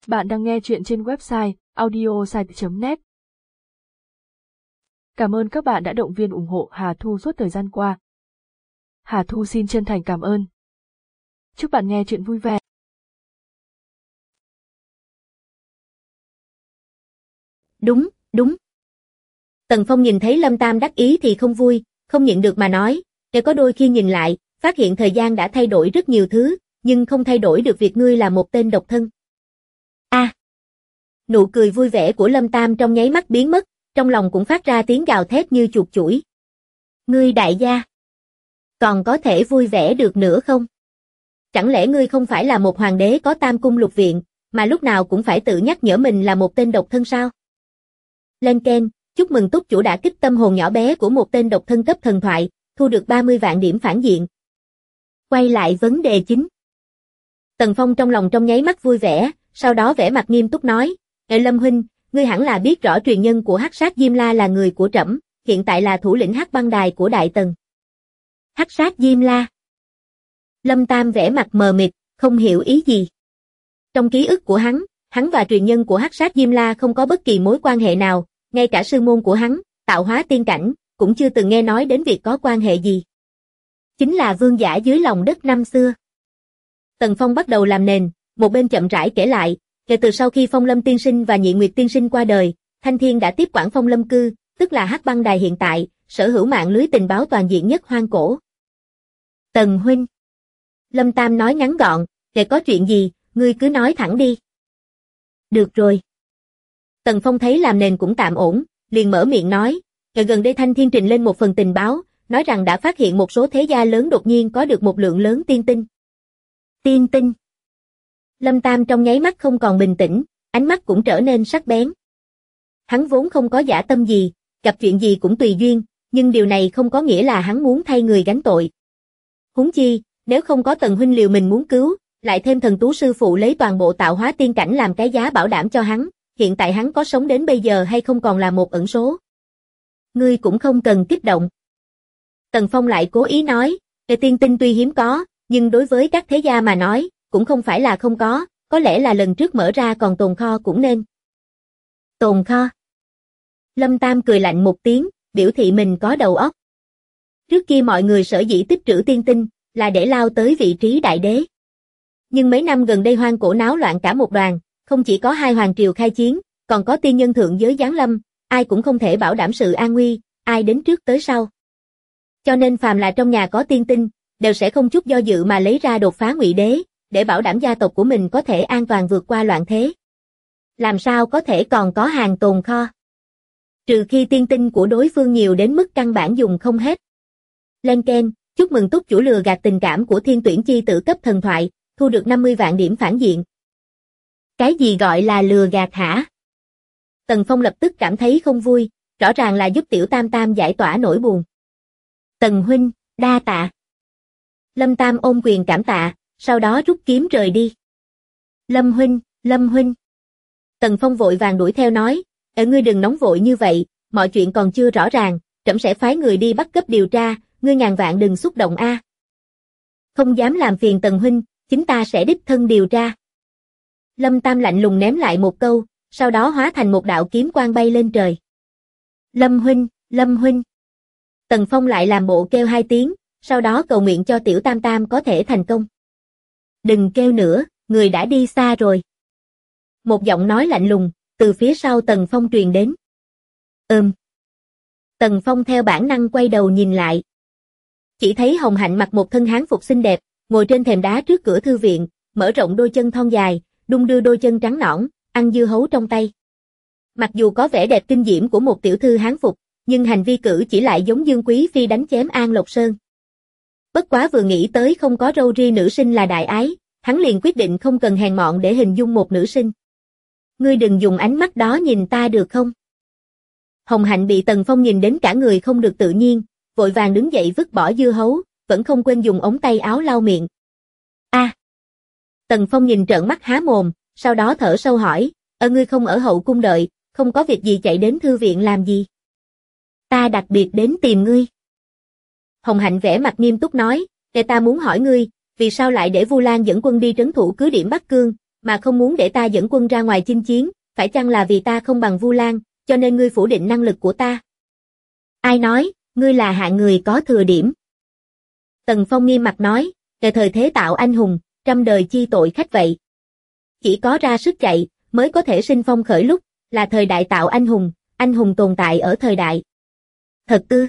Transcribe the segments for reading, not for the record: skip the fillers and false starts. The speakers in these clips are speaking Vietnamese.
Bạn đang nghe chuyện trên website audiosite.net. Cảm ơn các bạn đã động viên ủng hộ Hà Thu suốt thời gian qua. Hà Thu xin chân thành cảm ơn. Chúc bạn nghe chuyện vui vẻ. Đúng. Tần Phong nhìn thấy Lâm Tam đắc ý thì không vui, không nhịn được mà nói, để có đôi khi nhìn lại, phát hiện thời gian đã thay đổi rất nhiều thứ, nhưng không thay đổi được việc ngươi là một tên độc thân. Nụ cười vui vẻ của Lâm Tam trong nháy mắt biến mất, trong lòng cũng phát ra tiếng gào thét như chuột chủi. Ngươi đại gia, còn có thể vui vẻ được nữa không? Chẳng lẽ ngươi không phải là một hoàng đế có tam cung lục viện, mà lúc nào cũng phải tự nhắc nhở mình là một tên độc thân sao? Lên keng, chúc mừng túc chủ đã kích tâm hồn nhỏ bé của một tên độc thân cấp thần thoại, thu được 30 vạn điểm phản diện. Quay lại vấn đề chính. Tần Phong trong lòng trong nháy mắt vui vẻ, sau đó vẻ mặt nghiêm túc nói, Lâm huynh, ngươi hẳn là biết rõ truyền nhân của Hắc Sát Diêm La là người của trẫm, hiện tại là thủ lĩnh Hắc Băng Đài của Đại Tần. Hắc Sát Diêm La. Lâm Tam vẻ mặt mờ mịt, không hiểu ý gì. Trong ký ức của hắn và truyền nhân của Hắc Sát Diêm La không có bất kỳ mối quan hệ nào, ngay cả sư môn của hắn, Tạo Hóa Tiên Cảnh, cũng chưa từng nghe nói đến việc có quan hệ gì. Chính là vương giả dưới lòng đất năm xưa. Tần Phong bắt đầu làm nền, một bên chậm rãi kể lại, kể từ sau khi Phong Lâm Tiên Sinh và Nhị Nguyệt Tiên Sinh qua đời, Thanh Thiên đã tiếp quản Phong Lâm Cư, tức là Hắc Băng Đài hiện tại, sở hữu mạng lưới tình báo toàn diện nhất hoang cổ. Tần huynh. Lâm Tam nói ngắn gọn, kể có chuyện gì, ngươi cứ nói thẳng đi. Được rồi. Tần Phong thấy làm nền cũng tạm ổn, liền mở miệng nói, gần đây Thanh Thiên trình lên một phần tình báo, nói rằng đã phát hiện một số thế gia lớn đột nhiên có được một lượng lớn tiên tinh. Tiên tinh. Lâm Tam trong nháy mắt không còn bình tĩnh, ánh mắt cũng trở nên sắc bén. Hắn vốn không có dã tâm gì, gặp chuyện gì cũng tùy duyên, nhưng điều này không có nghĩa là hắn muốn thay người gánh tội. Huống chi, nếu không có Tần huynh liều mình muốn cứu, lại thêm thần tú sư phụ lấy toàn bộ Tạo Hóa Tiên Cảnh làm cái giá bảo đảm cho hắn, hiện tại hắn có sống đến bây giờ hay không còn là một ẩn số. Ngươi cũng không cần kích động. Tần Phong lại cố ý nói, tiên tinh tuy hiếm có, nhưng đối với các thế gia mà nói, cũng không phải là không có lẽ là lần trước mở ra còn tồn kho cũng nên. Tồn kho. Lâm Tam cười lạnh một tiếng, biểu thị mình có đầu óc. Trước kia mọi người sở dĩ tích trữ tiên tinh, là để lao tới vị trí đại đế. Nhưng mấy năm gần đây hoang cổ náo loạn cả một đoàn, không chỉ có hai hoàng triều khai chiến, còn có tiên nhân thượng giới giáng lâm, ai cũng không thể bảo đảm sự an nguy, ai đến trước tới sau. Cho nên phàm là trong nhà có tiên tinh, đều sẽ không chút do dự mà lấy ra đột phá Ngụy Đế, để bảo đảm gia tộc của mình có thể an toàn vượt qua loạn thế. Làm sao có thể còn có hàng tồn kho? Trừ khi tiên tinh của đối phương nhiều đến mức căn bản dùng không hết. Lên keng, chúc mừng túc chủ lừa gạt tình cảm của Thiên Tuyển chi tử cấp thần thoại, thu được 50 vạn điểm phản diện. Cái gì gọi là lừa gạt hả? Tần Phong lập tức cảm thấy không vui, rõ ràng là giúp Tiểu Tam Tam giải tỏa nỗi buồn. Tần huynh, đa tạ. Lâm Tam ôm quyền cảm tạ, sau đó rút kiếm rời đi. Lâm huynh. Tần Phong vội vàng đuổi theo nói, ngươi đừng nóng vội như vậy, mọi chuyện còn chưa rõ ràng, trẫm sẽ phái người đi bắt cấp điều tra, ngươi ngàn vạn đừng xúc động a. Không dám làm phiền Tần huynh, chính ta sẽ đích thân điều tra. Lâm Tam lạnh lùng ném lại một câu, sau đó hóa thành một đạo kiếm quang bay lên trời. Lâm huynh. Tần Phong lại làm bộ kêu 2 tiếng, sau đó cầu nguyện cho Tiểu Tam Tam có thể thành công. Đừng kêu nữa, người đã đi xa rồi. Một giọng nói lạnh lùng, từ phía sau Tần Phong truyền đến. Tần Phong theo bản năng quay đầu nhìn lại. Chỉ thấy Hồng Hạnh mặc một thân hán phục xinh đẹp, ngồi trên thềm đá trước cửa thư viện, mở rộng đôi chân thon dài, đung đưa đôi chân trắng nõn, ăn dưa hấu trong tay. Mặc dù có vẻ đẹp kinh diễm của một tiểu thư hán phục, nhưng hành vi cử chỉ lại giống Dương Quý Phi đánh chém An Lộc Sơn. Bất quá vừa nghĩ tới không có râu ria nữ sinh là đại ái, hắn liền quyết định không cần hèn mọn để hình dung một nữ sinh. Ngươi đừng dùng ánh mắt đó nhìn ta được không? Hồng Hạnh bị Tần Phong nhìn đến cả người không được tự nhiên, vội vàng đứng dậy vứt bỏ dưa hấu, vẫn không quên dùng ống tay áo lau miệng. Tần Phong nhìn trợn mắt há mồm, sau đó thở sâu hỏi, ngươi không ở hậu cung đợi, không có việc gì chạy đến thư viện làm gì? Ta đặc biệt đến tìm ngươi. Hồng Hạnh vẻ mặt nghiêm túc nói, ta muốn hỏi ngươi, vì sao lại để Vu Lan dẫn quân đi trấn thủ cứ điểm Bắc Cương, mà không muốn để ta dẫn quân ra ngoài chinh chiến, phải chăng là vì ta không bằng Vu Lan, cho nên ngươi phủ định năng lực của ta? Ai nói, ngươi là hạng người có thừa điểm? Tần Phong nghiêm mặt nói, về thời thế tạo anh hùng, trăm đời chi tội khách vậy. Chỉ có ra sức chạy, mới có thể sinh phong khởi lúc, là thời đại tạo anh hùng tồn tại ở thời đại. Thật ư?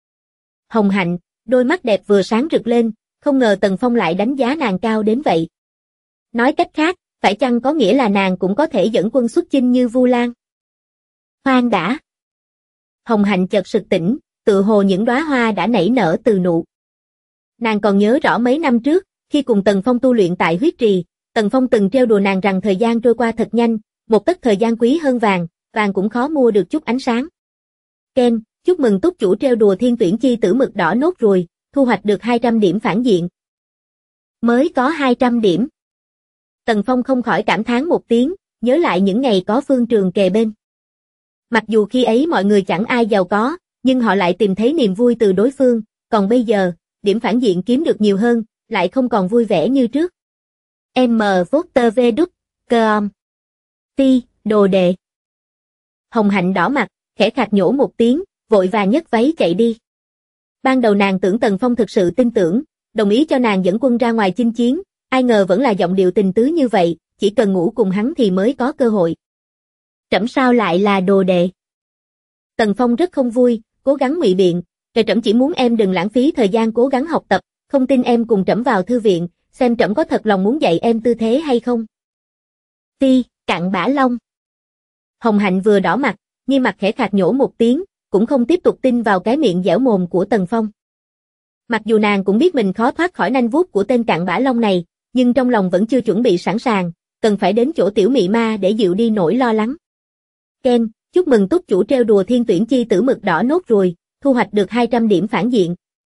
Hồng Hạnh, đôi mắt đẹp vừa sáng rực lên, không ngờ Tần Phong lại đánh giá nàng cao đến vậy. Nói cách khác, phải chăng có nghĩa là nàng cũng có thể dẫn quân xuất chinh như Vu Lan? Khoan đã. Hồng Hạnh chợt sực tỉnh, tự hồ những đóa hoa đã nảy nở từ nụ. Nàng còn nhớ rõ mấy năm trước, khi cùng Tần Phong tu luyện tại huyết trì, Tần Phong từng trêu đùa nàng rằng thời gian trôi qua thật nhanh, một tấc thời gian quý hơn vàng, vàng cũng khó mua được chút ánh sáng. Ken, chúc mừng túc chủ trêu đùa thiên tuyển chi tử mực đỏ nốt ruồi, thu hoạch được 200 điểm phản diện. Mới có 200 điểm. Tần Phong không khỏi cảm thán một tiếng, nhớ lại những ngày có Phương Trường kề bên. Mặc dù khi ấy mọi người chẳng ai giàu có, nhưng họ lại tìm thấy niềm vui từ đối phương, còn bây giờ, điểm phản diện kiếm được nhiều hơn, lại không còn vui vẻ như trước. M. Voter V. Đúc, Cơm. Ti, đồ đệ. Hồng Hạnh đỏ mặt, khẽ khạc nhổ một tiếng, vội vàng nhấc váy chạy đi. Ban đầu nàng tưởng Tần Phong thực sự tin tưởng, đồng ý cho nàng dẫn quân ra ngoài chinh chiến, ai ngờ vẫn là giọng điệu tình tứ như vậy, chỉ cần ngủ cùng hắn thì mới có cơ hội. Trẫm sao lại là đồ đệ? Tần Phong rất không vui, cố gắng ngụy biện, trẫm chỉ muốn em đừng lãng phí thời gian cố gắng học tập, không tin em cùng trẫm vào thư viện, xem trẫm có thật lòng muốn dạy em tư thế hay không. Ti, cặn bã long. Hồng Hạnh vừa đỏ mặt, nghiêm mặt khẽ khạc nhổ một tiếng, cũng không tiếp tục tin vào cái miệng dẻo mồm của Tần Phong. Mặc dù nàng cũng biết mình khó thoát khỏi nanh vuốt của tên cặn bã long này, nhưng trong lòng vẫn chưa chuẩn bị sẵn sàng, cần phải đến chỗ tiểu mị ma để dịu đi nỗi lo lắng. Ken, chúc mừng túc chủ trêu đùa thiên tuyển chi tử mực đỏ nốt ruồi, thu hoạch được 200 điểm phản diện.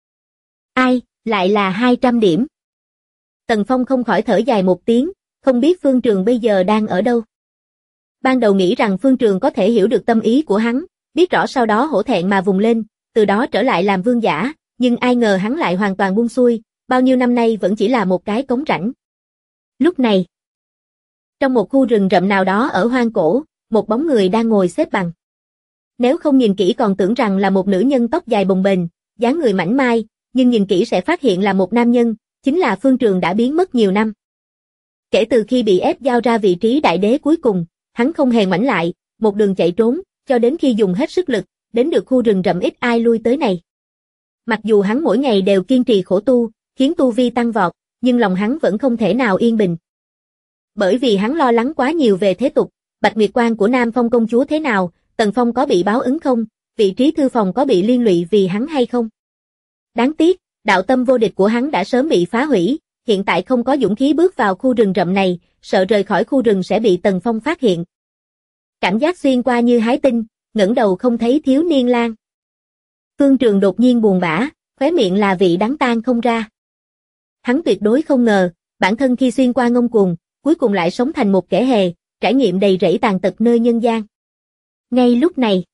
Ai, lại là 200 điểm. Tần Phong không khỏi thở dài một tiếng, không biết Phương Trường bây giờ đang ở đâu. Ban đầu nghĩ rằng Phương Trường có thể hiểu được tâm ý của hắn, biết rõ sau đó hổ thẹn mà vùng lên, từ đó trở lại làm vương giả, nhưng ai ngờ hắn lại hoàn toàn buông xuôi, bao nhiêu năm nay vẫn chỉ là một cái cống rãnh. Lúc này, trong một khu rừng rậm nào đó ở hoang cổ, một bóng người đang ngồi xếp bằng. Nếu không nhìn kỹ còn tưởng rằng là một nữ nhân tóc dài bồng bềnh, dáng người mảnh mai, nhưng nhìn kỹ sẽ phát hiện là một nam nhân, chính là Phương Trường đã biến mất nhiều năm. Kể từ khi bị ép giao ra vị trí đại đế cuối cùng, hắn không hề ngoảnh lại, một đường chạy trốn, cho đến khi dùng hết sức lực, đến được khu rừng rậm ít ai lui tới này. Mặc dù hắn mỗi ngày đều kiên trì khổ tu, khiến tu vi tăng vọt, nhưng lòng hắn vẫn không thể nào yên bình. Bởi vì hắn lo lắng quá nhiều về thế tục, Bạch Nguyệt Quan của Nam Phong công chúa thế nào, Tần Phong có bị báo ứng không, vị trí thư phòng có bị liên lụy vì hắn hay không. Đáng tiếc, đạo tâm vô địch của hắn đã sớm bị phá hủy, hiện tại không có dũng khí bước vào khu rừng rậm này, sợ rời khỏi khu rừng sẽ bị Tần Phong phát hiện. Cảm giác xuyên qua như hái tinh, ngẩng đầu không thấy thiếu niên lang. Phương Trường đột nhiên buồn bã, khóe miệng là vị đắng tan không ra. Hắn tuyệt đối không ngờ, bản thân khi xuyên qua ngông cuồng, cuối cùng lại sống thành một kẻ hề, trải nghiệm đầy rẫy tàn tật nơi nhân gian. Ngay lúc này,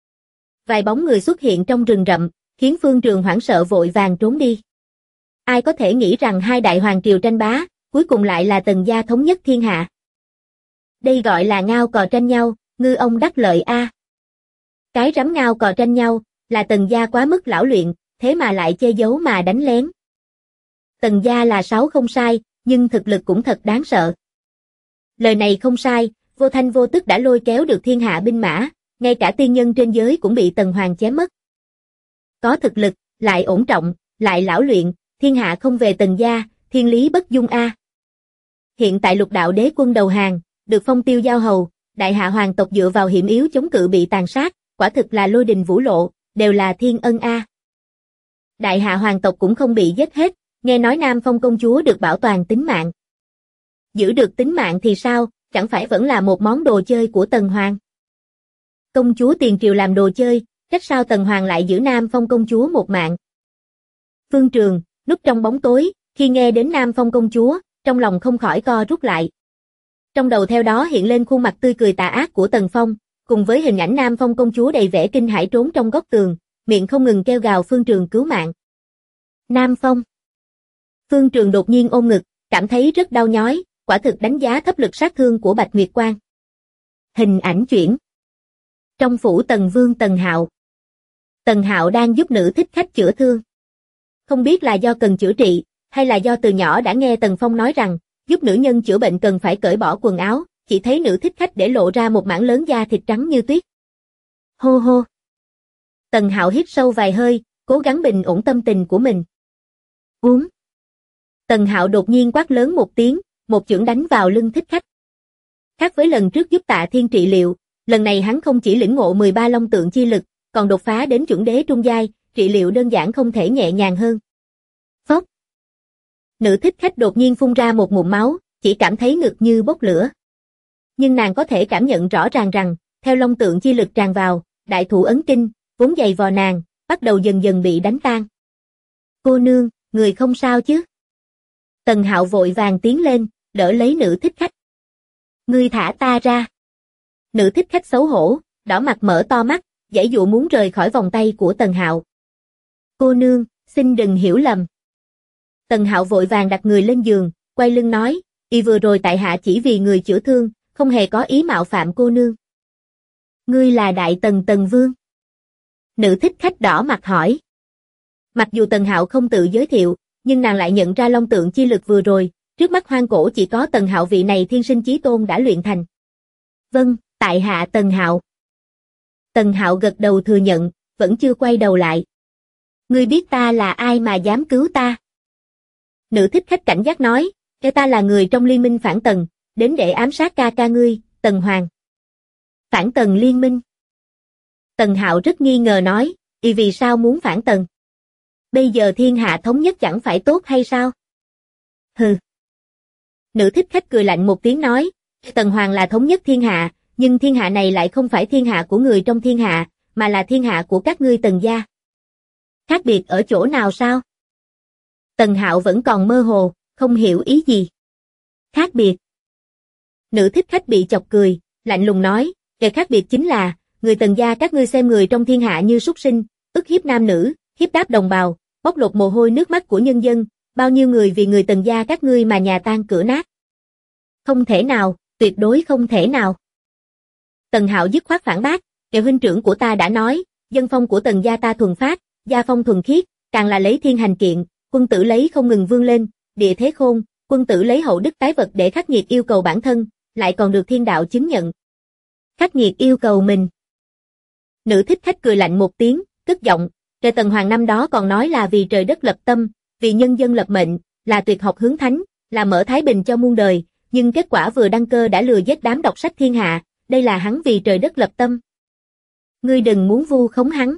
vài bóng người xuất hiện trong rừng rậm, khiến Phương Trường hoảng sợ vội vàng trốn đi. Ai có thể nghĩ rằng hai đại hoàng triều tranh bá, cuối cùng lại là Tần gia thống nhất thiên hạ. Đây gọi là ngao cò tranh nhau, ngư ông đắc lợi a. Cái rắm ngao cò tranh nhau, là Tần gia quá mức lão luyện, thế mà lại che giấu mà đánh lén. Tần gia là sáu không sai, nhưng thực lực cũng thật đáng sợ. Lời này không sai, vô thanh vô tức đã lôi kéo được thiên hạ binh mã, ngay cả tiên nhân trên giới cũng bị Tần Hoàng chém mất. Có thực lực, lại ổn trọng, lại lão luyện, thiên hạ không về Tần gia, thiên lý bất dung a. Hiện tại Lục đạo đế quân đầu hàng, được phong tiêu giao hầu, đại hạ hoàng tộc dựa vào hiểm yếu chống cự bị tàn sát, quả thực là lôi đình vũ lộ, đều là thiên ân a. Đại hạ hoàng tộc cũng không bị giết hết, nghe nói Nam Phong công chúa được bảo toàn tính mạng. Giữ được tính mạng thì sao, chẳng phải vẫn là một món đồ chơi của Tần Hoàng. Công chúa tiền triều làm đồ chơi, trách sao Tần Hoàng lại giữ Nam Phong công chúa một mạng. Phương Trường, núp trong bóng tối, khi nghe đến Nam Phong công chúa, trong lòng không khỏi co rút lại. Trong đầu theo đó hiện lên khuôn mặt tươi cười tà ác của Tần Phong, cùng với hình ảnh Nam Phong công chúa đầy vẻ kinh hãi trốn trong góc tường, miệng không ngừng kêu gào Phương Trường cứu mạng. Nam Phong. Phương Trường đột nhiên ôm ngực, cảm thấy rất đau nhói, quả quả thực đánh giá thấp lực sát thương của Bạch Nguyệt Quang. Hình ảnh chuyển. Trong phủ Tần Vương Tần Hạo. Tần Hạo đang giúp nữ thích khách chữa thương. Không biết là do cần chữa trị, hay là do từ nhỏ đã nghe Tần Phong nói rằng, giúp nữ nhân chữa bệnh cần phải cởi bỏ quần áo, chỉ thấy nữ thích khách để lộ ra một mảng lớn da thịt trắng như tuyết. Hô hô. Tần Hạo hít sâu vài hơi, cố gắng bình ổn tâm tình của mình. Uống. Tần Hạo đột nhiên quát lớn một tiếng, một chưởng đánh vào lưng thích khách. Khác với lần trước giúp Tạ Thiên trị liệu, lần này hắn không chỉ lĩnh ngộ 13 long tượng chi lực, còn đột phá đến chuẩn đế trung giai, trị liệu đơn giản không thể nhẹ nhàng hơn. Phốc. Nữ thích khách đột nhiên phun ra một ngụm máu, chỉ cảm thấy ngực như bốc lửa. Nhưng nàng có thể cảm nhận rõ ràng rằng, theo long tượng chi lực tràn vào, đại thủ ấn kinh, vốn dày vò nàng, bắt đầu dần dần bị đánh tan. Cô nương, người không sao chứ? Tần Hạo vội vàng tiến lên, đỡ lấy nữ thích khách. Ngươi thả ta ra. Nữ thích khách xấu hổ, đỏ mặt mở to mắt, giãy giụa muốn rời khỏi vòng tay của Tần Hạo. Cô nương, xin đừng hiểu lầm. Tần Hạo vội vàng đặt người lên giường, quay lưng nói, y vừa rồi tại hạ chỉ vì người chữa thương, không hề có ý mạo phạm cô nương. Ngươi là Đại Tần Tần Vương. Nữ thích khách đỏ mặt hỏi. Mặc dù Tần Hạo không tự giới thiệu, nhưng nàng lại nhận ra long tượng chi lực vừa rồi, trước mắt hoang cổ chỉ có Tần Hạo vị này thiên sinh chí tôn đã luyện thành. Vâng, tại hạ Tần Hạo. Tần Hạo gật đầu thừa nhận, vẫn chưa quay đầu lại. Ngươi biết ta là ai mà dám cứu ta? Nữ thích khách cảnh giác nói, ta là người trong liên minh phản Tần, đến để ám sát ca ca ngươi, Tần Hoàng. Phản Tần liên minh. Tần Hạo rất nghi ngờ nói, y vì sao muốn phản Tần? Bây giờ thiên hạ thống nhất chẳng phải tốt hay sao? Hừ. Nữ thích khách cười lạnh một tiếng nói, Tần Hoàng là thống nhất thiên hạ, nhưng thiên hạ này lại không phải thiên hạ của người trong thiên hạ, mà là thiên hạ của các ngươi Tần gia. Khác biệt ở chỗ nào sao? Tần Hạo vẫn còn mơ hồ, không hiểu ý gì. Khác biệt. Nữ thích khách bị chọc cười, lạnh lùng nói, cái khác biệt chính là, người Tần gia các ngươi xem người trong thiên hạ như súc sinh, ức hiếp nam nữ, hiếp đáp đồng bào, bóc lột mồ hôi nước mắt của nhân dân, bao nhiêu người vì người Tần gia các ngươi mà nhà tan cửa nát. Không thể nào, tuyệt đối không thể nào. Tần Hạo dứt khoát phản bác, kẻ huynh trưởng của ta đã nói, dân phong của Tần gia ta thuần phát, gia phong thuần khiết, càng là lấy thiên hành kiện, quân tử lấy không ngừng vươn lên, địa thế khôn, quân tử lấy hậu đức tái vật để khắc nghiệt yêu cầu bản thân, lại còn được thiên đạo chứng nhận. Khắc nghiệt yêu cầu mình. Nữ thích khách cười lạnh một tiếng, cất giọng, trời Tần Hoàng năm đó còn nói là vì trời đất lập tâm, vì nhân dân lập mệnh, là tuyệt học hướng thánh, là mở thái bình cho muôn đời, nhưng kết quả vừa đăng cơ đã lừa giết đám đọc sách thiên hạ, đây là hắn vì trời đất lập tâm. Ngươi đừng muốn vu khống hắn.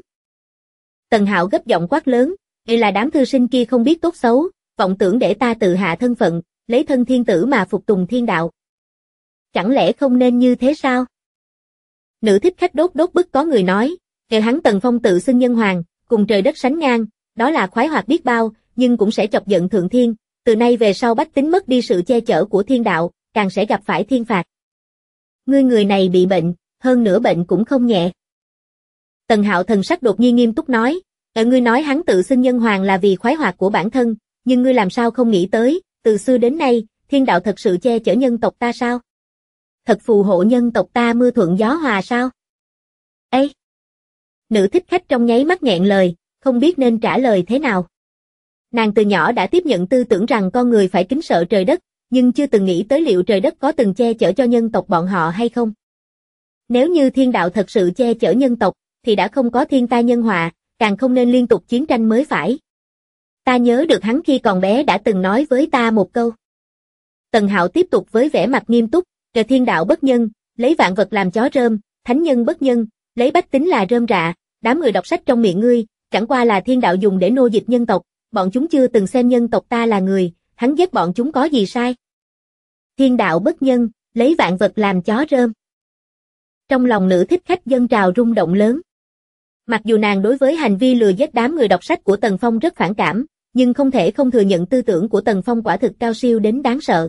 Tần Hạo gấp giọng quát lớn, đây là đám thư sinh kia không biết tốt xấu, vọng tưởng để ta tự hạ thân phận, lấy thân thiên tử mà phục tùng thiên đạo. Chẳng lẽ không nên như thế sao? Nữ thích khách đốt bức có người nói, kể hắn Tần Phong tự xưng nhân hoàng, cùng trời đất sánh ngang, đó là khoái hoạt biết bao, nhưng cũng sẽ chọc giận thượng thiên, từ nay về sau bách tính mất đi sự che chở của thiên đạo, càng sẽ gặp phải thiên phạt. Ngươi người này bị bệnh, hơn nữa bệnh cũng không nhẹ. Tần Hạo thần sắc đột nhiên nghiêm túc nói, ngươi nói hắn tự xưng nhân hoàng là vì khoái hoạt của bản thân, nhưng ngươi làm sao không nghĩ tới, từ xưa đến nay, thiên đạo thật sự che chở nhân tộc ta sao? Thật phù hộ nhân tộc ta mưa thuận gió hòa sao? Ê! Nữ thích khách trong nháy mắt nghẹn lời, không biết nên trả lời thế nào. Nàng từ nhỏ đã tiếp nhận tư tưởng rằng con người phải kính sợ trời đất, nhưng chưa từng nghĩ tới liệu trời đất có từng che chở cho nhân tộc bọn họ hay không. Nếu như thiên đạo thật sự che chở nhân tộc, thì đã không có thiên tai nhân họa, càng không nên liên tục chiến tranh mới phải. Ta nhớ được hắn khi còn bé đã từng nói với ta một câu. Tần Hạo tiếp tục với vẻ mặt nghiêm túc, trời thiên đạo bất nhân, lấy vạn vật làm chó rơm, thánh nhân bất nhân, lấy bách tính là rơm rạ, đám người đọc sách trong miệng ngươi, chẳng qua là thiên đạo dùng để nô dịch nhân tộc, bọn chúng chưa từng xem nhân tộc ta là người, hắn giết bọn chúng có gì sai. Thiên đạo bất nhân, lấy vạn vật làm chó rơm. Trong lòng nữ thích khách dâng trào rung động lớn. Mặc dù nàng đối với hành vi lừa giết đám người đọc sách của Tần Phong rất phản cảm, nhưng không thể không thừa nhận tư tưởng của Tần Phong quả thực cao siêu đến đáng sợ.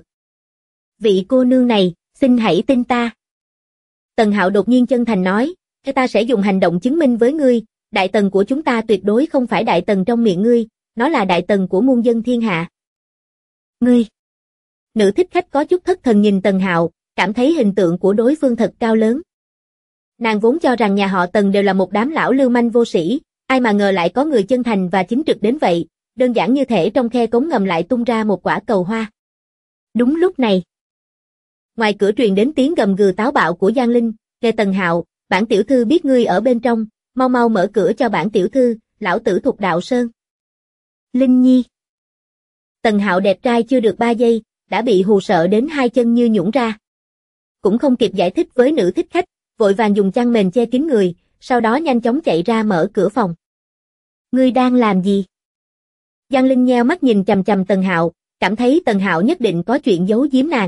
Vị cô nương này, xin hãy tin ta. Tần Hạo đột nhiên chân thành nói, ta sẽ dùng hành động chứng minh với ngươi, đại tần của chúng ta tuyệt đối không phải đại tần trong miệng ngươi, nó là đại tần của muôn dân thiên hạ. Nữ thích khách có chút thất thần nhìn Tần Hạo, cảm thấy hình tượng của đối phương thật cao lớn. Nàng vốn cho rằng nhà họ Tần đều là một đám lão lưu manh vô sĩ, ai mà ngờ lại có người chân thành và chính trực đến vậy, đơn giản như thể trong khe cống ngầm lại tung ra một quả cầu hoa. Đúng lúc này, ngoài cửa truyền đến tiếng gầm gừ táo bạo của Giang Linh, nghe Tần Hạo, bản tiểu thư biết ngươi ở bên trong, mau mau mở cửa cho bản tiểu thư, lão tử Thục Đạo Sơn. Linh Nhi. Tần Hạo đẹp trai chưa được 3 giây, đã bị hù sợ đến hai chân như nhũn ra. Cũng không kịp giải thích với nữ thích khách, vội vàng dùng chăn mền che kín người, sau đó nhanh chóng chạy ra mở cửa phòng. Ngươi đang làm gì? Giang Linh nheo mắt nhìn chằm chằm Tần Hạo, cảm thấy Tần Hạo nhất định có chuyện giấu giếm nàng.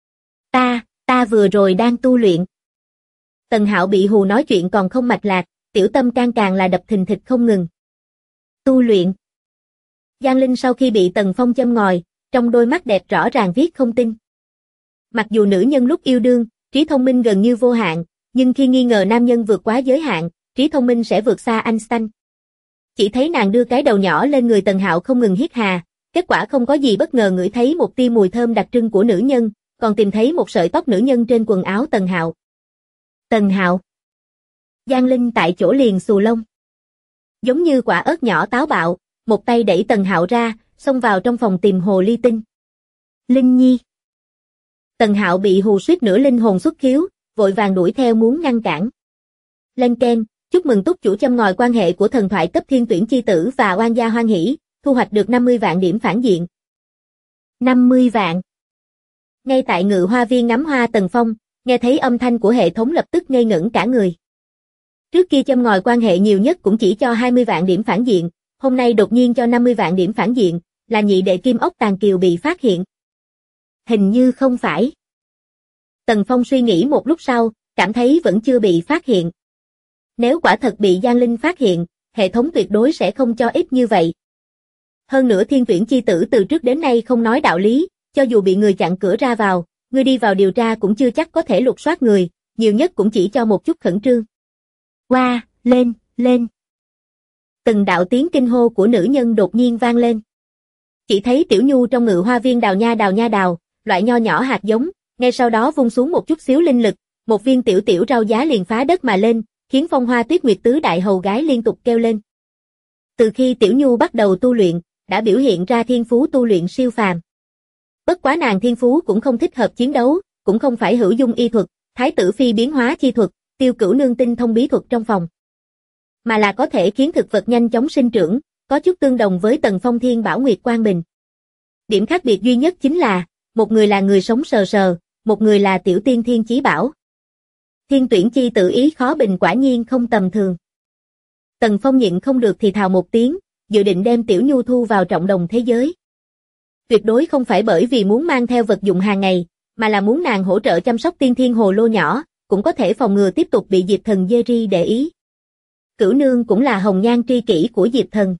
Ta vừa rồi đang tu luyện. Tần Hạo bị hù nói chuyện còn không mạch lạc, tiểu tâm can càng là đập thình thịch không ngừng. Tu luyện. Giang Linh sau khi bị Tần Phong châm ngòi, trong đôi mắt đẹp rõ ràng viết không tin. Mặc dù nữ nhân lúc yêu đương, trí thông minh gần như vô hạn, nhưng khi nghi ngờ nam nhân vượt quá giới hạn, trí thông minh sẽ vượt xa Einstein. Chỉ thấy nàng đưa cái đầu nhỏ lên người Tần Hạo không ngừng hít hà, kết quả không có gì bất ngờ ngửi thấy một tia mùi thơm đặc trưng của nữ nhân, còn tìm thấy một sợi tóc nữ nhân trên quần áo Tần Hạo. Tần Hạo. Giang Linh tại chỗ liền xù lông. Giống như quả ớt nhỏ táo bạo, một tay đẩy Tần Hạo ra, xông vào trong phòng tìm hồ ly tinh. Linh Nhi. Tần Hạo bị hù suýt nửa linh hồn xuất khiếu, vội vàng đuổi theo muốn ngăn cản. Lên keng, chúc mừng túc chủ châm ngòi quan hệ của thần thoại cấp thiên tuyển chi tử và oan gia hoan hỷ, thu hoạch được 50 vạn điểm phản diện. 50 vạn. Ngay tại Ngự Hoa Viên ngắm hoa Tần Phong, nghe thấy âm thanh của hệ thống lập tức ngây ngẩn cả người. Trước kia châm ngòi quan hệ nhiều nhất cũng chỉ cho 20 vạn điểm phản diện, hôm nay đột nhiên cho 50 vạn điểm phản diện, là nhị đệ Kim Ốc Tàn Kiều bị phát hiện. Hình như không phải. Tần Phong suy nghĩ một lúc sau, cảm thấy vẫn chưa bị phát hiện. Nếu quả thật bị Giang Linh phát hiện, hệ thống tuyệt đối sẽ không cho ít như vậy. Hơn nữa thiên tuyển chi tử từ trước đến nay không nói đạo lý, cho dù bị người chặn cửa ra vào, người đi vào điều tra cũng chưa chắc có thể lục soát người, nhiều nhất cũng chỉ cho một chút khẩn trương. Qua, lên. Từng đạo tiếng kinh hô của nữ nhân đột nhiên vang lên. Chỉ thấy Tiểu Nhu trong Ngự Hoa Viên đào, loại nho nhỏ hạt giống, ngay sau đó vung xuống một chút xíu linh lực, một viên tiểu tiểu rau giá liền phá đất mà lên, khiến Phong Hoa Tuyết Nguyệt tứ đại hầu gái liên tục kêu lên. Từ khi Tiểu Nhu bắt đầu tu luyện, đã biểu hiện ra thiên phú tu luyện siêu phàm. Bất quá nàng thiên phú cũng không thích hợp chiến đấu, cũng không phải hữu dung y thuật, thái tử phi biến hóa chi thuật, Tiêu Cửu Nương tinh thông bí thuật trong phòng, mà là có thể khiến thực vật nhanh chóng sinh trưởng, có chút tương đồng với Tần Phong Thiên Bảo Nguyệt Quang Bình. Điểm khác biệt duy nhất chính là, một người là người sống sờ sờ, một người là tiểu tiên thiên chí bảo. Thiên tuyển chi tự ý khó bình quả nhiên không tầm thường. Tần Phong nhịn không được thì thào một tiếng, dự định đem Tiểu Nhu thu vào trọng đồng thế giới. Tuyệt đối không phải bởi vì muốn mang theo vật dụng hàng ngày, mà là muốn nàng hỗ trợ chăm sóc tiên thiên hồ lô nhỏ, cũng có thể phòng ngừa tiếp tục bị Diệp Thần Jerry để ý. Cửu Nương cũng là hồng nhan tri kỷ của Diệp Thần.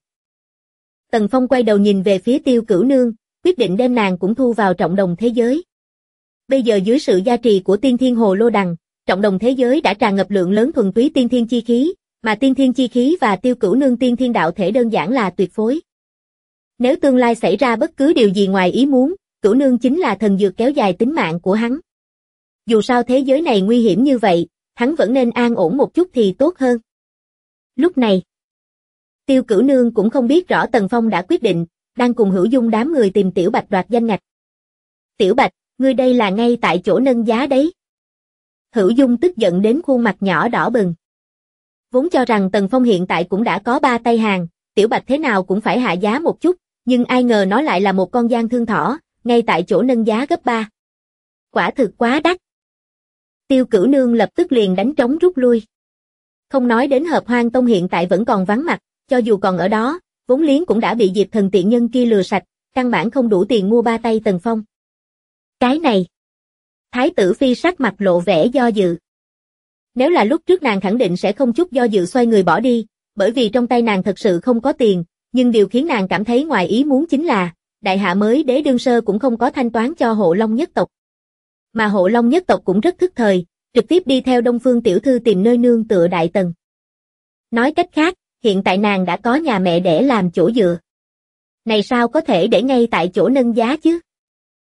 Tần Phong quay đầu nhìn về phía Tiêu Cửu Nương, quyết định đem nàng cũng thu vào trọng đồng thế giới. Bây giờ dưới sự gia trì của tiên thiên hồ lô đằng, trọng đồng thế giới đã tràn ngập lượng lớn thuần túy tiên thiên chi khí, mà tiên thiên chi khí và Tiêu Cửu Nương tiên thiên đạo thể đơn giản là tuyệt phối. Nếu tương lai xảy ra bất cứ điều gì ngoài ý muốn, Cửu Nương chính là thần dược kéo dài tính mạng của hắn. Dù sao thế giới này nguy hiểm như vậy, hắn vẫn nên an ổn một chút thì tốt hơn. Lúc này, Tiêu Cửu Nương cũng không biết rõ Tần Phong đã quyết định, đang cùng Hữu Dung đám người tìm Tiểu Bạch đoạt danh ngạch. Tiểu Bạch, ngươi đây là ngay tại chỗ nâng giá đấy. Hữu Dung tức giận đến khuôn mặt nhỏ đỏ bừng. Vốn cho rằng Tần Phong hiện tại cũng đã có 3 tay hàng, Tiểu Bạch thế nào cũng phải hạ giá một chút, nhưng ai ngờ nó lại là một con gian thương thỏ, ngay tại chỗ nâng giá gấp 3. Quả thực quá đắt. Tiêu Cửu Nương lập tức liền đánh trống rút lui. Không nói đến Hợp Hoang Tông hiện tại vẫn còn vắng mặt, cho dù còn ở đó, vốn liếng cũng đã bị Diệp Thần tiện nhân kia lừa sạch, căn bản không đủ tiền mua 3 tay Tần Phong. Cái này. Thái tử phi sắc mặt lộ vẻ do dự. Nếu là lúc trước nàng khẳng định sẽ không chút do dự xoay người bỏ đi, bởi vì trong tay nàng thật sự không có tiền, nhưng điều khiến nàng cảm thấy ngoài ý muốn chính là, đại hạ mới đế đương sơ cũng không có thanh toán cho Hộ Long nhất tộc. Mà Hộ Long nhất tộc cũng rất thức thời, trực tiếp đi theo Đông Phương tiểu thư tìm nơi nương tựa Đại Tần. Nói cách khác, hiện tại nàng đã có nhà mẹ đẻ làm chỗ dựa. Này sao có thể để ngay tại chỗ nâng giá chứ?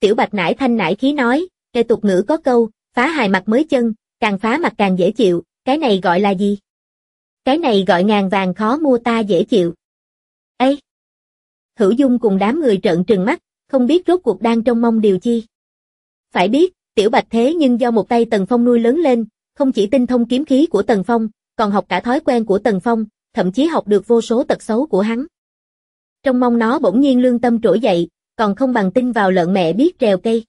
Tiểu Bạch nải thanh nải khí nói, "Kệ tục ngữ có câu, phá hài mặt mới chân, càng phá mặt càng dễ chịu, cái này gọi là gì?" "Cái này gọi ngàn vàng khó mua ta dễ chịu." Ê! Hữu Dung cùng đám người trợn trừng mắt, không biết rốt cuộc đang trông mong điều chi. Phải biết, Tiểu Bạch thế nhưng do một tay Tần Phong nuôi lớn lên, không chỉ tinh thông kiếm khí của Tần Phong, còn học cả thói quen của Tần Phong, thậm chí học được vô số tật xấu của hắn. Trông mong nó bỗng nhiên lương tâm trỗi dậy, còn không bằng tin vào lợn mẹ biết trèo cây.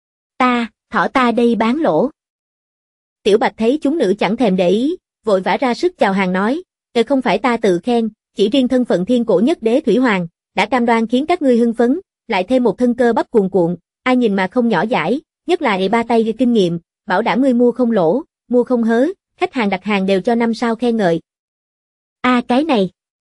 Thỏ ta đây bán lỗ. Tiểu Bạch thấy chúng nữ chẳng thèm để ý, vội vã ra sức chào hàng nói, không phải ta tự khen, chỉ riêng thân phận thiên cổ nhất đế Thủy Hoàng, đã cam đoan khiến các ngươi hưng phấn, lại thêm một thân cơ bắp cuồn cuộn, ai nhìn mà không nhỏ dãi, nhất là ba tay kinh nghiệm, bảo đảm ngươi mua không lỗ, mua không hớ, khách hàng đặt hàng đều cho 5 sao khen ngợi. Cái này.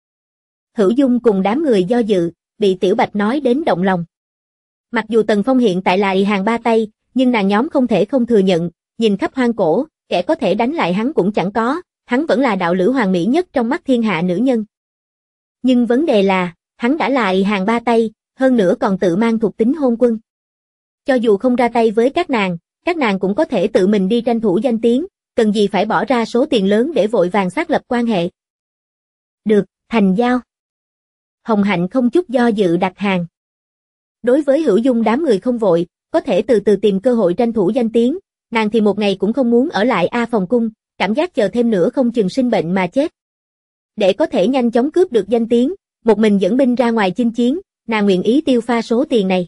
Hữu Dung cùng đám người do dự, bị Tiểu Bạch nói đến động lòng. Mặc dù Tần Phong hiện tại là hàng ba tay, nhưng nàng nhóm không thể không thừa nhận, nhìn khắp hoang cổ, kẻ có thể đánh lại hắn cũng chẳng có, hắn vẫn là đạo lữ hoàn mỹ nhất trong mắt thiên hạ nữ nhân. Nhưng vấn đề là, hắn đã là hàng ba tay, hơn nữa còn tự mang thuộc tính hôn quân. Cho dù không ra tay với các nàng cũng có thể tự mình đi tranh thủ danh tiếng, cần gì phải bỏ ra số tiền lớn để vội vàng xác lập quan hệ. Được, thành giao. Hồng Hạnh không chút do dự đặt hàng. Đối với Hữu Dung đám người không vội, có thể từ từ tìm cơ hội tranh thủ danh tiếng, nàng thì một ngày cũng không muốn ở lại phòng cung, cảm giác chờ thêm nữa không chừng sinh bệnh mà chết. Để có thể nhanh chóng cướp được danh tiếng, một mình dẫn binh ra ngoài chinh chiến, nàng nguyện ý tiêu pha số tiền này.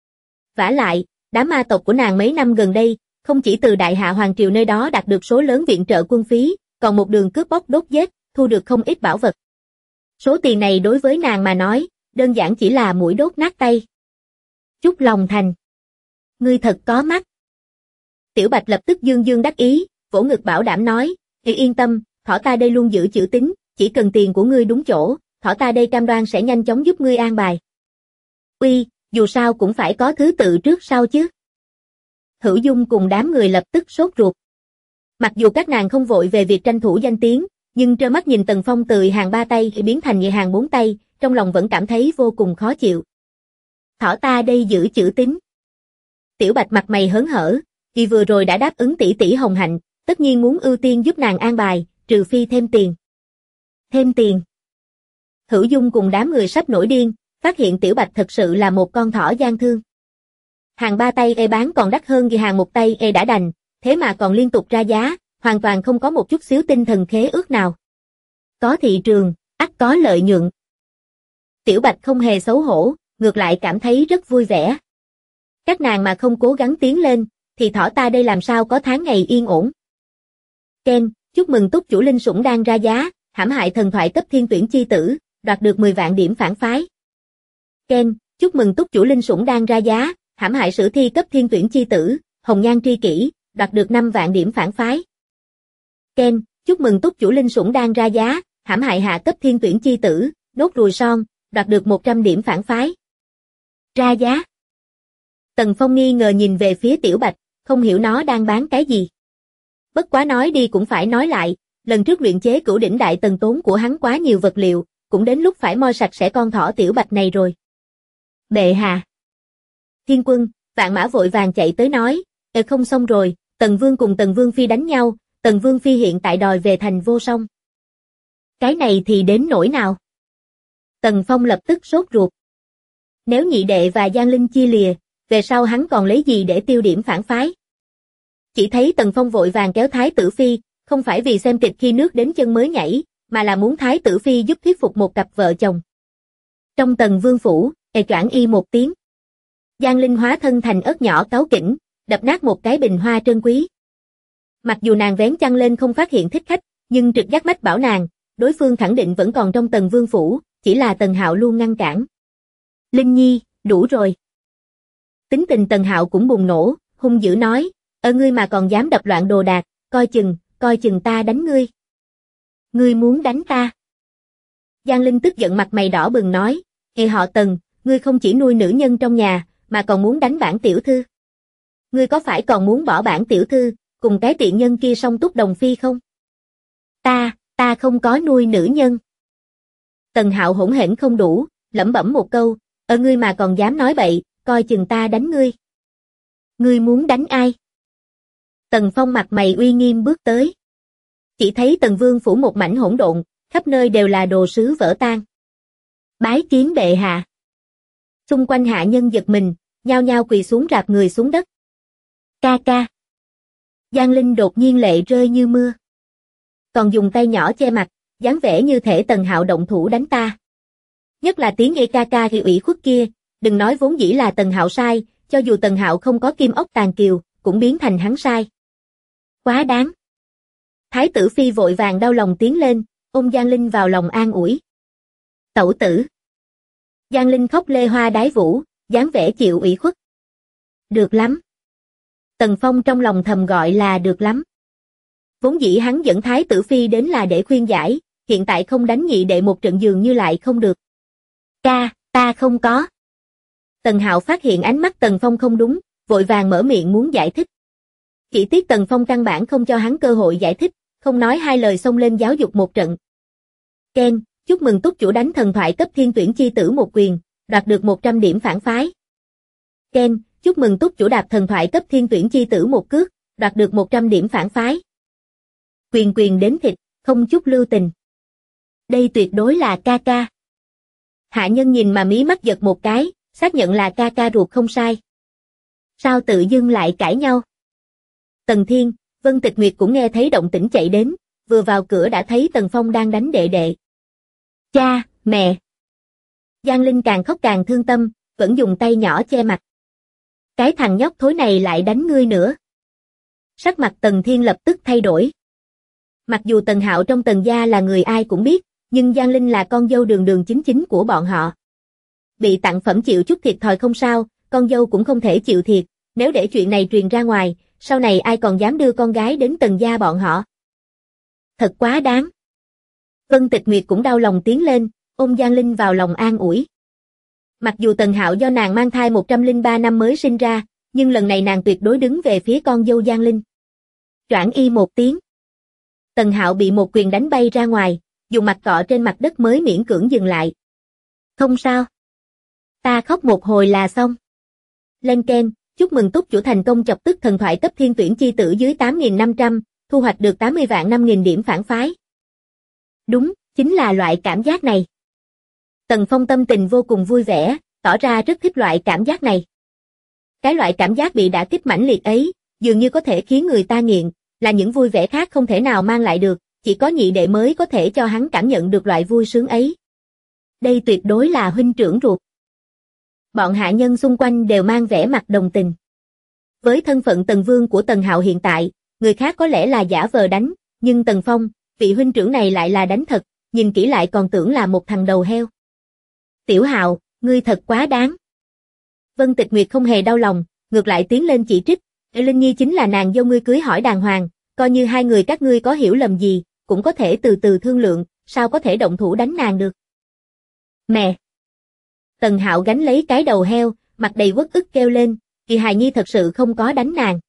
Vả lại, đám ma tộc của nàng mấy năm gần đây, không chỉ từ Đại Hạ Hoàng Triều nơi đó đạt được số lớn viện trợ quân phí, còn một đường cướp bóc đốt giết, thu được không ít bảo vật. Số tiền này đối với nàng mà nói, đơn giản chỉ là mũi đốt nát tay. Chúc lòng thành. Ngươi thật có mắt. Tiểu Bạch lập tức dương dương đắc ý, vỗ ngực bảo đảm nói, yên tâm, thỏ ta đây luôn giữ chữ tín, chỉ cần tiền của ngươi đúng chỗ, thỏ ta đây cam đoan sẽ nhanh chóng giúp ngươi an bài. Uy, dù sao cũng phải có thứ tự trước sau chứ. Hữu Dung cùng đám người lập tức sốt ruột. Mặc dù các nàng không vội về việc tranh thủ danh tiếng, nhưng trơ mắt nhìn Tần Phong từ hàng ba tay biến thành hàng 4 tay, trong lòng vẫn cảm thấy vô cùng khó chịu. Thỏ ta đây giữ chữ tín. Tiểu Bạch mặt mày hớn hở, vì vừa rồi đã đáp ứng tỷ tỷ Hồng Hạnh, tất nhiên muốn ưu tiên giúp nàng an bài, trừ phi thêm tiền. Thêm tiền. Hữu Dung cùng đám người sắp nổi điên, phát hiện Tiểu Bạch thật sự là một con thỏ gian thương. Hàng ba tay bán còn đắt hơn hàng một tay đã đành, thế mà còn liên tục ra giá, hoàn toàn không có một chút xíu tinh thần khế ước nào. Có thị trường, ắt có lợi nhuận. Tiểu Bạch không hề xấu hổ, ngược lại cảm thấy rất vui vẻ. Các nàng mà không cố gắng tiến lên, thì thỏ ta đây làm sao có tháng ngày yên ổn. Ken, chúc mừng túc chủ linh sủng đang ra giá, hãm hại thần thoại cấp thiên tuyển chi tử, đoạt được 10 vạn điểm phản phái. Ken, chúc mừng túc chủ linh sủng đang ra giá, hãm hại sử thi cấp thiên tuyển chi tử, hồng nhan tri kỷ, đoạt được 5 vạn điểm phản phái. Ken, chúc mừng túc chủ linh sủng đang ra giá, hãm hại hạ cấp thiên tuyển chi tử, nốt ruồi son, đoạt được 100 điểm phản phái. Ra giá. Tần Phong nghi ngờ nhìn về phía Tiểu Bạch, không hiểu nó đang bán cái gì. Bất quá nói đi cũng phải nói lại, lần trước luyện chế cửu đỉnh đại tần tốn của hắn quá nhiều vật liệu, cũng đến lúc phải moi sạch sẽ con thỏ Tiểu Bạch này rồi. Bệ hạ. Thiên Quân, Vạn Mã vội vàng chạy tới nói, không xong rồi, Tần Vương cùng Tần Vương Phi đánh nhau, Tần Vương Phi hiện tại đòi về thành Vô Song. Cái này thì đến nỗi nào? Tần Phong lập tức sốt ruột. Nếu nhị đệ và Giang Linh chia lìa, về sau hắn còn lấy gì để tiêu điểm phản phái? Chỉ thấy Tần Phong vội vàng kéo Thái Tử Phi, không phải vì xem kịch khi nước đến chân mới nhảy, mà là muốn Thái Tử Phi giúp thuyết phục một cặp vợ chồng. Trong Tần Vương phủ, choảng y một tiếng. Giang Linh hóa thân thành ớt nhỏ cáu kỉnh, đập nát một cái bình hoa trân quý. Mặc dù nàng vén chăn lên không phát hiện thích khách, nhưng trực giác mách bảo nàng, đối phương khẳng định vẫn còn trong Tần Vương phủ, chỉ là Tần Hạo luôn ngăn cản. Linh Nhi, đủ rồi. Tính tình Tần Hạo cũng bùng nổ, hung dữ nói, ngươi mà còn dám đập loạn đồ đạc, coi chừng ta đánh ngươi. Ngươi muốn đánh ta? Giang Linh tức giận mặt mày đỏ bừng nói, họ Tần, ngươi không chỉ nuôi nữ nhân trong nhà, mà còn muốn đánh bản tiểu thư. Ngươi có phải còn muốn bỏ bản tiểu thư, cùng cái tiện nhân kia song túc đồng phi không? Ta không có nuôi nữ nhân. Tần Hạo hỗn hển không đủ, lẩm bẩm một câu, ngươi mà còn dám nói bậy, coi chừng ta đánh ngươi. Ngươi muốn đánh ai? Tần Phong mặt mày uy nghiêm bước tới. Chỉ thấy Tần Vương phủ một mảnh hỗn độn, khắp nơi đều là đồ sứ vỡ tan. Bái kiến bệ hạ. Xung quanh hạ nhân giật mình, nhao nhao quỳ xuống rạp người xuống đất. Ca ca. Giang Linh đột nhiên lệ rơi như mưa. Còn dùng tay nhỏ che mặt, dáng vẻ như thể Tần Hạo động thủ đánh ta. Nhất là tiếng ê ca ca thì ủy khuất kia, đừng nói vốn dĩ là Tần Hạo sai, cho dù Tần Hạo không có kim ốc tàn kiều, cũng biến thành hắn sai. Quá đáng. Thái tử phi vội vàng đau lòng tiến lên, ôm Giang Linh vào lòng an ủi. Tẩu tử. Giang Linh khóc lê hoa đái vũ, dáng vẻ chịu ủy khuất. Được lắm. Tần Phong trong lòng thầm gọi là được lắm. Vốn dĩ hắn dẫn Thái tử phi đến là để khuyên giải, hiện tại không đánh nhị đệ một trận dường như lại không được. Ca, ta không có. Tần Hạo phát hiện ánh mắt Tần Phong không đúng, vội vàng mở miệng muốn giải thích. Chỉ tiếc Tần Phong căn bản không cho hắn cơ hội giải thích, không nói hai lời xông lên giáo dục một trận. Ken, chúc mừng túc chủ đánh thần thoại cấp thiên tuyển chi tử một quyền, đoạt được 100 điểm phản phái. Ken, chúc mừng túc chủ đạp thần thoại cấp thiên tuyển chi tử một cước, đoạt được 100 điểm phản phái. Quyền quyền đến thịt, không chút lưu tình. Đây tuyệt đối là ca ca. Hạ nhân nhìn mà mí mắt giật một cái, xác nhận là ca ca ruột không sai. Sao tự dưng lại cãi nhau? Tần Thiên, Vân Tịch Nguyệt cũng nghe thấy động tĩnh chạy đến, vừa vào cửa đã thấy Tần Phong đang đánh đệ đệ. Cha, mẹ. Giang Linh càng khóc càng thương tâm, vẫn dùng tay nhỏ che mặt. Cái thằng nhóc thối này lại đánh ngươi nữa. Sắc mặt Tần Thiên lập tức thay đổi. Mặc dù Tần Hạo trong Tần gia là người ai cũng biết, nhưng Giang Linh là con dâu đường đường chính chính của bọn họ. Bị tặng phẩm chịu chút thiệt thòi không sao, con dâu cũng không thể chịu thiệt, nếu để chuyện này truyền ra ngoài, sau này ai còn dám đưa con gái đến Tần gia bọn họ. Thật quá đáng. Vân Tịch Nguyệt cũng đau lòng tiến lên, ôm Giang Linh vào lòng an ủi. Mặc dù Tần Hạo do nàng mang thai 103 năm mới sinh ra, nhưng lần này nàng tuyệt đối đứng về phía con dâu Giang Linh. Choảng y một tiếng. Tần Hạo bị một quyền đánh bay ra ngoài, dùng mặt cọ trên mặt đất mới miễn cưỡng dừng lại. Không sao. Ta khóc một hồi là xong. Lên Ken, chúc mừng túc chủ thành công chọc tức thần thoại cấp thiên tuyển chi tử dưới 8.500, thu hoạch được 80 vạn 5.000 điểm phản phái. Đúng, chính là loại cảm giác này. Tần Phong tâm tình vô cùng vui vẻ, tỏ ra rất thích loại cảm giác này. Cái loại cảm giác bị đả kích mãnh liệt ấy, dường như có thể khiến người ta nghiện, là những vui vẻ khác không thể nào mang lại được, chỉ có nhị đệ mới có thể cho hắn cảm nhận được loại vui sướng ấy. Đây tuyệt đối là huynh trưởng ruột. Bọn hạ nhân xung quanh đều mang vẻ mặt đồng tình. Với thân phận Tần Vương của Tần Hạo hiện tại, người khác có lẽ là giả vờ đánh, nhưng Tần Phong, vị huynh trưởng này lại là đánh thật, nhìn kỹ lại còn tưởng là một thằng đầu heo. Tiểu Hạo, ngươi thật quá đáng. Vân Tịch Nguyệt không hề đau lòng, ngược lại tiến lên chỉ trích, Linh Nhi chính là nàng dâu ngươi cưới hỏi đàng hoàng, coi như hai người các ngươi có hiểu lầm gì, cũng có thể từ từ thương lượng, sao có thể động thủ đánh nàng được. Mẹ! Tần Hạo gánh lấy cái đầu heo, mặt đầy uất ức kêu lên, Kỳ hài nhi thật sự không có đánh nàng.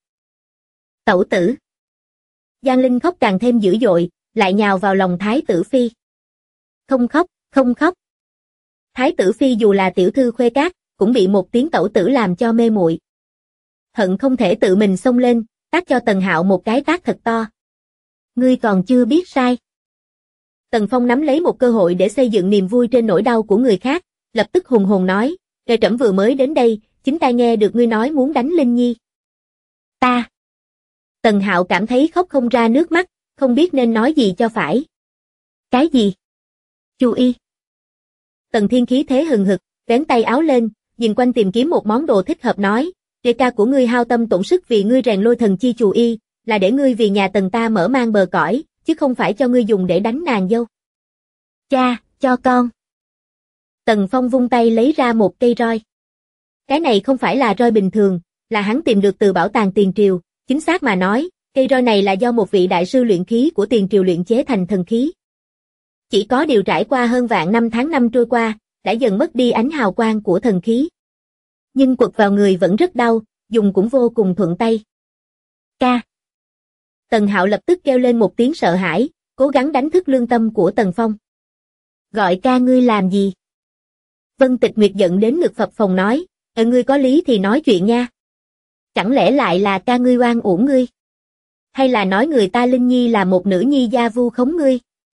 Tẩu tử! Giang Linh khóc càng thêm dữ dội, lại nhào vào lòng Thái tử Phi. Không khóc, không khóc. Thái tử Phi dù là tiểu thư khuê cát, cũng bị một tiếng tẩu tử làm cho mê muội. Hận không thể tự mình xông lên, tát cho Tần Hạo một cái tát thật to. Ngươi còn chưa biết sai. Tần Phong nắm lấy một cơ hội để xây dựng niềm vui trên nỗi đau của người khác, lập tức hùng hồn nói, Trệ Trẫm vừa mới đến đây, chính tai nghe được ngươi nói muốn đánh Linh Nhi. Ta. Tần Hạo cảm thấy khóc không ra nước mắt, không biết nên nói gì cho phải. Cái gì? Chú y. Tần Thiên khí thế hừng hực, vén tay áo lên, nhìn quanh tìm kiếm một món đồ thích hợp nói, Đệ ca của ngươi hao tâm tổn sức vì ngươi rèn lôi thần chi chù y, là để ngươi vì nhà Tần ta mở mang bờ cõi, chứ không phải cho ngươi dùng để đánh nàng dâu. Cha, cho con. Tần Phong vung tay lấy ra một cây roi. Cái này không phải là roi bình thường, là hắn tìm được từ bảo tàng tiền triều, chính xác mà nói, cây roi này là do một vị đại sư luyện khí của tiền triều luyện chế thành thần khí. Chỉ có điều trải qua hơn vạn năm tháng năm trôi qua, đã dần mất đi ánh hào quang của thần khí. Nhưng quật vào người vẫn rất đau, dùng cũng vô cùng thuận tay. Ca. Tần Hạo lập tức kêu lên một tiếng sợ hãi, cố gắng đánh thức lương tâm của Tần Phong. Gọi ca ngươi làm gì? Vân Tịch Nguyệt giận đến ngực phập phồng nói, ngươi có lý thì nói chuyện nha. Chẳng lẽ lại là ca ngươi oan uổng ngươi? Hay là nói người ta Linh Nhi là một nữ nhi gia vu khống ngươi?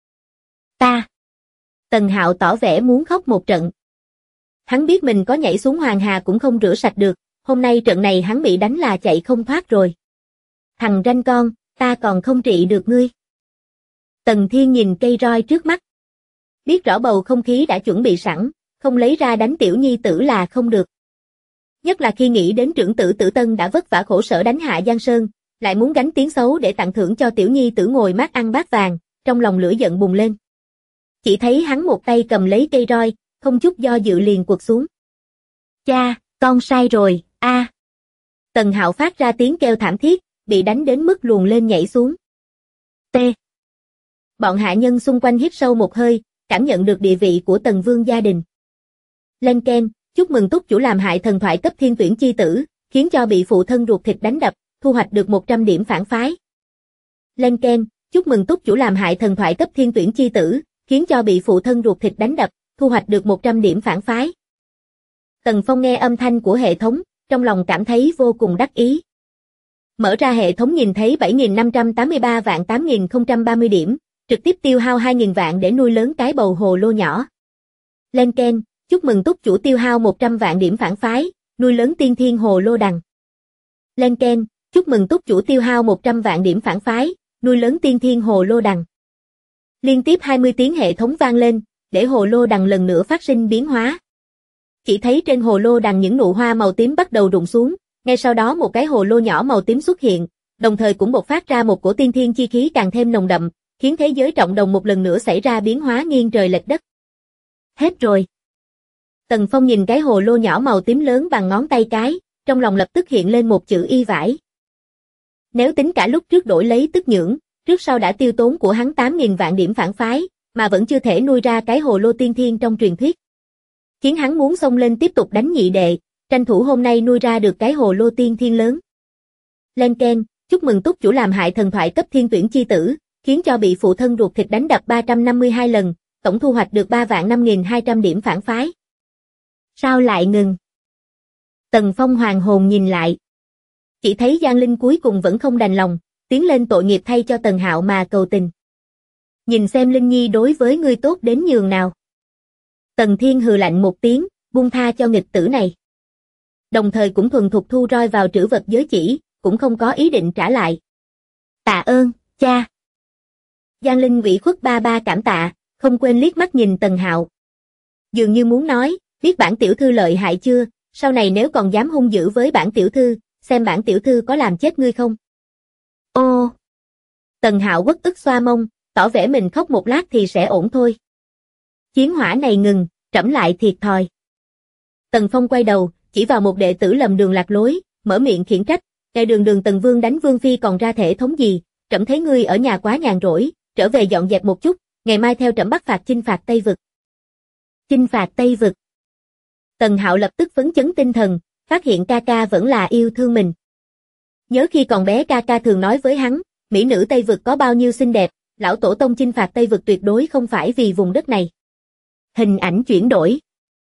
Ta. Tần Hạo tỏ vẻ muốn khóc một trận. Hắn biết mình có nhảy xuống Hoàng Hà cũng không rửa sạch được, hôm nay trận này hắn bị đánh là chạy không thoát rồi. Thằng ranh con, ta còn không trị được ngươi. Tần Thiên nhìn cây roi trước mắt. Biết rõ bầu không khí đã chuẩn bị sẵn, không lấy ra đánh tiểu nhi tử là không được. Nhất là khi nghĩ đến trưởng tử Tử Tân đã vất vả khổ sở đánh hạ Giang Sơn, lại muốn gánh tiếng xấu để tặng thưởng cho tiểu nhi tử ngồi mát ăn bát vàng, trong lòng lửa giận bùng lên. Chỉ thấy hắn một tay cầm lấy cây roi, không chút do dự liền quật xuống. Cha, con sai rồi, a. Tần Hạo phát ra tiếng kêu thảm thiết, bị đánh đến mức luồn lên nhảy xuống. T. Bọn hạ nhân xung quanh hít sâu một hơi, cảm nhận được địa vị của Tần Vương gia đình. Lên keng, chúc mừng túc chủ làm hại thần thoại cấp thiên tuyển chi tử, khiến cho bị phụ thân ruột thịt đánh đập, thu hoạch được 100 điểm phản phái. Lên keng, chúc mừng túc chủ làm hại thần thoại cấp thiên tuyển chi tử, khiến cho bị phụ thân ruột thịt đánh đập, thu hoạch được 100 điểm phản phái. Tần Phong nghe âm thanh của hệ thống, trong lòng cảm thấy vô cùng đắc ý. Mở ra hệ thống nhìn thấy 7.583 vạn 8.030 điểm, trực tiếp tiêu hao 2.000 vạn để nuôi lớn cái bầu hồ lô nhỏ. Lên keng, chúc mừng túc chủ tiêu hao 100 vạn điểm phản phái, nuôi lớn tiên thiên hồ lô đằng. Lên keng, chúc mừng túc chủ tiêu hao 100 vạn điểm phản phái, nuôi lớn tiên thiên hồ lô đằng. Liên tiếp 20 tiếng hệ thống vang lên, để hồ lô đằng lần nữa phát sinh biến hóa. Chỉ thấy trên hồ lô đằng những nụ hoa màu tím bắt đầu rụng xuống, ngay sau đó một cái hồ lô nhỏ màu tím xuất hiện, đồng thời cũng bộc phát ra một cổ tiên thiên chi khí càng thêm nồng đậm, khiến thế giới trọng đồng một lần nữa xảy ra biến hóa nghiêng trời lệch đất. Hết rồi. Tần Phong nhìn cái hồ lô nhỏ màu tím lớn bằng ngón tay cái, trong lòng lập tức hiện lên một chữ y vải. Nếu tính cả lúc trước đổi lấy tức nhưỡng, trước sau đã tiêu tốn của hắn 8.000 vạn điểm phản phái, mà vẫn chưa thể nuôi ra cái hồ lô tiên thiên trong truyền thuyết. Khiến hắn muốn xông lên tiếp tục đánh nhị đệ, tranh thủ hôm nay nuôi ra được cái hồ lô tiên thiên lớn. Lên keng, chúc mừng túc chủ làm hại thần thoại cấp thiên tuyển chi tử, khiến cho bị phụ thân ruột thịt đánh đập 352 lần, tổng thu hoạch được 3.5200 điểm phản phái. Sao lại ngừng? Tần Phong hoàng hồn nhìn lại. Chỉ thấy Giang Linh cuối cùng vẫn không đành lòng, tiến lên tội nghiệp thay cho Tần Hạo mà cầu tình. Nhìn xem Linh Nhi đối với ngươi tốt đến nhường nào. Tần Thiên hừ lạnh một tiếng, buông tha cho nghịch tử này. Đồng thời cũng thuần thục thu roi vào trữ vật giới chỉ, cũng không có ý định trả lại. Tạ ơn, cha. Giang Linh ủy khuất ba ba cảm tạ, không quên liếc mắt nhìn Tần Hạo. Dường như muốn nói, biết bản tiểu thư lợi hại chưa, sau này nếu còn dám hung dữ với bản tiểu thư, xem bản tiểu thư có làm chết ngươi không. Ô. Tần Hạo uất ức xoa mông, tỏ vẻ mình khóc một lát thì sẽ ổn thôi. Chiến hỏa này ngừng, trẫm lại thiệt thòi. Tần Phong quay đầu, chỉ vào một đệ tử lầm đường lạc lối, mở miệng khiển trách, ngày đường đường Tần Vương đánh Vương Phi còn ra thể thống gì, trẫm thấy ngươi ở nhà quá nhàn rỗi, trở về dọn dẹp một chút, ngày mai theo trẫm bắt phạt chinh phạt Tây Vực. Chinh phạt Tây Vực. Tần Hạo lập tức phấn chấn tinh thần, phát hiện ca ca vẫn là yêu thương mình. Nhớ khi còn bé ca ca thường nói với hắn, mỹ nữ Tây Vực có bao nhiêu xinh đẹp, lão tổ tông chinh phạt Tây Vực tuyệt đối không phải vì vùng đất này. Hình ảnh chuyển đổi.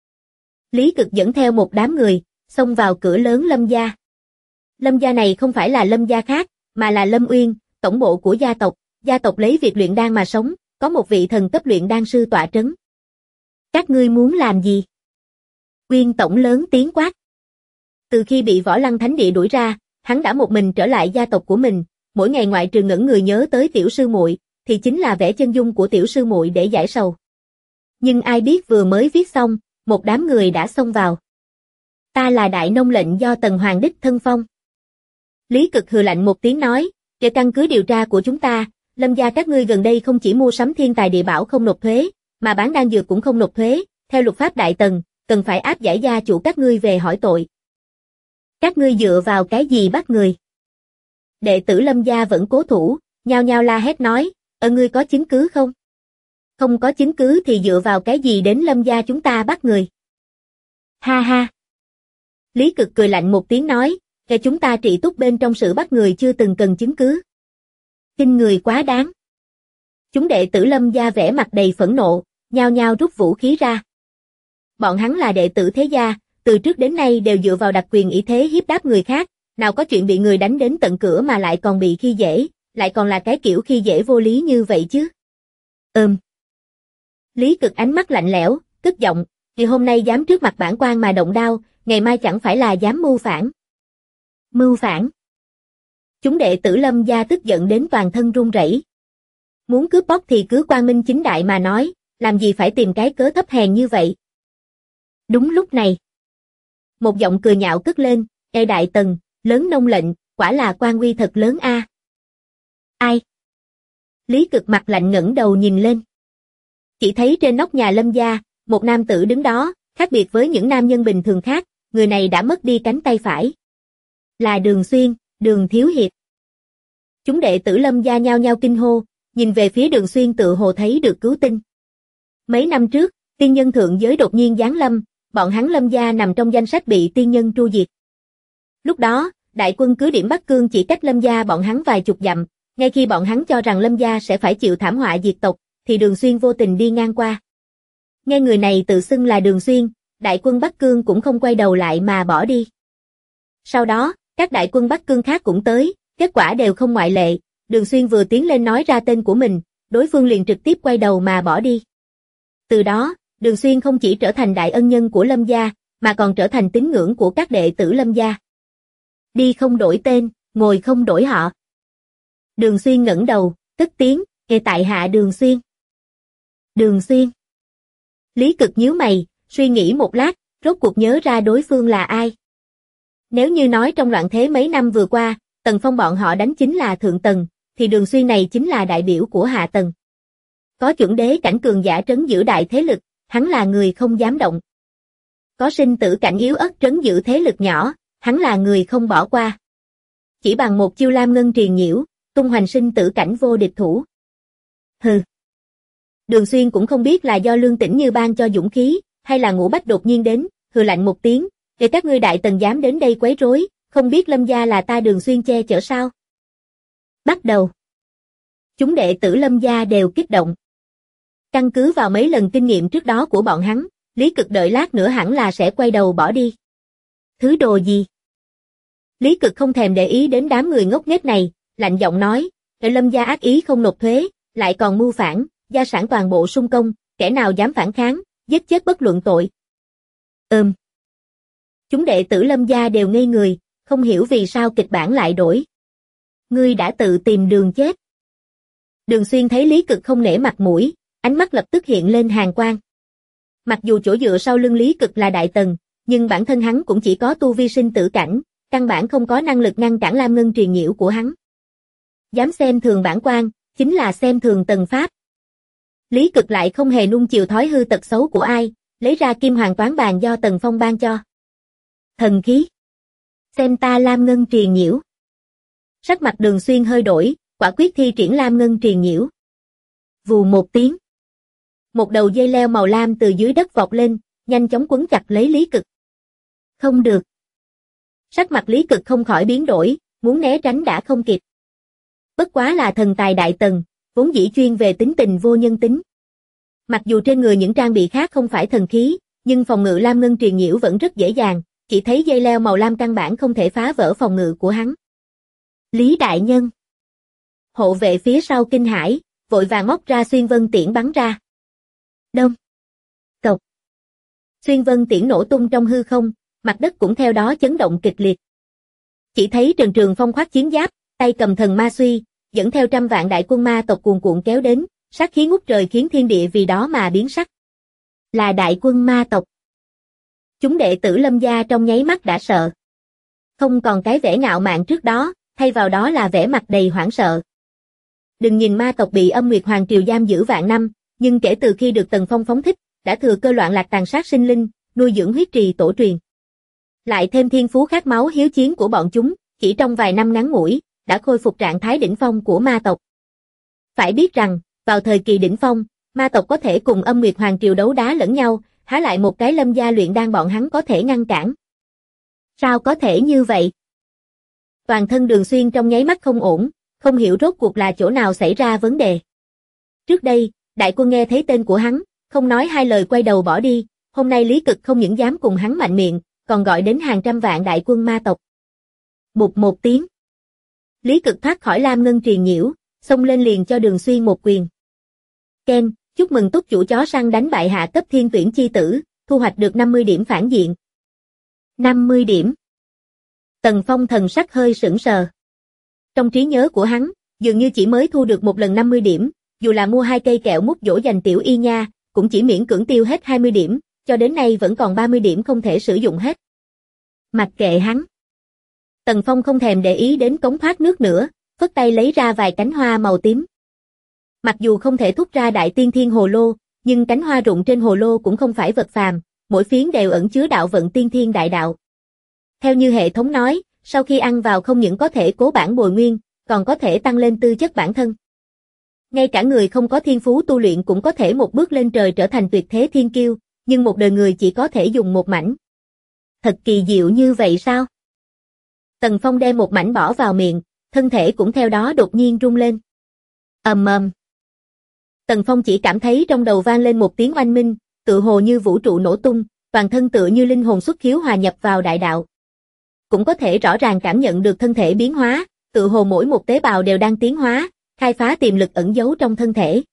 Lý Cực dẫn theo một đám người, xông vào cửa lớn Lâm gia. Lâm gia này không phải là Lâm gia khác, mà là Lâm Uyên, tổng bộ của gia tộc lấy việc luyện đan mà sống, có một vị thần cấp luyện đan sư tọa trấn. Các ngươi muốn làm gì? Uyên tổng lớn tiếng quát. Từ khi bị Võ Lăng Thánh Địa đuổi ra, hắn đã một mình trở lại gia tộc của mình, mỗi ngày ngoại trừ ngẩn người nhớ tới tiểu sư muội, thì chính là vẽ chân dung của tiểu sư muội để giải sầu. Nhưng ai biết vừa mới viết xong, một đám người đã xông vào. Ta là đại nông lệnh do Tần Hoàng đích thân phong. Lý Cực hừ lạnh một tiếng nói, để căn cứ điều tra của chúng ta, Lâm gia các ngươi gần đây không chỉ mua sắm thiên tài địa bảo không nộp thuế, mà bán đan dược cũng không nộp thuế, theo luật pháp Đại Tần, cần phải áp giải gia chủ các ngươi về hỏi tội. Các ngươi dựa vào cái gì bắt người? Đệ tử Lâm gia vẫn cố thủ, nhao nhao la hét nói, ngươi có chứng cứ không? Không có chứng cứ thì dựa vào cái gì đến Lâm gia chúng ta bắt người? Ha ha. Lý Cực cười lạnh một tiếng nói, kẻ chúng ta trị túc bên trong sự bắt người chưa từng cần chứng cứ. Khinh người quá đáng. Chúng đệ tử Lâm gia vẻ mặt đầy phẫn nộ, nhao nhao rút vũ khí ra. Bọn hắn là đệ tử thế gia, từ trước đến nay đều dựa vào đặc quyền ỷ thế hiếp đáp người khác, Nào có chuyện bị người đánh đến tận cửa mà lại còn bị khi dễ, lại còn là cái kiểu khi dễ vô lý như vậy chứ. Lý Cực ánh mắt lạnh lẽo, tức giọng, thì hôm nay dám trước mặt bản quan mà động đao, ngày mai chẳng phải là dám mưu phản. Mưu phản. Chúng đệ tử Lâm gia tức giận đến toàn thân run rẩy. Muốn cướp bóc thì cứ quang minh chính đại mà nói, làm gì phải tìm cái cớ thấp hèn như vậy. Đúng lúc này, một giọng cười nhạo cất lên, ê đại tần, lớn nông lệnh, quả là quan uy thật lớn a. Ai? Lý Cực mặt lạnh ngẩng đầu nhìn lên. Chỉ thấy trên nóc nhà Lâm gia, một nam tử đứng đó, khác biệt với những nam nhân bình thường khác, người này đã mất đi cánh tay phải. Là Đường Xuyên, Đường thiếu hiệp. Chúng đệ tử Lâm gia nhao nhao kinh hô, nhìn về phía Đường Xuyên tự hồ thấy được cứu tinh. Mấy năm trước, tiên nhân thượng giới đột nhiên giáng lâm, bọn hắn Lâm gia nằm trong danh sách bị tiên nhân tru diệt. Lúc đó, đại quân cứ điểm Bắc Cương chỉ cách Lâm gia bọn hắn vài chục dặm, ngay khi bọn hắn cho rằng Lâm gia sẽ phải chịu thảm họa diệt tộc, thì Đường Xuyên vô tình đi ngang qua. Nghe người này tự xưng là Đường Xuyên, đại quân Bắc Cương cũng không quay đầu lại mà bỏ đi. Sau đó, các đại quân Bắc Cương khác cũng tới, kết quả đều không ngoại lệ, Đường Xuyên vừa tiến lên nói ra tên của mình, đối phương liền trực tiếp quay đầu mà bỏ đi. Từ đó, Đường Xuyên không chỉ trở thành đại ân nhân của Lâm gia, mà còn trở thành tín ngưỡng của các đệ tử Lâm gia. Đi không đổi tên, ngồi không đổi họ. Đường Xuyên ngẩng đầu, cất tiếng, "Ê tại hạ Đường Xuyên." Đường Xuyên. Lý Cực nhíu mày, suy nghĩ một lát, rốt cuộc nhớ ra đối phương là ai. Nếu như nói trong loạn thế mấy năm vừa qua, Tần Phong bọn họ đánh chính là thượng tầng, thì Đường Xuyên này chính là đại biểu của hạ tầng. Có chuẩn đế cảnh cường giả trấn giữ đại thế lực, hắn là người không dám động. Có sinh tử cảnh yếu ớt trấn giữ thế lực nhỏ, hắn là người không bỏ qua. Chỉ bằng một chiêu lam ngân triền nhiễu, tung hoành sinh tử cảnh vô địch thủ. Hừ. Đường Xuyên cũng không biết là do Lương Tĩnh Như ban cho dũng khí, hay là Ngũ Bách đột nhiên đến, hừ lạnh một tiếng, để các ngươi đại tần dám đến đây quấy rối, không biết Lâm gia là ta Đường Xuyên che chở sao? Bắt đầu. Chúng đệ tử Lâm gia đều kích động. Căn cứ vào mấy lần kinh nghiệm trước đó của bọn hắn, Lý Cực đợi lát nữa hẳn là sẽ quay đầu bỏ đi. Thứ đồ gì? Lý Cực không thèm để ý đến đám người ngốc nghếch này, lạnh giọng nói, Lâm gia ác ý không nộp thuế, lại còn mưu phản, gia sản toàn bộ sung công, kẻ nào dám phản kháng, giết chết bất luận tội. Chúng đệ tử Lâm gia đều ngây người, không hiểu vì sao kịch bản lại đổi. Ngươi đã tự tìm đường chết. Đường Xuyên thấy Lý Cực không nể mặt mũi, ánh mắt lập tức hiện lên hàn quang. Mặc dù chỗ dựa sau lưng Lý Cực là đại tần, nhưng bản thân hắn cũng chỉ có tu vi sinh tử cảnh, căn bản không có năng lực ngăn cản lam ngân truyền nhiễu của hắn. Dám xem thường bản quan, chính là xem thường Tần pháp. Lý Cực lại không hề nuông chiều thói hư tật xấu của ai, lấy ra kim hoàng toán bàn do Tần Phong ban cho. Thần khí. Xem ta lam ngân truyền nhiễu. Sắc mặt Đường Xuyên hơi đổi, quả quyết thi triển lam ngân truyền nhiễu. Vù một tiếng. Một đầu dây leo màu lam từ dưới đất vọt lên, nhanh chóng quấn chặt lấy Lý Cực. Không được. Sắc mặt Lý Cực không khỏi biến đổi, muốn né tránh đã không kịp. Bất quá là thần tài đại tần, vốn dĩ chuyên về tính tình vô nhân tính. Mặc dù trên người những trang bị khác không phải thần khí, nhưng phòng ngự lam ngân truyền nhiễu vẫn rất dễ dàng, chỉ thấy dây leo màu lam căn bản không thể phá vỡ phòng ngự của hắn. Lý đại nhân. Hộ vệ phía sau kinh hãi, vội vàng móc ra xuyên vân tiễn bắn ra. Đông. Cộc. Xuyên vân tiễn nổ tung trong hư không, mặt đất cũng theo đó chấn động kịch liệt. Chỉ thấy Trần Trường Phong khoác chiến giáp, tay cầm thần ma xuy, dẫn theo trăm vạn đại quân ma tộc cuồn cuộn kéo đến, sát khí ngút trời khiến thiên địa vì đó mà biến sắc. Là đại quân ma tộc. Chúng đệ tử Lâm gia trong nháy mắt đã sợ. Không còn cái vẻ ngạo mạn trước đó, thay vào đó là vẻ mặt đầy hoảng sợ. Đừng nhìn ma tộc bị Âm Nguyệt Hoàng triều giam giữ vạn năm, nhưng kể từ khi được Tần Phong phóng thích, đã thừa cơ loạn lạc tàn sát sinh linh, nuôi dưỡng huyết trì tổ truyền. Lại thêm thiên phú khát máu hiếu chiến của bọn chúng, chỉ trong vài năm ngắn ngủi, đã khôi phục trạng thái đỉnh phong của ma tộc. Phải biết rằng, vào thời kỳ đỉnh phong, ma tộc có thể cùng Âm Nguyệt Hoàng triều đấu đá lẫn nhau, há lại một cái Lâm gia luyện đan bọn hắn có thể ngăn cản. Sao có thể như vậy? Toàn thân Đường Xuyên trong nháy mắt không ổn, không hiểu rốt cuộc là chỗ nào xảy ra vấn đề. Trước đây, đại quân nghe thấy tên của hắn, không nói hai lời quay đầu bỏ đi, hôm nay Lý Cực không những dám cùng hắn mạnh miệng, còn gọi đến hàng trăm vạn đại quân ma tộc. Bụt một tiếng. Lý Cực thoát khỏi Lam Ngân truyền nhiễu, xông lên liền cho Đường Xuyên một quyền. Ken, chúc mừng túc chủ chó săn đánh bại hạ cấp thiên tuyển chi tử, thu hoạch được 50 điểm phản diện. 50 điểm. Tần Phong thần sắc hơi sững sờ. Trong trí nhớ của hắn, dường như chỉ mới thu được một lần 50 điểm, dù là mua 2 cây kẹo mút dỗ dành tiểu y nha, cũng chỉ miễn cưỡng tiêu hết 20 điểm, cho đến nay vẫn còn 30 điểm không thể sử dụng hết. Mặc kệ hắn. Tần Phong không thèm để ý đến cống thoát nước nữa, phất tay lấy ra vài cánh hoa màu tím. Mặc dù không thể thúc ra đại tiên thiên hồ lô, nhưng cánh hoa rụng trên hồ lô cũng không phải vật phàm, mỗi phiến đều ẩn chứa đạo vận tiên thiên đại đạo. Theo như hệ thống nói, sau khi ăn vào không những có thể cố bản bồi nguyên, còn có thể tăng lên tư chất bản thân. Ngay cả người không có thiên phú tu luyện cũng có thể một bước lên trời trở thành tuyệt thế thiên kiêu, nhưng một đời người chỉ có thể dùng một mảnh. Thật kỳ diệu như vậy sao? Tần Phong đem một mảnh bỏ vào miệng, thân thể cũng theo đó đột nhiên rung lên. Ầm ầm. Tần Phong chỉ cảm thấy trong đầu vang lên một tiếng oanh minh, tựa hồ như vũ trụ nổ tung, toàn thân tựa như linh hồn xuất khiếu hòa nhập vào đại đạo. Cũng có thể rõ ràng cảm nhận được thân thể biến hóa, tựa hồ mỗi một tế bào đều đang tiến hóa, khai phá tiềm lực ẩn giấu trong thân thể.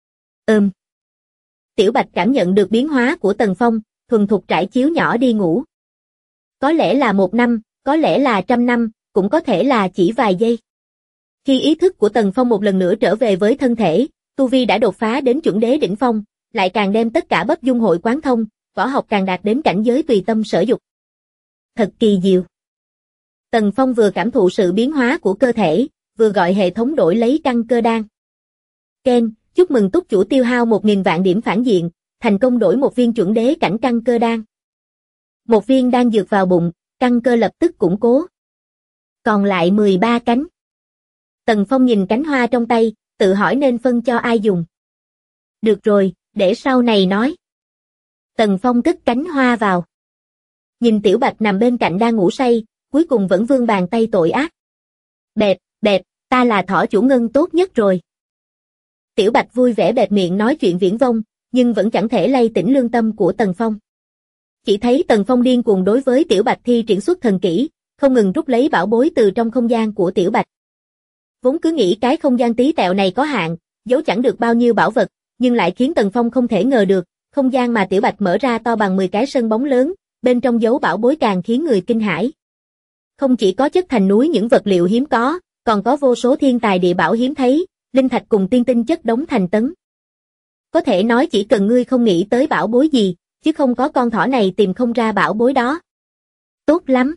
Tiểu Bạch cảm nhận được biến hóa của Tần Phong, thuần thục trải chiếu nhỏ đi ngủ. Có lẽ là 1 năm, có lẽ là 100 năm, cũng có thể là chỉ vài giây. Khi ý thức của Tần Phong một lần nữa trở về với thân thể, tu vi đã đột phá đến chuẩn đế đỉnh phong, lại càng đem tất cả bắp dung hội quán thông, võ học càng đạt đến cảnh giới tùy tâm sở dục. Thật kỳ diệu. Tần Phong vừa cảm thụ sự biến hóa của cơ thể, vừa gọi hệ thống đổi lấy căn cơ đan. Ken, chúc mừng túc chủ tiêu hao 1.000 vạn điểm phản diện, thành công đổi một viên chuẩn đế cảnh căn cơ đan. Một viên đan dược vào bụng, căn cơ lập tức củng cố. Còn lại 13 cánh. Tần Phong nhìn cánh hoa trong tay, tự hỏi nên phân cho ai dùng. Được rồi, để sau này nói. Tần Phong cất cánh hoa vào. Nhìn Tiểu Bạch nằm bên cạnh đang ngủ say, cuối cùng vẫn vươn bàn tay tội ác. Bẹp, bẹp, ta là thỏ chủ ngân tốt nhất rồi. Tiểu Bạch vui vẻ bẹp miệng nói chuyện viển vông, nhưng vẫn chẳng thể lay tỉnh lương tâm của Tần Phong. Chỉ thấy Tần Phong điên cuồng đối với Tiểu Bạch thi triển xuất thần kỹ, không ngừng rút lấy bảo bối từ trong không gian của Tiểu Bạch. Vốn cứ nghĩ cái không gian tí tẹo này có hạn, giấu chẳng được bao nhiêu bảo vật, nhưng lại khiến Tần Phong không thể ngờ được, không gian mà Tiểu Bạch mở ra to bằng 10 cái sân bóng lớn, bên trong giấu bảo bối càng khiến người kinh hãi. Không chỉ có chất thành núi những vật liệu hiếm có, còn có vô số thiên tài địa bảo hiếm thấy, linh thạch cùng tiên tinh chất đống thành tấn. Có thể nói chỉ cần ngươi không nghĩ tới bảo bối gì, chứ không có con thỏ này tìm không ra bảo bối đó. Tốt lắm.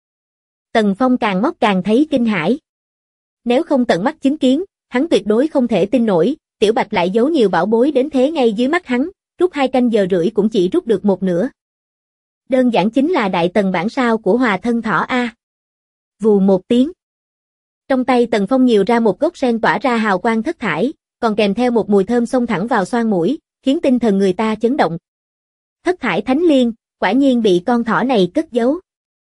Tần Phong càng móc càng thấy kinh hãi. Nếu không tận mắt chứng kiến, hắn tuyệt đối không thể tin nổi, Tiểu Bạch lại giấu nhiều bảo bối đến thế ngay dưới mắt hắn, rút 2 canh giờ rưỡi cũng chỉ rút được một nửa. Đơn giản chính là đại tần bản sao của Hòa Thân Thỏ A. Vù một tiếng. Trong tay Tần Phong nhiều ra một gốc sen tỏa ra hào quang thất thải, còn kèm theo một mùi thơm xông thẳng vào xoang mũi, khiến tinh thần người ta chấn động. Thất thải thánh liên, quả nhiên bị con thỏ này cất giấu.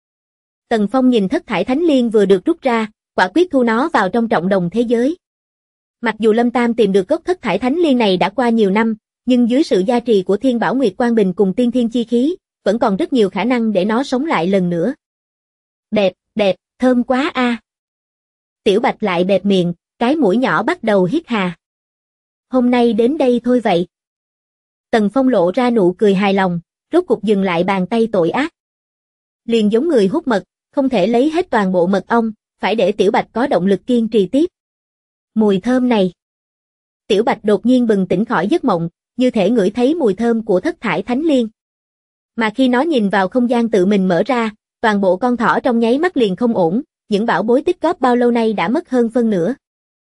Tần Phong nhìn thất thải thánh liên vừa được rút ra, quả quyết thu nó vào trong trọng đồng thế giới. Mặc dù Lâm Tam tìm được gốc thất thải thánh liên này đã qua nhiều năm, nhưng dưới sự gia trì của Thiên Bảo Nguyệt Quang Bình cùng tiên thiên chi khí, vẫn còn rất nhiều khả năng để nó sống lại lần nữa. Đẹp, đẹp, thơm quá a. Tiểu Bạch lại bẹp miệng, cái mũi nhỏ bắt đầu hít hà. Hôm nay đến đây thôi vậy. Tần Phong lộ ra nụ cười hài lòng, rốt cục dừng lại bàn tay tội ác. Liền giống người hút mật, không thể lấy hết toàn bộ mật ong, phải để Tiểu Bạch có động lực kiên trì tiếp. Mùi thơm này. Tiểu Bạch đột nhiên bừng tỉnh khỏi giấc mộng, như thể ngửi thấy mùi thơm của thất thải thánh liên. Mà khi nó nhìn vào không gian tự mình mở ra, toàn bộ con thỏ trong nháy mắt liền không ổn, những bảo bối tích góp bao lâu nay đã mất hơn phân nửa.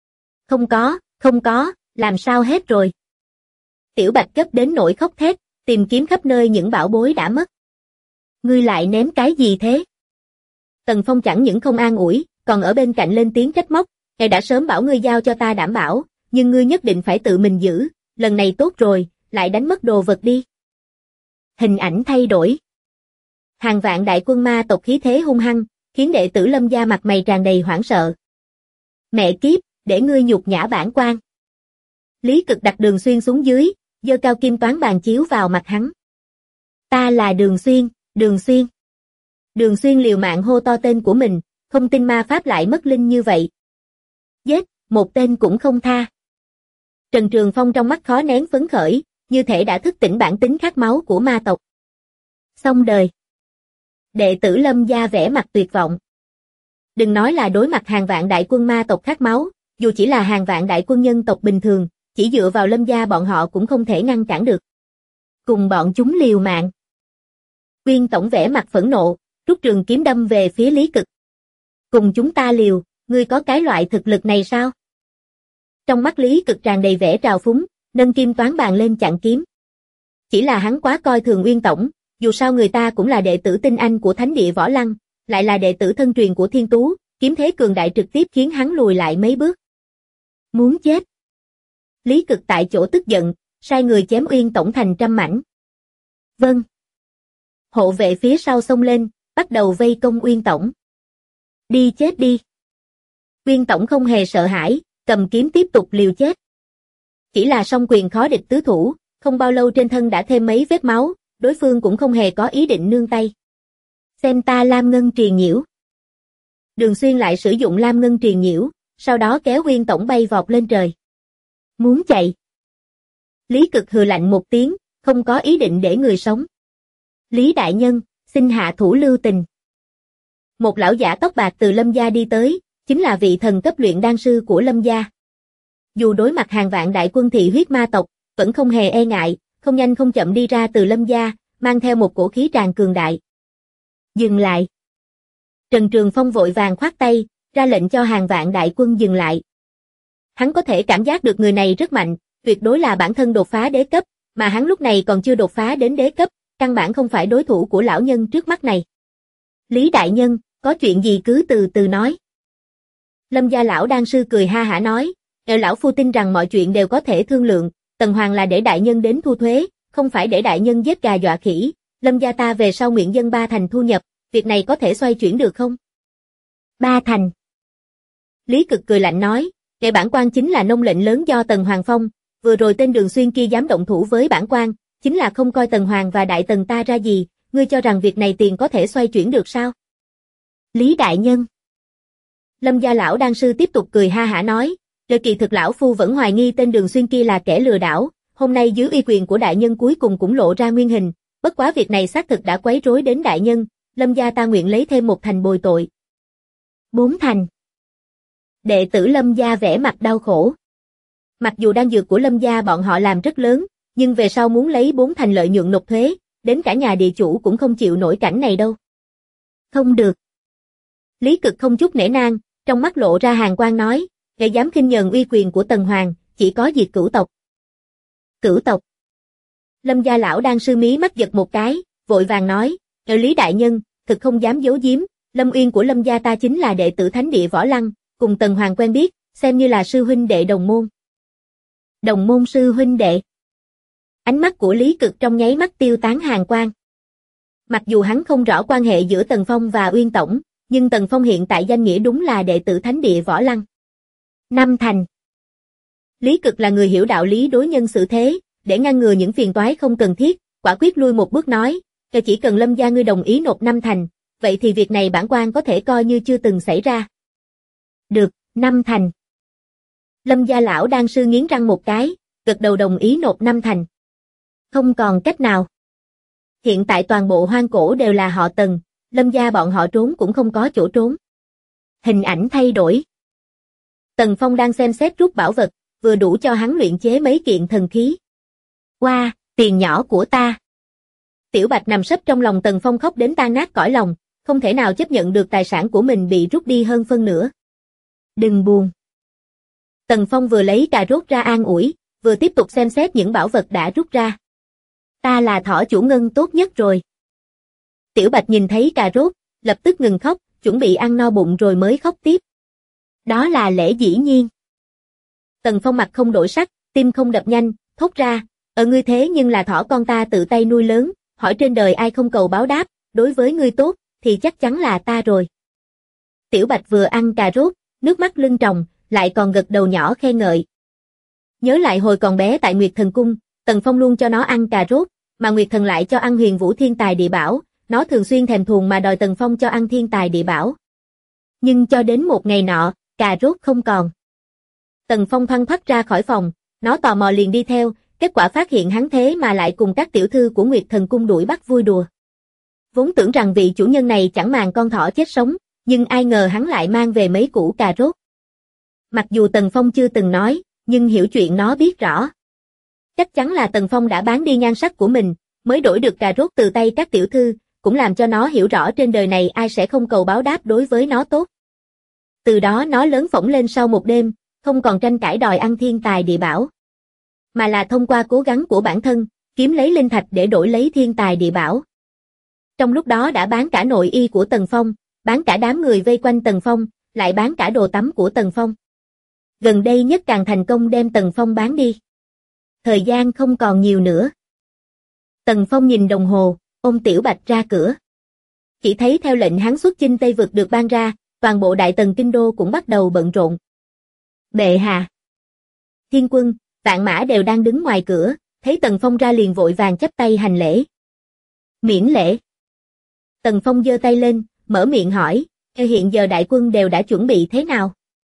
Không có, làm sao hết rồi. Tiểu Bạch gấp đến nỗi khóc thét, tìm kiếm khắp nơi những bảo bối đã mất. Ngươi lại ném cái gì thế? Tần Phong chẳng những không an ủi, còn ở bên cạnh lên tiếng trách móc, ngài đã sớm bảo ngươi giao cho ta đảm bảo, nhưng ngươi nhất định phải tự mình giữ, lần này tốt rồi, lại đánh mất đồ vật đi. Hình ảnh thay đổi. Hàng vạn đại quân ma tộc khí thế hung hăng, khiến đệ tử Lâm gia mặt mày tràn đầy hoảng sợ. Mẹ kiếp, để ngươi nhục nhã bản quan. Lý Cực đặt Đường Xuyên xuống dưới, giơ cao kim toán bàn chiếu vào mặt hắn. Ta là Đường Xuyên, Đường Xuyên. Đường Xuyên liều mạng hô to tên của mình, không tin ma pháp lại mất linh như vậy. Giết, một tên cũng không tha. Trần Trường Phong trong mắt khó nén phấn khởi, như thể đã thức tỉnh bản tính khát máu của ma tộc. Xong đời. Đệ tử Lâm gia vẻ mặt tuyệt vọng. Đừng nói là đối mặt hàng vạn đại quân ma tộc khát máu, dù chỉ là hàng vạn đại quân nhân tộc bình thường, chỉ dựa vào Lâm gia bọn họ cũng không thể ngăn cản được. Cùng bọn chúng liều mạng. Uyên Tổng vẻ mặt phẫn nộ, rút trường kiếm đâm về phía Lý Cực. Cùng chúng ta liều, ngươi có cái loại thực lực này sao? Trong mắt Lý Cực tràn đầy vẻ trào phúng, nâng kim toán bàn lên chặn kiếm. Chỉ là hắn quá coi thường Uyên Tổng, dù sao người ta cũng là đệ tử tinh anh của Thánh địa Võ Lăng, lại là đệ tử thân truyền của Thiên Tú, kiếm thế cường đại trực tiếp khiến hắn lùi lại mấy bước. Muốn chết. Lý Cực tại chỗ tức giận, sai người chém Uyên Tổng thành trăm mảnh. Vâng. Hộ vệ phía sau xông lên, bắt đầu vây công Uyên Tổng. Đi chết đi. Uyên Tổng không hề sợ hãi, cầm kiếm tiếp tục liều chết. Chỉ là song quyền khó địch tứ thủ, không bao lâu trên thân đã thêm mấy vết máu, đối phương cũng không hề có ý định nương tay. Xem ta Lam Ngân Triền Nhiễu. Đường Xuyên lại sử dụng Lam Ngân Triền Nhiễu, sau đó kéo Uyên Tổng bay vọt lên trời. Muốn chạy. Lý Cực hừ lạnh một tiếng, không có ý định để người sống. Lý đại nhân, xin hạ thủ lưu tình. Một lão giả tóc bạc từ Lâm gia đi tới, chính là vị thần cấp luyện đan sư của Lâm gia. Dù đối mặt hàng vạn đại quân thị huyết ma tộc, vẫn không hề e ngại, không nhanh không chậm đi ra từ Lâm gia, mang theo một cổ khí tràn cường đại. Dừng lại. Trần Trường Phong vội vàng khoát tay, ra lệnh cho hàng vạn đại quân dừng lại. Hắn có thể cảm giác được người này rất mạnh, tuyệt đối là bản thân đột phá đế cấp, mà hắn lúc này còn chưa đột phá đến đế cấp, căn bản không phải đối thủ của lão nhân trước mắt này. Lý đại nhân, có chuyện gì cứ từ từ nói. Lâm gia lão đan sư cười ha hả nói, lão phu tin rằng mọi chuyện đều có thể thương lượng, Tần Hoàng là để đại nhân đến thu thuế, không phải để đại nhân giết gà dọa khỉ, Lâm gia ta về sau nguyện dân 3 thành thu nhập, việc này có thể xoay chuyển được không? 3 thành. Lý Cực cười lạnh nói, kẻ bản quan chính là nông lệnh lớn do Tần Hoàng phong, vừa rồi tên Đường Xuyên kia dám động thủ với bản quan, chính là không coi Tần Hoàng và Đại Tần ta ra gì, ngươi cho rằng việc này tiền có thể xoay chuyển được sao? Lý đại nhân. Lâm gia lão đan sư tiếp tục cười ha hả nói, kỳ thực lão phu vẫn hoài nghi tên Đường Xuyên kia là kẻ lừa đảo, hôm nay dưới uy quyền của đại nhân cuối cùng cũng lộ ra nguyên hình, bất quá việc này xác thực đã quấy rối đến đại nhân, Lâm gia ta nguyện lấy thêm 1 thành bồi tội. 4 thành. Đệ tử Lâm gia vẻ mặt đau khổ. Mặc dù đan dược của Lâm gia bọn họ làm rất lớn, nhưng về sau muốn lấy 4 thành lợi nhuận nộp thuế, đến cả nhà địa chủ cũng không chịu nổi cảnh này đâu. Không được. Lý Cực không chút nể nang, trong mắt lộ ra hàn quang nói, kẻ dám khinh nhờn uy quyền của Tần Hoàng, chỉ có diệt cửu tộc. Cửu tộc. Lâm gia lão đan sư mí mắt giật một cái, vội vàng nói, Lý đại nhân, thực không dám giấu giếm, Lâm Uyên của Lâm gia ta chính là đệ tử Thánh địa Võ Lăng, cùng Tần Hoàng quen biết, xem như là sư huynh đệ đồng môn. Đồng môn sư huynh đệ. Ánh mắt của Lý Cực trong nháy mắt tiêu tán hàn quang. Mặc dù hắn không rõ quan hệ giữa Tần Phong và Uyên Tổng, nhưng Tần Phong hiện tại danh nghĩa đúng là đệ tử Thánh địa Võ Lăng. 5 thành. Lý Cực là người hiểu đạo lý đối nhân xử thế, để ngăn ngừa những phiền toái không cần thiết, quả quyết lui một bước nói, chỉ cần Lâm gia ngươi đồng ý nộp 5 thành, vậy thì việc này bản quan có thể coi như chưa từng xảy ra. Được, 5 thành. Lâm gia lão đan sư nghiến răng một cái, gật đầu đồng ý nộp 5 thành. Không còn cách nào. Hiện tại toàn bộ hoang cổ đều là họ Tần, Lâm gia bọn họ trốn cũng không có chỗ trốn. Hình ảnh thay đổi. Tần Phong đang xem xét rút bảo vật, vừa đủ cho hắn luyện chế mấy kiện thần khí. Wow, tiền nhỏ của ta. Tiểu Bạch nằm sấp trong lòng Tần Phong khóc đến tan nát cõi lòng, không thể nào chấp nhận được tài sản của mình bị rút đi hơn phân nửa. Đừng buồn. Tần Phong vừa lấy cà rốt ra an ủi, vừa tiếp tục xem xét những bảo vật đã rút ra. Ta là thỏ chủ ngân tốt nhất rồi. Tiểu Bạch nhìn thấy cà rốt, lập tức ngừng khóc, chuẩn bị ăn no bụng rồi mới khóc tiếp. Đó là lẽ dĩ nhiên. Tần Phong mặt không đổi sắc, tim không đập nhanh, thốt ra, ngươi thế nhưng là thỏ con ta tự tay nuôi lớn, hỏi trên đời ai không cầu báo đáp, đối với ngươi tốt, thì chắc chắn là ta rồi. Tiểu Bạch vừa ăn cà rốt, nước mắt lưng tròng, lại còn gật đầu nhỏ khen ngợi. Nhớ lại hồi còn bé tại Nguyệt Thần Cung, Tần Phong luôn cho nó ăn cà rốt, mà Nguyệt Thần lại cho ăn Huyền Vũ Thiên Tài Địa Bảo, nó thường xuyên thèm thuồng mà đòi Tần Phong cho ăn Thiên Tài Địa Bảo. Nhưng cho đến một ngày nọ, cà rốt không còn. Tần Phong thoăn thoắt ra khỏi phòng, nó tò mò liền đi theo, kết quả phát hiện hắn thế mà lại cùng các tiểu thư của Nguyệt Thần Cung đuổi bắt vui đùa. Vốn tưởng rằng vị chủ nhân này chẳng màng con thỏ chết sống, nhưng ai ngờ hắn lại mang về mấy củ cà rốt. Mặc dù Tần Phong chưa từng nói, nhưng hiểu chuyện nó biết rõ. Chắc chắn là Tần Phong đã bán đi nhan sắc của mình, mới đổi được cà rốt từ tay các tiểu thư, cũng làm cho nó hiểu rõ trên đời này ai sẽ không cầu báo đáp đối với nó tốt. Từ đó nó lớn phỏng lên sau một đêm, không còn tranh cãi đòi ăn thiên tài địa bảo, mà là thông qua cố gắng của bản thân, kiếm lấy linh thạch để đổi lấy thiên tài địa bảo. Trong lúc đó đã bán cả nội y của Tần Phong, bán cả đám người vây quanh Tần Phong, lại bán cả đồ tắm của Tần Phong. Gần đây nhất càng thành công đem Tần Phong bán đi. Thời gian không còn nhiều nữa. Tần Phong nhìn đồng hồ, ôm Tiểu Bạch ra cửa. Chỉ thấy theo lệnh hắn xuất chinh Tây Vực được ban ra, toàn bộ Đại Tần Kinh Đô cũng bắt đầu bận rộn. Bệ hạ, Thiên Quân, Vạn Mã đều đang đứng ngoài cửa, thấy Tần Phong ra liền vội vàng chắp tay hành lễ. Miễn lễ. Tần Phong giơ tay lên, mở miệng hỏi, hiện giờ đại quân đều đã chuẩn bị thế nào?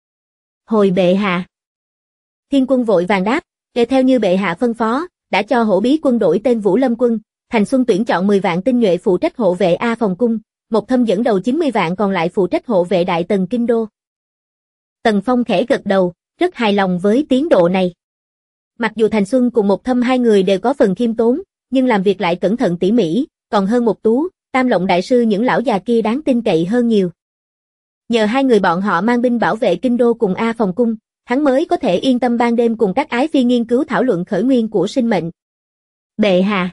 Hồi bệ hạ. Thiên Quân vội vàng đáp, theo như bệ hạ phân phó, đã cho hổ bí quân đổi tên Vũ Lâm quân, Thành Xuân tuyển chọn 10 vạn tinh nhuệ phụ trách hộ vệ A Phòng cung, Một Thâm dẫn đầu 90 vạn còn lại phụ trách hộ vệ Đại Tần Kinh Đô. Tần Phong khẽ gật đầu, rất hài lòng với tiến độ này. Mặc dù Thành Xuân cùng Một Thâm hai người đều có phần khiêm tốn, nhưng làm việc lại cẩn thận tỉ mỉ, còn hơn Một Tú, Tam Lộng đại sư những lão già kia đáng tin cậy hơn nhiều. Nhờ hai người bọn họ mang binh bảo vệ Kinh Đô cùng A Phòng cung, hắn mới có thể yên tâm ban đêm cùng các ái phi nghiên cứu thảo luận khởi nguyên của sinh mệnh. Bệ hạ.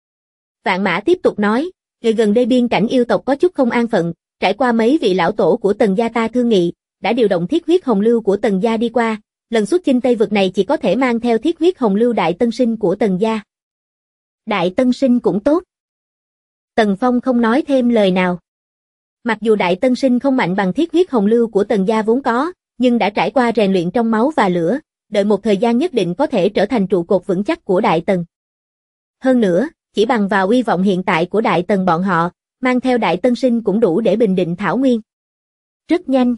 Vạn Mã tiếp tục nói, gần đây biên cảnh yêu tộc có chút không an phận, trải qua mấy vị lão tổ của Tần gia ta thương nghị, đã điều động thiết huyết hồng lưu của Tần gia đi qua, lần xuất chinh Tây vực này chỉ có thể mang theo thiết huyết hồng lưu Đại Tân Sinh của Tần gia. Đại Tân Sinh cũng tốt. Tần Phong không nói thêm lời nào. Mặc dù Đại Tân Sinh không mạnh bằng thiết huyết hồng lưu của Tần gia vốn có, nhưng đã trải qua rèn luyện trong máu và lửa, đợi một thời gian nhất định có thể trở thành trụ cột vững chắc của Đại Tần. Hơn nữa, chỉ bằng vào uy vọng hiện tại của Đại Tần bọn họ, mang theo Đại Tân Sinh cũng đủ để bình định thảo nguyên. Rất nhanh.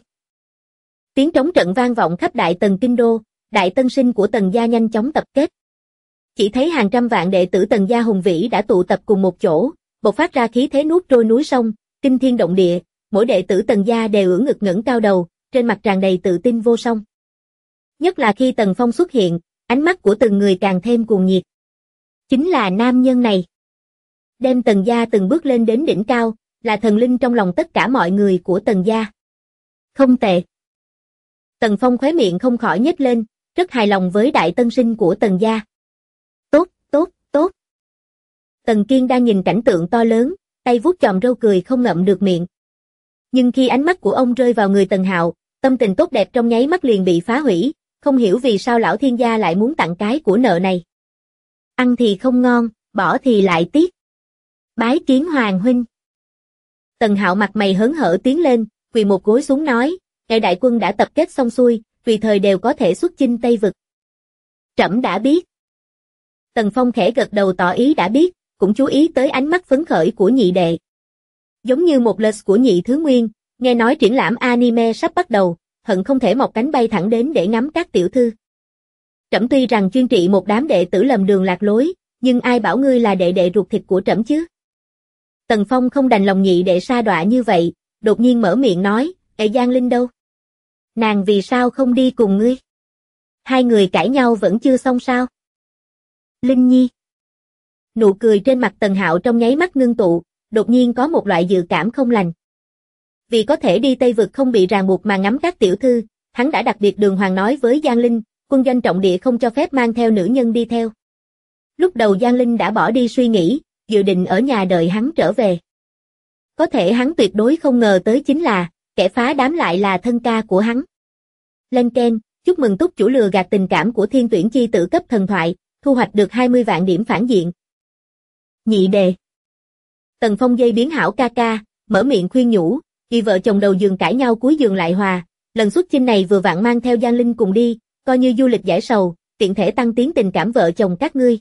Tiếng trống trận vang vọng khắp Đại Tần Kinh Đô, Đại Tân Sinh của Tần gia nhanh chóng tập kết. Chỉ thấy hàng trăm vạn đệ tử Tần gia hùng vĩ đã tụ tập cùng một chỗ, bộc phát ra khí thế nuốt trôi núi sông, kinh thiên động địa, mỗi đệ tử Tần gia đều ưỡn ngực ngẩng cao đầu, trên mặt tràn đầy tự tin vô song. Nhất là khi Tần Phong xuất hiện, ánh mắt của từng người càng thêm cuồng nhiệt. Chính là nam nhân này. Đem Tần gia từng bước lên đến đỉnh cao, là thần linh trong lòng tất cả mọi người của Tần gia. Không tệ. Tần Phong khóe miệng không khỏi nhếch lên, rất hài lòng với Đại Tân Sinh của Tần gia. Tốt, tốt, tốt. Tần Kiên đang nhìn cảnh tượng to lớn, tay vuốt chòm râu cười không ngậm được miệng. Nhưng khi ánh mắt của ông rơi vào người Tần Hạo, tâm tình tốt đẹp trong nháy mắt liền bị phá hủy, không hiểu vì sao lão thiên gia lại muốn tặng cái của nợ này. Ăn thì không ngon, bỏ thì lại tiếc. Bái kiến Hoàng huynh. Tần Hạo mặt mày hớn hở tiến lên, quỳ một gối xuống nói, ngài đại quân đã tập kết xong xuôi, tùy thời đều có thể xuất chinh Tây vực. Trẫm đã biết. Tần Phong khẽ gật đầu tỏ ý đã biết, cũng chú ý tới ánh mắt phấn khởi của nhị đệ. Giống như một lệch của nhị thứ nguyên, nghe nói triển lãm anime sắp bắt đầu, hận không thể mọc cánh bay thẳng đến để ngắm các tiểu thư. Trẫm tuy rằng chuyên trị một đám đệ tử lầm đường lạc lối, nhưng ai bảo ngươi là đệ đệ ruột thịt của trẫm chứ? Tần Phong không đành lòng nhị đệ sa đọa như vậy, đột nhiên mở miệng nói, Giang Linh đâu? Nàng vì sao không đi cùng ngươi? Hai người cãi nhau vẫn chưa xong sao? Linh Nhi. Nụ cười trên mặt Tần Hạo trong nháy mắt ngưng tụ, đột nhiên có một loại dự cảm không lành. Vì có thể đi Tây vực không bị ràng buộc mà ngắm các tiểu thư, hắn đã đặc biệt đường hoàng nói với Giang Linh, quân doanh trọng địa không cho phép mang theo nữ nhân đi theo. Lúc đầu Giang Linh đã bỏ đi suy nghĩ, dự định ở nhà đợi hắn trở về. Có thể hắn tuyệt đối không ngờ tới chính là, kẻ phá đám lại là thân ca của hắn. Lên Ken, chúc mừng túc chủ lừa gạt tình cảm của thiên tuyển chi tử cấp thần thoại, thu hoạch được 20 vạn điểm phản diện. Nhị đề. Tần Phong dây biến hảo ca ca, mở miệng khuyên nhủ, vì vợ chồng đầu giường cãi nhau cuối giường lại hòa, lần xuất chinh này vừa vặn mang theo Giang Linh cùng đi, coi như du lịch giải sầu, tiện thể tăng tiến tình cảm vợ chồng các ngươi.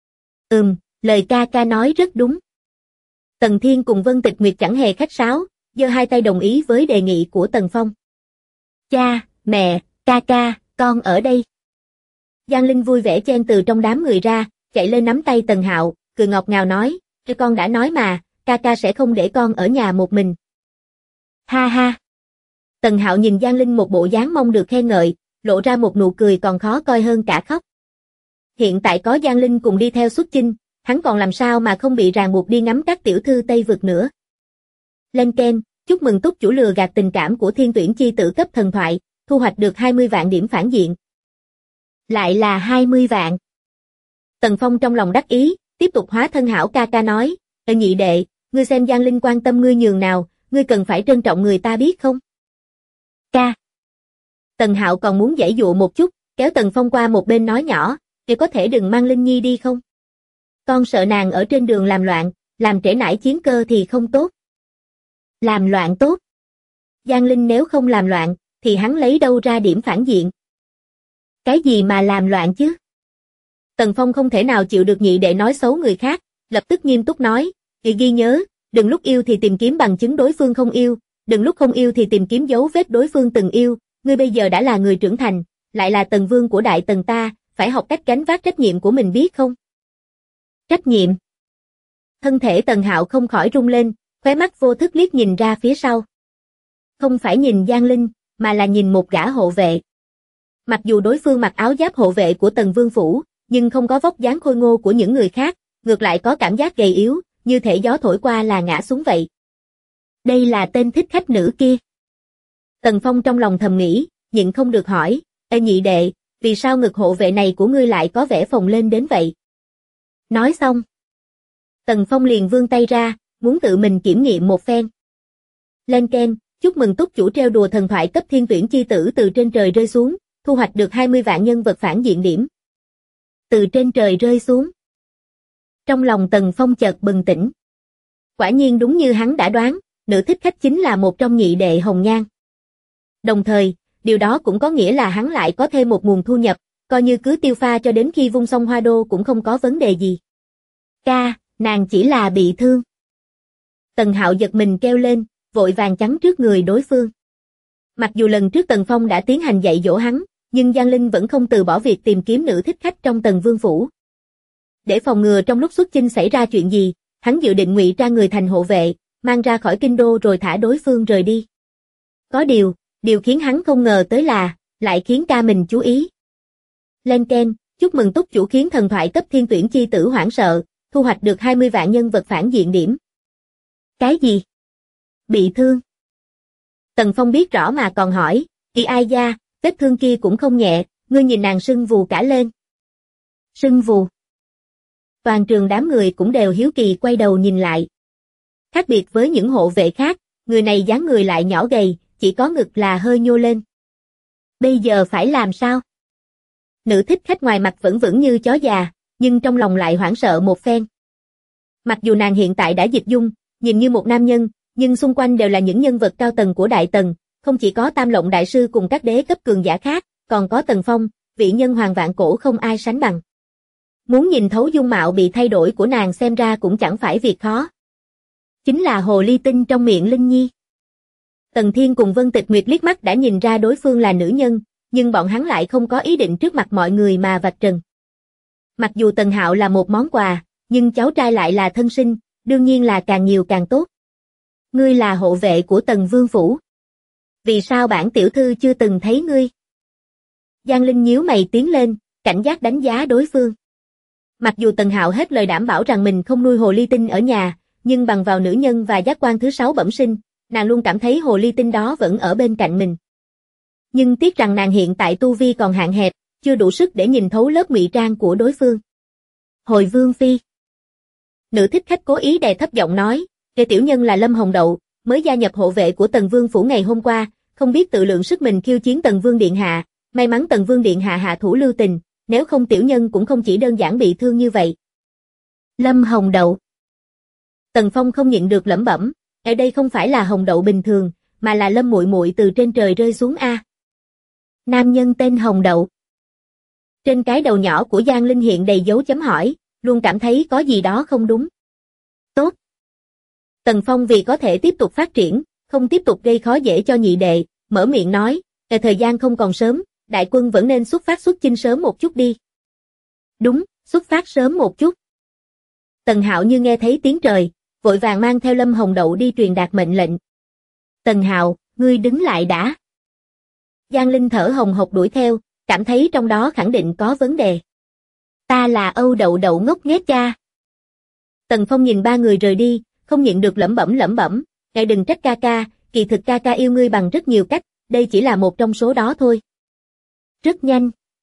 Lời ca ca nói rất đúng. Tần Thiên cùng Vân Tịch Nguyệt chẳng hề khách sáo, giơ hai tay đồng ý với đề nghị của Tần Phong. Cha, mẹ, ca ca, con ở đây. Giang Linh vui vẻ chen từ trong đám người ra, chạy lên nắm tay Tần Hạo, cười ngọt ngào nói, con đã nói mà, ca ca sẽ không để con ở nhà một mình. Ha ha. Tần Hạo nhìn Giang Linh một bộ dáng mong được khen ngợi, lộ ra một nụ cười còn khó coi hơn cả khóc. Hiện tại có Giang Linh cùng đi theo xuất chinh, hắn còn làm sao mà không bị ràng buộc đi ngắm các tiểu thư Tây Vực nữa. Lên keng, chúc mừng túc chủ lừa gạt tình cảm của thiên tuyển chi tử cấp thần thoại, thu hoạch được 20 vạn điểm phản diện. Lại là 20 vạn. Tần Phong trong lòng đắc ý, tiếp tục hóa thân hảo ca ca nói, nhị đệ, ngươi xem Giang Linh quan tâm ngươi nhường nào, ngươi cần phải trân trọng người ta biết không? Ca. Tần Hạo còn muốn giãy dụa một chút, kéo Tần Phong qua một bên nói nhỏ, "Ngươi có thể đừng mang Linh Nhi đi không? Con sợ nàng ở trên đường làm loạn, làm trễ nải chiến cơ thì không tốt." Làm loạn tốt? Giang Linh nếu không làm loạn, thì hắn lấy đâu ra điểm phản diện? Cái gì mà làm loạn chứ? Tần Phong không thể nào chịu được nhị đệ nói xấu người khác, lập tức nghiêm túc nói, ghi nhớ, đừng lúc yêu thì tìm kiếm bằng chứng đối phương không yêu, đừng lúc không yêu thì tìm kiếm dấu vết đối phương từng yêu, ngươi bây giờ đã là người trưởng thành, lại là Tần Vương của Đại Tần ta, phải học cách gánh vác trách nhiệm của mình biết không? Trách nhiệm? Thân thể Tần Hạo không khỏi rung lên, khóe mắt vô thức liếc nhìn ra phía sau. Không phải nhìn Giang Linh, mà là nhìn một gã hộ vệ. Mặc dù đối phương mặc áo giáp hộ vệ của Tần Vương Phủ, nhưng không có vóc dáng khôi ngô của những người khác, ngược lại có cảm giác gầy yếu, như thể gió thổi qua là ngã xuống vậy. Đây là tên thích khách nữ kia. Tần Phong trong lòng thầm nghĩ, nhịn không được hỏi, ê nhị đệ, vì sao ngực hộ vệ này của ngươi lại có vẻ phồng lên đến vậy? Nói xong, Tần Phong liền vươn tay ra, muốn tự mình kiểm nghiệm một phen. Lên keng, chúc mừng túc chủ treo đùa thần thoại cấp thiên tuyển chi tử từ trên trời rơi xuống, thu hoạch được 20 vạn nhân vật phản diện điểm. Từ trên trời rơi xuống. Trong lòng Tần Phong chợt bừng tỉnh. Quả nhiên đúng như hắn đã đoán, nữ thích khách chính là một trong nhị đệ Hồng Nhan. Đồng thời, điều đó cũng có nghĩa là hắn lại có thêm một nguồn thu nhập, coi như cứ tiêu pha cho đến khi vung xong hoa đô cũng không có vấn đề gì. Ca, nàng chỉ là bị thương. Tần Hạo giật mình kêu lên, vội vàng chắn trước người đối phương. Mặc dù lần trước Tần Phong đã tiến hành dạy dỗ hắn, nhưng Giang Linh vẫn không từ bỏ việc tìm kiếm nữ thích khách trong Tần Vương Phủ. Để phòng ngừa trong lúc xuất chinh xảy ra chuyện gì, hắn dự định ngụy trang người thành hộ vệ, mang ra khỏi kinh đô rồi thả đối phương rời đi. Có điều khiến hắn không ngờ tới là, lại khiến ca mình chú ý. Lên keng, chúc mừng túc chủ khiến thần thoại cấp thiên tuyển chi tử hoảng sợ, thu hoạch được 20 vạn nhân vật phản diện điểm. Cái gì? Bị thương? Tần Phong biết rõ mà còn hỏi, "Kỳ ai da, vết thương kia cũng không nhẹ, ngươi nhìn nàng sưng vù cả lên." Sưng vù? Toàn trường đám người cũng đều hiếu kỳ quay đầu nhìn lại. Khác biệt với những hộ vệ khác, người này dáng người lại nhỏ gầy, chỉ có ngực là hơi nhô lên. Bây giờ phải làm sao? Nữ thích khách ngoài mặt vẫn vững như chó già, nhưng trong lòng lại hoảng sợ một phen. Mặc dù nàng hiện tại đã dịch dung, nhìn như một nam nhân, nhưng xung quanh đều là những nhân vật cao tầng của Đại Tần, không chỉ có Tam Lộng Đại Sư cùng các đế cấp cường giả khác, còn có Tần Phong, vị nhân hoàng vạn cổ không ai sánh bằng. Muốn nhìn thấu dung mạo bị thay đổi của nàng xem ra cũng chẳng phải việc khó. Chính là hồ ly tinh trong miệng Linh Nhi. Tần Thiên cùng Vân Tịch Nguyệt liếc mắt đã nhìn ra đối phương là nữ nhân, nhưng bọn hắn lại không có ý định trước mặt mọi người mà vạch trần. Mặc dù Tần Hạo là một món quà, nhưng cháu trai lại là thân sinh, đương nhiên là càng nhiều càng tốt. Ngươi là hộ vệ của Tần Vương Phủ. Vì sao bản tiểu thư chưa từng thấy ngươi? Giang Linh nhíu mày tiến lên, cảnh giác đánh giá đối phương. Mặc dù Tần Hạo hết lời đảm bảo rằng mình không nuôi hồ ly tinh ở nhà, nhưng bằng vào nữ nhân và giác quan thứ 6 bẩm sinh, nàng luôn cảm thấy hồ ly tinh đó vẫn ở bên cạnh mình. Nhưng tiếc rằng nàng hiện tại tu vi còn hạn hẹp, chưa đủ sức để nhìn thấu lớp ngụy trang của đối phương. Hồi Vương Phi. Nữ thích khách cố ý đè thấp giọng nói, "Kẻ tiểu nhân là Lâm Hồng Đậu, mới gia nhập hộ vệ của Tần Vương Phủ ngày hôm qua, không biết tự lượng sức mình khiêu chiến Tần Vương Điện Hạ, may mắn Tần Vương Điện Hạ hạ thủ lưu tình, nếu không tiểu nhân cũng không chỉ đơn giản bị thương như vậy." Lâm Hồng Đậu. Tần Phong không nhịn được lẩm bẩm, ở đây không phải là Hồng Đậu bình thường, mà là Lâm muội muội từ trên trời rơi xuống a. Nam nhân tên Hồng Đậu. Trên cái đầu nhỏ của Giang Linh hiện đầy dấu chấm hỏi, luôn cảm thấy có gì đó không đúng. Tốt. Tần Phong vì có thể tiếp tục phát triển, không tiếp tục gây khó dễ cho nhị đệ, mở miệng nói, thời gian không còn sớm, đại quân vẫn nên xuất chinh sớm một chút đi. Đúng, xuất phát sớm một chút. Tần Hạo như nghe thấy tiếng trời, vội vàng mang theo Lâm Hồng Đậu đi truyền đạt mệnh lệnh. Tần Hạo, ngươi đứng lại đã. Giang Linh thở hồng hộc đuổi theo, cảm thấy trong đó khẳng định có vấn đề. Ta là Âu Đậu Đậu ngốc nghếch cha. Tần Phong nhìn ba người rời đi, không nhịn được lẩm bẩm, ngài đừng trách ca ca, kỳ thực ca ca yêu ngươi bằng rất nhiều cách, đây chỉ là một trong số đó thôi. Rất nhanh.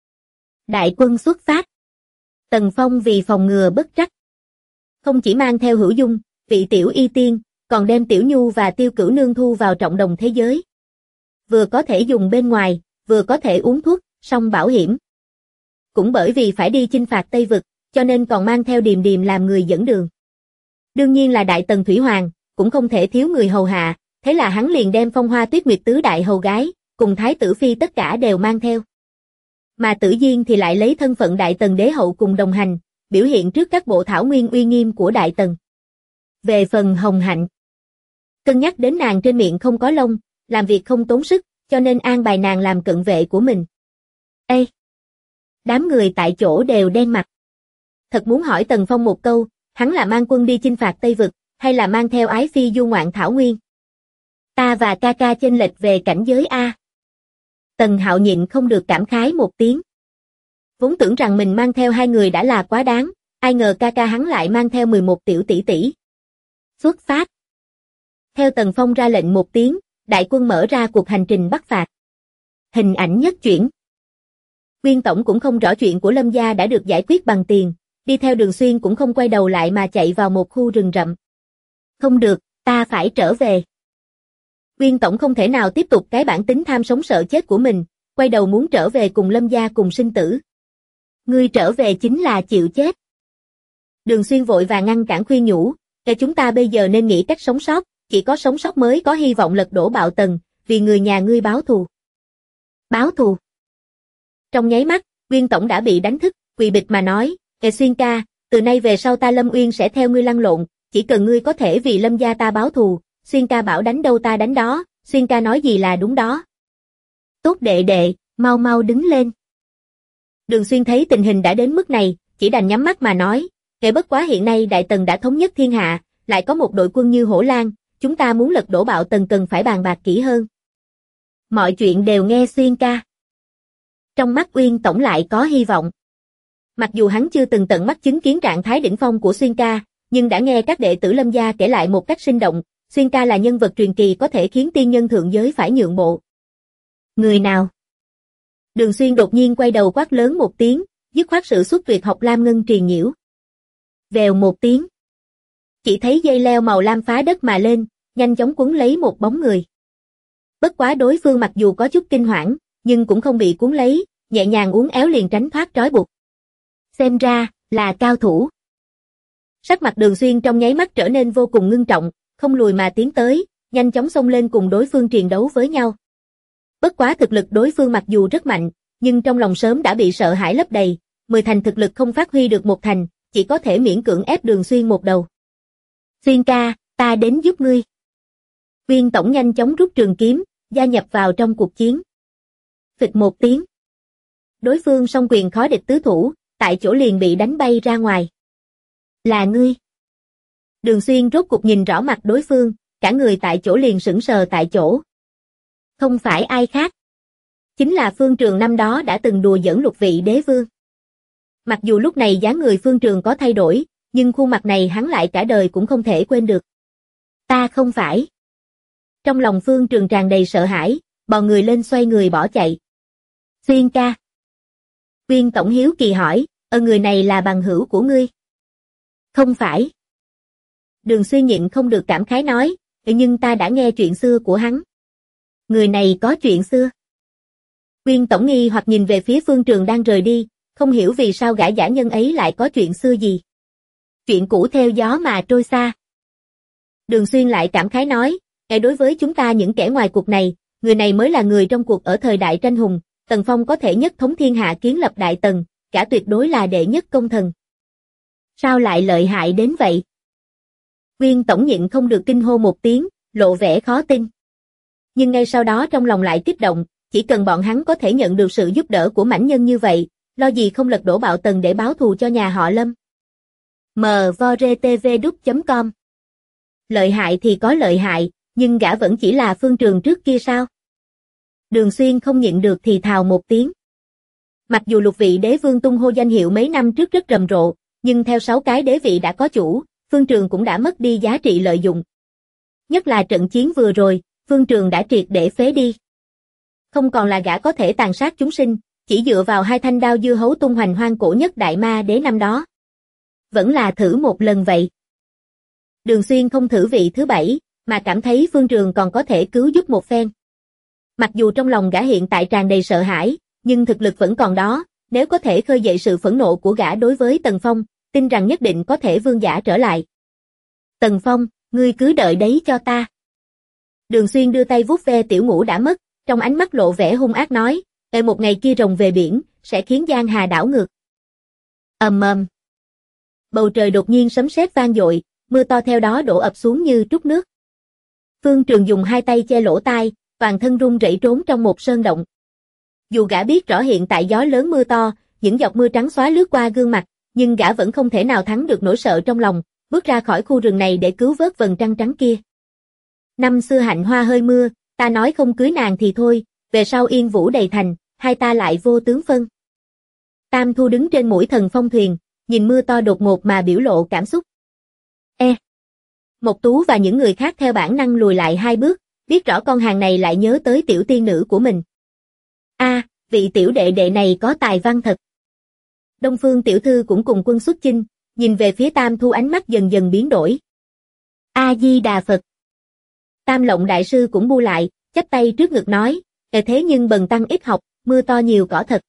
Đại quân xuất phát. Tần Phong vì phòng ngừa bất trắc, không chỉ mang theo Hữu Dung, vị tiểu y tiên, còn đem Tiểu Nhu và Tiêu Cửu Nương thu vào trọng đồng thế giới. Vừa có thể dùng bên ngoài, vừa có thể uống thuốc, song bảo hiểm. Cũng bởi vì phải đi chinh phạt Tây Vực, cho nên còn mang theo Điềm Điềm làm người dẫn đường. Đương nhiên là Đại Tần Thủy Hoàng, cũng không thể thiếu người hầu hạ, thế là hắn liền đem Phong Hoa Tuyết Nguyệt tứ đại hầu gái, cùng Thái tử Phi tất cả đều mang theo. Mà Tử Diên thì lại lấy thân phận Đại Tần đế hậu cùng đồng hành, biểu hiện trước các bộ thảo nguyên uy nghiêm của Đại Tần. Về phần Hồng Hạnh, cân nhắc đến nàng trên miệng không có lông, làm việc không tốn sức, cho nên an bài nàng làm cận vệ của mình. Ê! Đám người tại chỗ đều đen mặt. Thật muốn hỏi Tần Phong một câu, hắn là mang quân đi chinh phạt Tây Vực, hay là mang theo ái phi du ngoạn thảo nguyên? Ta và ca ca chênh lệch về cảnh giới A. Tần Hạo nhịn không được cảm khái một tiếng. Vốn tưởng rằng mình mang theo hai người đã là quá đáng, ai ngờ ca ca hắn lại mang theo 11 tiểu tỷ tỷ. Xuất phát. Theo Tần Phong ra lệnh một tiếng, đại quân mở ra cuộc hành trình bắt phạt. Hình ảnh nhất chuyển. Nguyên tổng cũng không rõ chuyện của Lâm gia đã được giải quyết bằng tiền, đi theo Đường Xuyên cũng không quay đầu lại mà chạy vào một khu rừng rậm. Không được, ta phải trở về. Nguyên tổng không thể nào tiếp tục cái bản tính tham sống sợ chết của mình, quay đầu muốn trở về cùng Lâm gia cùng sinh tử. Ngươi trở về chính là chịu chết. Đường Xuyên vội vàng ngăn cản khuyên nhủ, chúng ta bây giờ nên nghĩ cách sống sót, chỉ có sống sót mới có hy vọng lật đổ Bạo Tần, vì người nhà ngươi báo thù. Báo thù. Trong nháy mắt, Nguyên tổng đã bị đánh thức, quỳ bịch mà nói, Xuyên ca, từ nay về sau ta Lâm Uyên sẽ theo ngươi lăn lộn, chỉ cần ngươi có thể vì Lâm gia ta báo thù, Xuyên ca bảo đánh đâu ta đánh đó, Xuyên ca nói gì là đúng đó. Tốt đệ đệ, mau mau đứng lên. Đường Xuyên thấy tình hình đã đến mức này, chỉ đành nhắm mắt mà nói, bất quá hiện nay Đại Tần đã thống nhất thiên hạ, lại có một đội quân như Hổ Lang, chúng ta muốn lật đổ Bạo Tần cần phải bàn bạc kỹ hơn. Mọi chuyện đều nghe Xuyên ca. Trong mắt Uyên tổng lại có hy vọng. Mặc dù hắn chưa từng tận mắt chứng kiến trạng thái đỉnh phong của Xuyên ca, nhưng đã nghe các đệ tử Lâm gia kể lại một cách sinh động, Xuyên ca là nhân vật truyền kỳ có thể khiến tiên nhân thượng giới phải nhượng bộ. Người nào? Đường Xuyên đột nhiên quay đầu quát lớn một tiếng, dứt khoát sự xuất tuyệt học lam ngân triền nhiễu. Vèo một tiếng. Chỉ thấy dây leo màu lam phá đất mà lên, nhanh chóng cuốn lấy một bóng người. Bất quá đối phương mặc dù có chút kinh hoảng, nhưng cũng không bị cuốn lấy, nhẹ nhàng uốn éo liền tránh thoát trói buộc. Xem ra, là cao thủ. Sắc mặt Đường Xuyên trong nháy mắt trở nên vô cùng ngưng trọng, không lùi mà tiến tới, nhanh chóng xông lên cùng đối phương triền đấu với nhau. Bất quá thực lực đối phương mặc dù rất mạnh, nhưng trong lòng sớm đã bị sợ hãi lấp đầy, 10 thành thực lực không phát huy được một thành, chỉ có thể miễn cưỡng ép Đường Xuyên một đầu. Xuyên ca, ta đến giúp ngươi. Viên tổng nhanh chóng rút trường kiếm, gia nhập vào trong cuộc chiến. Phịch một tiếng. Đối phương song quyền khó địch tứ thủ, tại chỗ liền bị đánh bay ra ngoài. Là ngươi. Đường Xuyên rốt cuộc nhìn rõ mặt đối phương, cả người tại chỗ liền sững sờ tại chỗ. Không phải ai khác. Chính là Phương Trường năm đó đã từng đùa giỡn Lục vị đế vương. Mặc dù lúc này dáng người Phương Trường có thay đổi, nhưng khuôn mặt này hắn lại cả đời cũng không thể quên được. Ta không phải. Trong lòng Phương Trường tràn đầy sợ hãi, bò người lên xoay người bỏ chạy. Xuyên ca. Viên tổng hiếu kỳ hỏi, người này là bằng hữu của ngươi? Không phải. Đường Xuyên nhịn không được cảm khái nói, nhưng ta đã nghe chuyện xưa của hắn. Người này có chuyện xưa. Viên tổng nghi hoặc nhìn về phía Phương Trường đang rời đi, không hiểu vì sao gã giả nhân ấy lại có chuyện xưa gì. Chuyện cũ theo gió mà trôi xa. Đường Xuyên lại cảm khái nói, đối với chúng ta những kẻ ngoài cuộc này, người này mới là người trong cuộc ở thời đại tranh hùng, Tần Phong có thể nhất thống thiên hạ kiến lập Đại Tần, cả tuyệt đối là đệ nhất công thần. Sao lại lợi hại đến vậy? Viên tổng nhịn không được kinh hô một tiếng, lộ vẻ khó tin. Nhưng ngay sau đó trong lòng lại kích động, chỉ cần bọn hắn có thể nhận được sự giúp đỡ của mãnh nhân như vậy, lo gì không lật đổ Bạo Tần để báo thù cho nhà họ Lâm. mvoretv.com Lợi hại thì có lợi hại, nhưng gã vẫn chỉ là Phương Trường trước kia sao? Đường Xuyên không nhịn được thì thào một tiếng. Mặc dù lục vị đế vương tung hô danh hiệu mấy năm trước rất rầm rộ, nhưng theo 6 cái đế vị đã có chủ, Phương Trường cũng đã mất đi giá trị lợi dụng. Nhất là trận chiến vừa rồi, Phương Trường đã triệt để phế đi. Không còn là gã có thể tàn sát chúng sinh, chỉ dựa vào 2 thanh đao dưa hấu tung hoành hoang cổ nhất đại ma đế năm đó. Vẫn là thử một lần vậy. Đường Xuyên không thử vị thứ 7, mà cảm thấy Phương Trường còn có thể cứu giúp một phen. Mặc dù trong lòng gã hiện tại tràn đầy sợ hãi, nhưng thực lực vẫn còn đó, nếu có thể khơi dậy sự phẫn nộ của gã đối với Tần Phong, tin rằng nhất định có thể vương giả trở lại. Tần Phong, ngươi cứ đợi đấy cho ta. Đường Xuyên đưa tay vuốt ve Tiểu Ngũ đã mất, trong ánh mắt lộ vẻ hung ác nói, một ngày kia rồng về biển, sẽ khiến Giang Hà đảo ngược. Ầm ầm. Bầu trời đột nhiên sấm sét vang dội, mưa to theo đó đổ ập xuống như trút nước. Phương Trường dùng 2 tay che lỗ tai, toàn thân run rẩy trốn trong một sơn động. Dù gã biết rõ hiện tại gió lớn mưa to, những giọt mưa trắng xóa lướt qua gương mặt, nhưng gã vẫn không thể nào thắng được nỗi sợ trong lòng, bước ra khỏi khu rừng này để cứu vớt vầng trăng trắng kia. Năm xưa hạnh hoa hơi mưa, ta nói không cưới nàng thì thôi, về sau yên vũ đầy thành, hai ta lại vô tướng phân. Tam Thu đứng trên mũi Thần Phong thuyền, nhìn mưa to đột ngột mà biểu lộ cảm xúc. Mộc Tú và những người khác theo bản năng lùi lại 2 bước, biết rõ con hàng này lại nhớ tới tiểu tiên nữ của mình. Vị tiểu đệ đệ này có tài văn thật. Đông Phương tiểu thư cũng cùng quân xuất chinh, nhìn về phía Tam Thu ánh mắt dần dần biến đổi. A Di Đà Phật. Tam Lộng đại sư cũng bu lại, chắp tay trước ngực nói, thế nhưng bần tăng ít học, mưa to nhiều cỏ thật.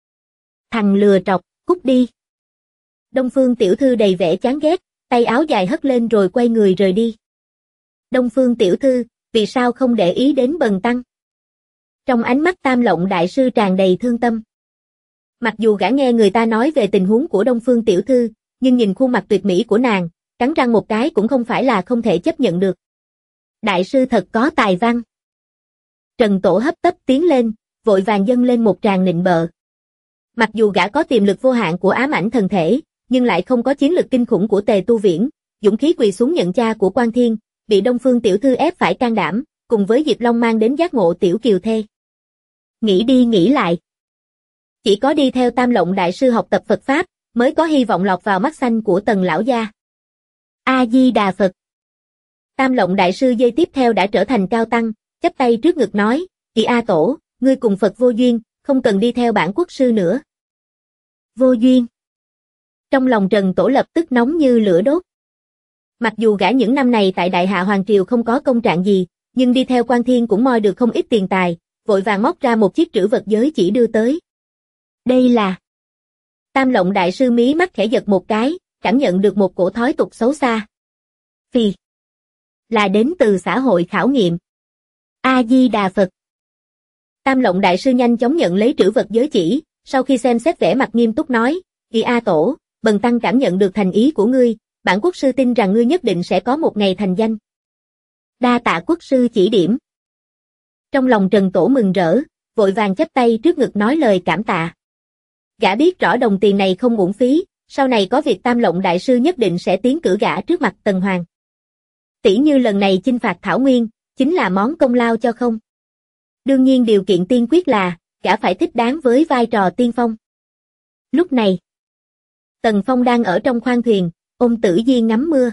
Thằng lừa trọc, cút đi. Đông Phương tiểu thư đầy vẻ chán ghét, tay áo dài hất lên rồi quay người rời đi. Đông Phương tiểu thư, vì sao không để ý đến bần tăng? Trong ánh mắt Tam Lộng đại sư tràn đầy thương tâm. Mặc dù gã nghe người ta nói về tình huống của Đông Phương tiểu thư, nhưng nhìn khuôn mặt tuyệt mỹ của nàng, cắn răng một cái cũng không phải là không thể chấp nhận được. Đại sư thật có tài văn. Trần Tổ hấp tấp tiến lên, vội vàng dâng lên một tràng nịnh bợ. Mặc dù gã có tiềm lực vô hạn của ám ảnh thần thể, nhưng lại không có chiến lực kinh khủng của Tề Tu Viễn, dũng khí quỳ xuống nhận cha của Quan Thiên, bị Đông Phương tiểu thư ép phải can đảm, cùng với Diệp Long mang đến giác ngộ tiểu kiều thê. Nghĩ đi nghĩ lại. Chỉ có đi theo Tam Lộng đại sư học tập Phật Pháp, mới có hy vọng lọt vào mắt xanh của Tần lão gia. A Di Đà Phật. Tam Lộng đại sư giây tiếp theo đã trở thành cao tăng, chắp tay trước ngực nói, Kỳ A Tổ, ngươi cùng Phật vô duyên, không cần đi theo bản quốc sư nữa. Vô duyên. Trong lòng Trần Tổ lập tức nóng như lửa đốt. Mặc dù gã những năm này tại Đại Hạ Hoàng Triều không có công trạng gì, nhưng đi theo Quan Thiên cũng moi được không ít tiền tài, vội vàng móc ra một chiếc trữ vật giới chỉ đưa tới. Đây là... Tam Lộng đại sư mí mắt khẽ giật một cái, cảm nhận được một cổ thói tục xấu xa. Phì. Là đến từ xã hội khảo nghiệm. A Di Đà Phật. Tam Lộng đại sư nhanh chóng nhận lấy trữ vật giới chỉ, sau khi xem xét vẻ mặt nghiêm túc nói, Kỳ A Tổ, bần tăng cảm nhận được thành ý của ngươi, bản quốc sư tin rằng ngươi nhất định sẽ có một ngày thành danh. Đa tạ quốc sư chỉ điểm. Trong lòng Trần Tổ mừng rỡ, vội vàng chắp tay trước ngực nói lời cảm tạ. Gã biết rõ đồng tiền này không uổng phí, sau này có việc Tam Lộng đại sư nhất định sẽ tiến cử gã trước mặt Tần Hoàng. Tỷ như lần này chinh phạt Thảo Nguyên, chính là món công lao cho không. Đương nhiên điều kiện tiên quyết là, gã phải thích đáng với vai trò tiên phong. Lúc này, Tần Phong đang ở trong khoang thuyền, ôm Tử Diên ngắm mưa.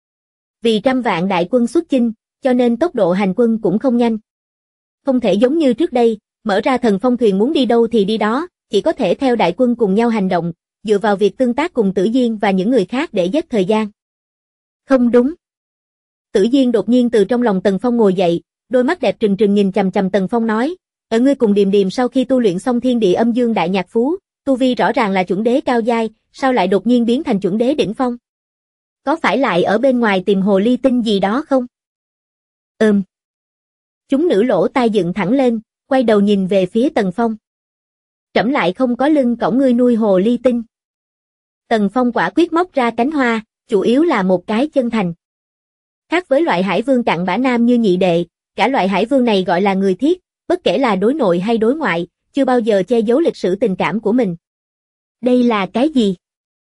Vì trăm vạn đại quân xuất chinh, cho nên tốc độ hành quân cũng không nhanh. Không thể giống như trước đây, mở ra Thần Phong thuyền muốn đi đâu thì đi đó, chỉ có thể theo đại quân cùng nhau hành động, dựa vào việc tương tác cùng Tử Diên và những người khác để giết thời gian. Không đúng. Tử Diên đột nhiên từ trong lòng Tần Phong ngồi dậy, đôi mắt đẹp trừng trừng nhìn chằm chằm Tần Phong nói, ở ngươi cùng Điềm Điềm sau khi tu luyện xong Thiên Địa Âm Dương Đại Nhạc Phú, tu vi rõ ràng là chuẩn đế cao giai, sao lại đột nhiên biến thành chuẩn đế đỉnh phong? Có phải lại ở bên ngoài tìm hồ ly tinh gì đó không? Chúng nữ lỗ tai dựng thẳng lên, quay đầu nhìn về phía Tần Phong. Trẫm lại không có lưng cõng ngươi nuôi hồ ly tinh. Tần Phong quả quyết móc ra cánh hoa, chủ yếu là một cái chân thành. Khác với loại hải vương cặn bã nam như nhị đệ, cả loại hải vương này gọi là người thiết, bất kể là đối nội hay đối ngoại, chưa bao giờ che giấu lịch sử tình cảm của mình. Đây là cái gì?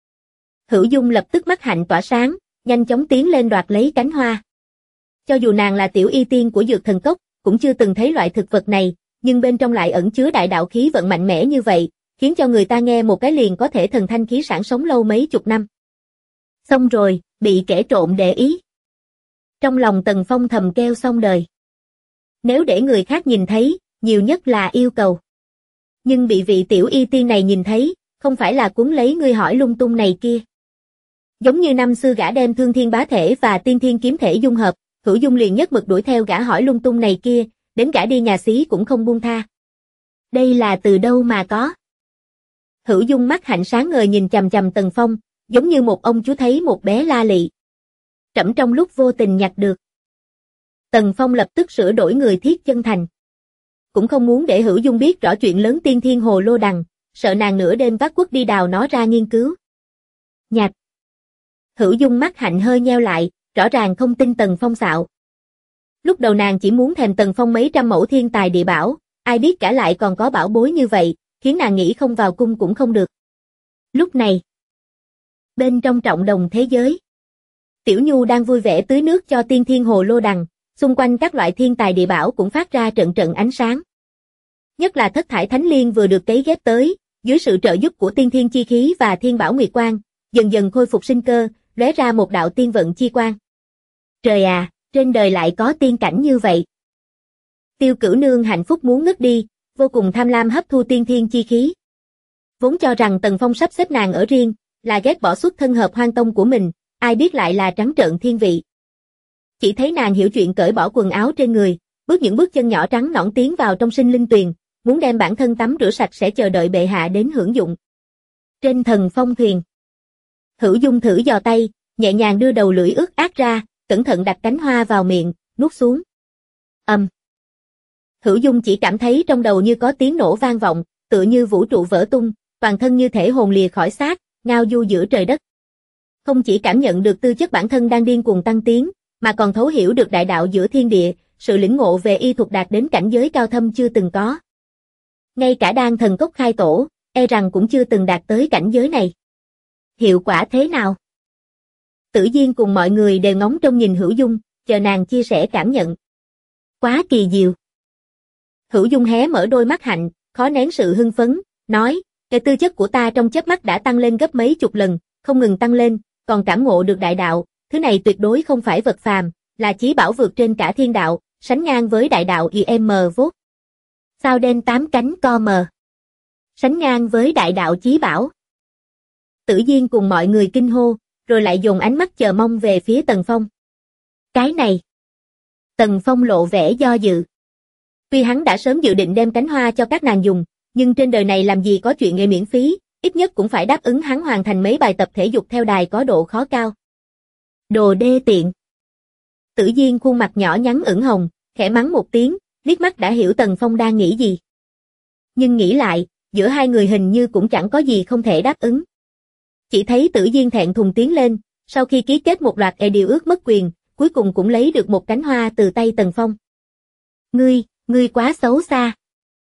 Hữu Dung lập tức mắt hạnh tỏa sáng, nhanh chóng tiến lên đoạt lấy cánh hoa. Cho dù nàng là tiểu y tiên của Dược Thần Cốc, cũng chưa từng thấy loại thực vật này, nhưng bên trong lại ẩn chứa đại đạo khí vận mạnh mẽ như vậy, khiến cho người ta nghe một cái liền có thể thần thanh khí sảng sống lâu mấy chục năm. Xong rồi, bị kẻ trộm để ý. Trong lòng Tần Phong thầm kêu xong đời. Nếu để người khác nhìn thấy, nhiều nhất là yêu cầu. Nhưng bị vị tiểu y tiên này nhìn thấy, không phải là cuốn lấy ngươi hỏi lung tung này kia. Giống như năm xưa gã đem Thương Thiên Bá Thể và Tiên Thiên Kiếm Thể dung hợp, Hữu Dung liền nhất mực đuổi theo gã hỏi lung tung này kia, đến gã đi nhà xí cũng không buông tha. Đây là từ đâu mà có? Hữu Dung mắt hạnh sáng ngời nhìn chằm chằm Tần Phong, giống như một ông chú thấy một bé la lị. Trẫm trong lúc vô tình nhặt được. Tần Phong lập tức sửa đổi người thiết chân thành. Cũng không muốn để Hữu Dung biết rõ chuyện lớn tiên thiên hồ lô đằng, sợ nàng nửa đêm vác quất đi đào nó ra nghiên cứu. Nhặt. Hữu Dung mắt hạnh hơi nheo lại, rõ ràng không tin Tần Phong xạo. Lúc đầu nàng chỉ muốn thèm Tần Phong mấy trăm mẫu thiên tài địa bảo, ai biết cả lại còn có bảo bối như vậy, khiến nàng nghĩ không vào cung cũng không được. Lúc này, bên trong trọng đồng thế giới, Tiểu Nhu đang vui vẻ tưới nước cho tiên thiên hồ lô đằng, xung quanh các loại thiên tài địa bảo cũng phát ra trận trận ánh sáng. Nhất là thất thải thánh liên vừa được cấy ghép tới, dưới sự trợ giúp của tiên thiên chi khí và thiên bảo nguyệt quang, dần dần khôi phục sinh cơ, lóe ra một đạo tiên vận chi quang. Trời à, trên đời lại có tiên cảnh như vậy. Tiêu Cửu Nương hạnh phúc muốn ngất đi, vô cùng tham lam hấp thu tiên thiên chi khí. Vốn cho rằng Tần Phong sắp xếp nàng ở riêng, là ghét bỏ xuất thân hợp hoang tông của mình, ai biết lại là trắng trợn thiên vị. Chỉ thấy nàng hiểu chuyện cởi bỏ quần áo trên người, bước những bước chân nhỏ trắng nõn tiến vào trong sinh linh tuyền, muốn đem bản thân tắm rửa sạch sẽ chờ đợi bệ hạ đến hưởng dụng. Trên thần phong thuyền, Hữu Dung thử dò tay, nhẹ nhàng đưa đầu lưỡi ướt át ra, cẩn thận đặt cánh hoa vào miệng, nuốt xuống. Hữu Dung chỉ cảm thấy trong đầu như có tiếng nổ vang vọng, tựa như vũ trụ vỡ tung, toàn thân như thể hồn lìa khỏi xác, ngao du giữa trời đất. Không chỉ cảm nhận được tư chất bản thân đang điên cuồng tăng tiến, mà còn thấu hiểu được đại đạo giữa thiên địa, sự lĩnh ngộ về y thuật đạt đến cảnh giới cao thâm chưa từng có. Ngay cả Đan Thần Cốc khai tổ, e rằng cũng chưa từng đạt tới cảnh giới này. Hiệu quả thế nào? Tử Diên cùng mọi người đều ngóng trông nhìn Hữu Dung, chờ nàng chia sẻ cảm nhận. Quá kỳ diệu. Hữu Dung hé mở đôi mắt hạnh, khó nén sự hưng phấn, nói, cái tư chất của ta trong chớp mắt đã tăng lên gấp mấy chục lần, không ngừng tăng lên, còn cảm ngộ được đại đạo, thứ này tuyệt đối không phải vật phàm, là chí bảo vượt trên cả thiên đạo, sánh ngang với đại đạo IM vốt. Sao đen 8 cánh co mờ. Sánh ngang với đại đạo chí bảo. Tử Diên cùng mọi người kinh hô, rồi lại dồn ánh mắt chờ mong về phía Tần Phong. Cái này. Tần Phong lộ vẻ do dự. Tuy hắn đã sớm dự định đem cánh hoa cho các nàng dùng, nhưng trên đời này làm gì có chuyện nghệ miễn phí, ít nhất cũng phải đáp ứng hắn hoàn thành mấy bài tập thể dục theo đài có độ khó cao. Đồ đê tiện. Tử Diên khuôn mặt nhỏ nhắn ửng hồng, khẽ mắng một tiếng, liếc mắt đã hiểu Tần Phong đang nghĩ gì. Nhưng nghĩ lại, giữa hai người hình như cũng chẳng có gì không thể đáp ứng. Chỉ thấy Tử Diên thẹn thùng tiến lên, sau khi ký kết một loạt điều ước mất quyền, cuối cùng cũng lấy được một cánh hoa từ tay Tần Phong. Ngươi quá xấu xa.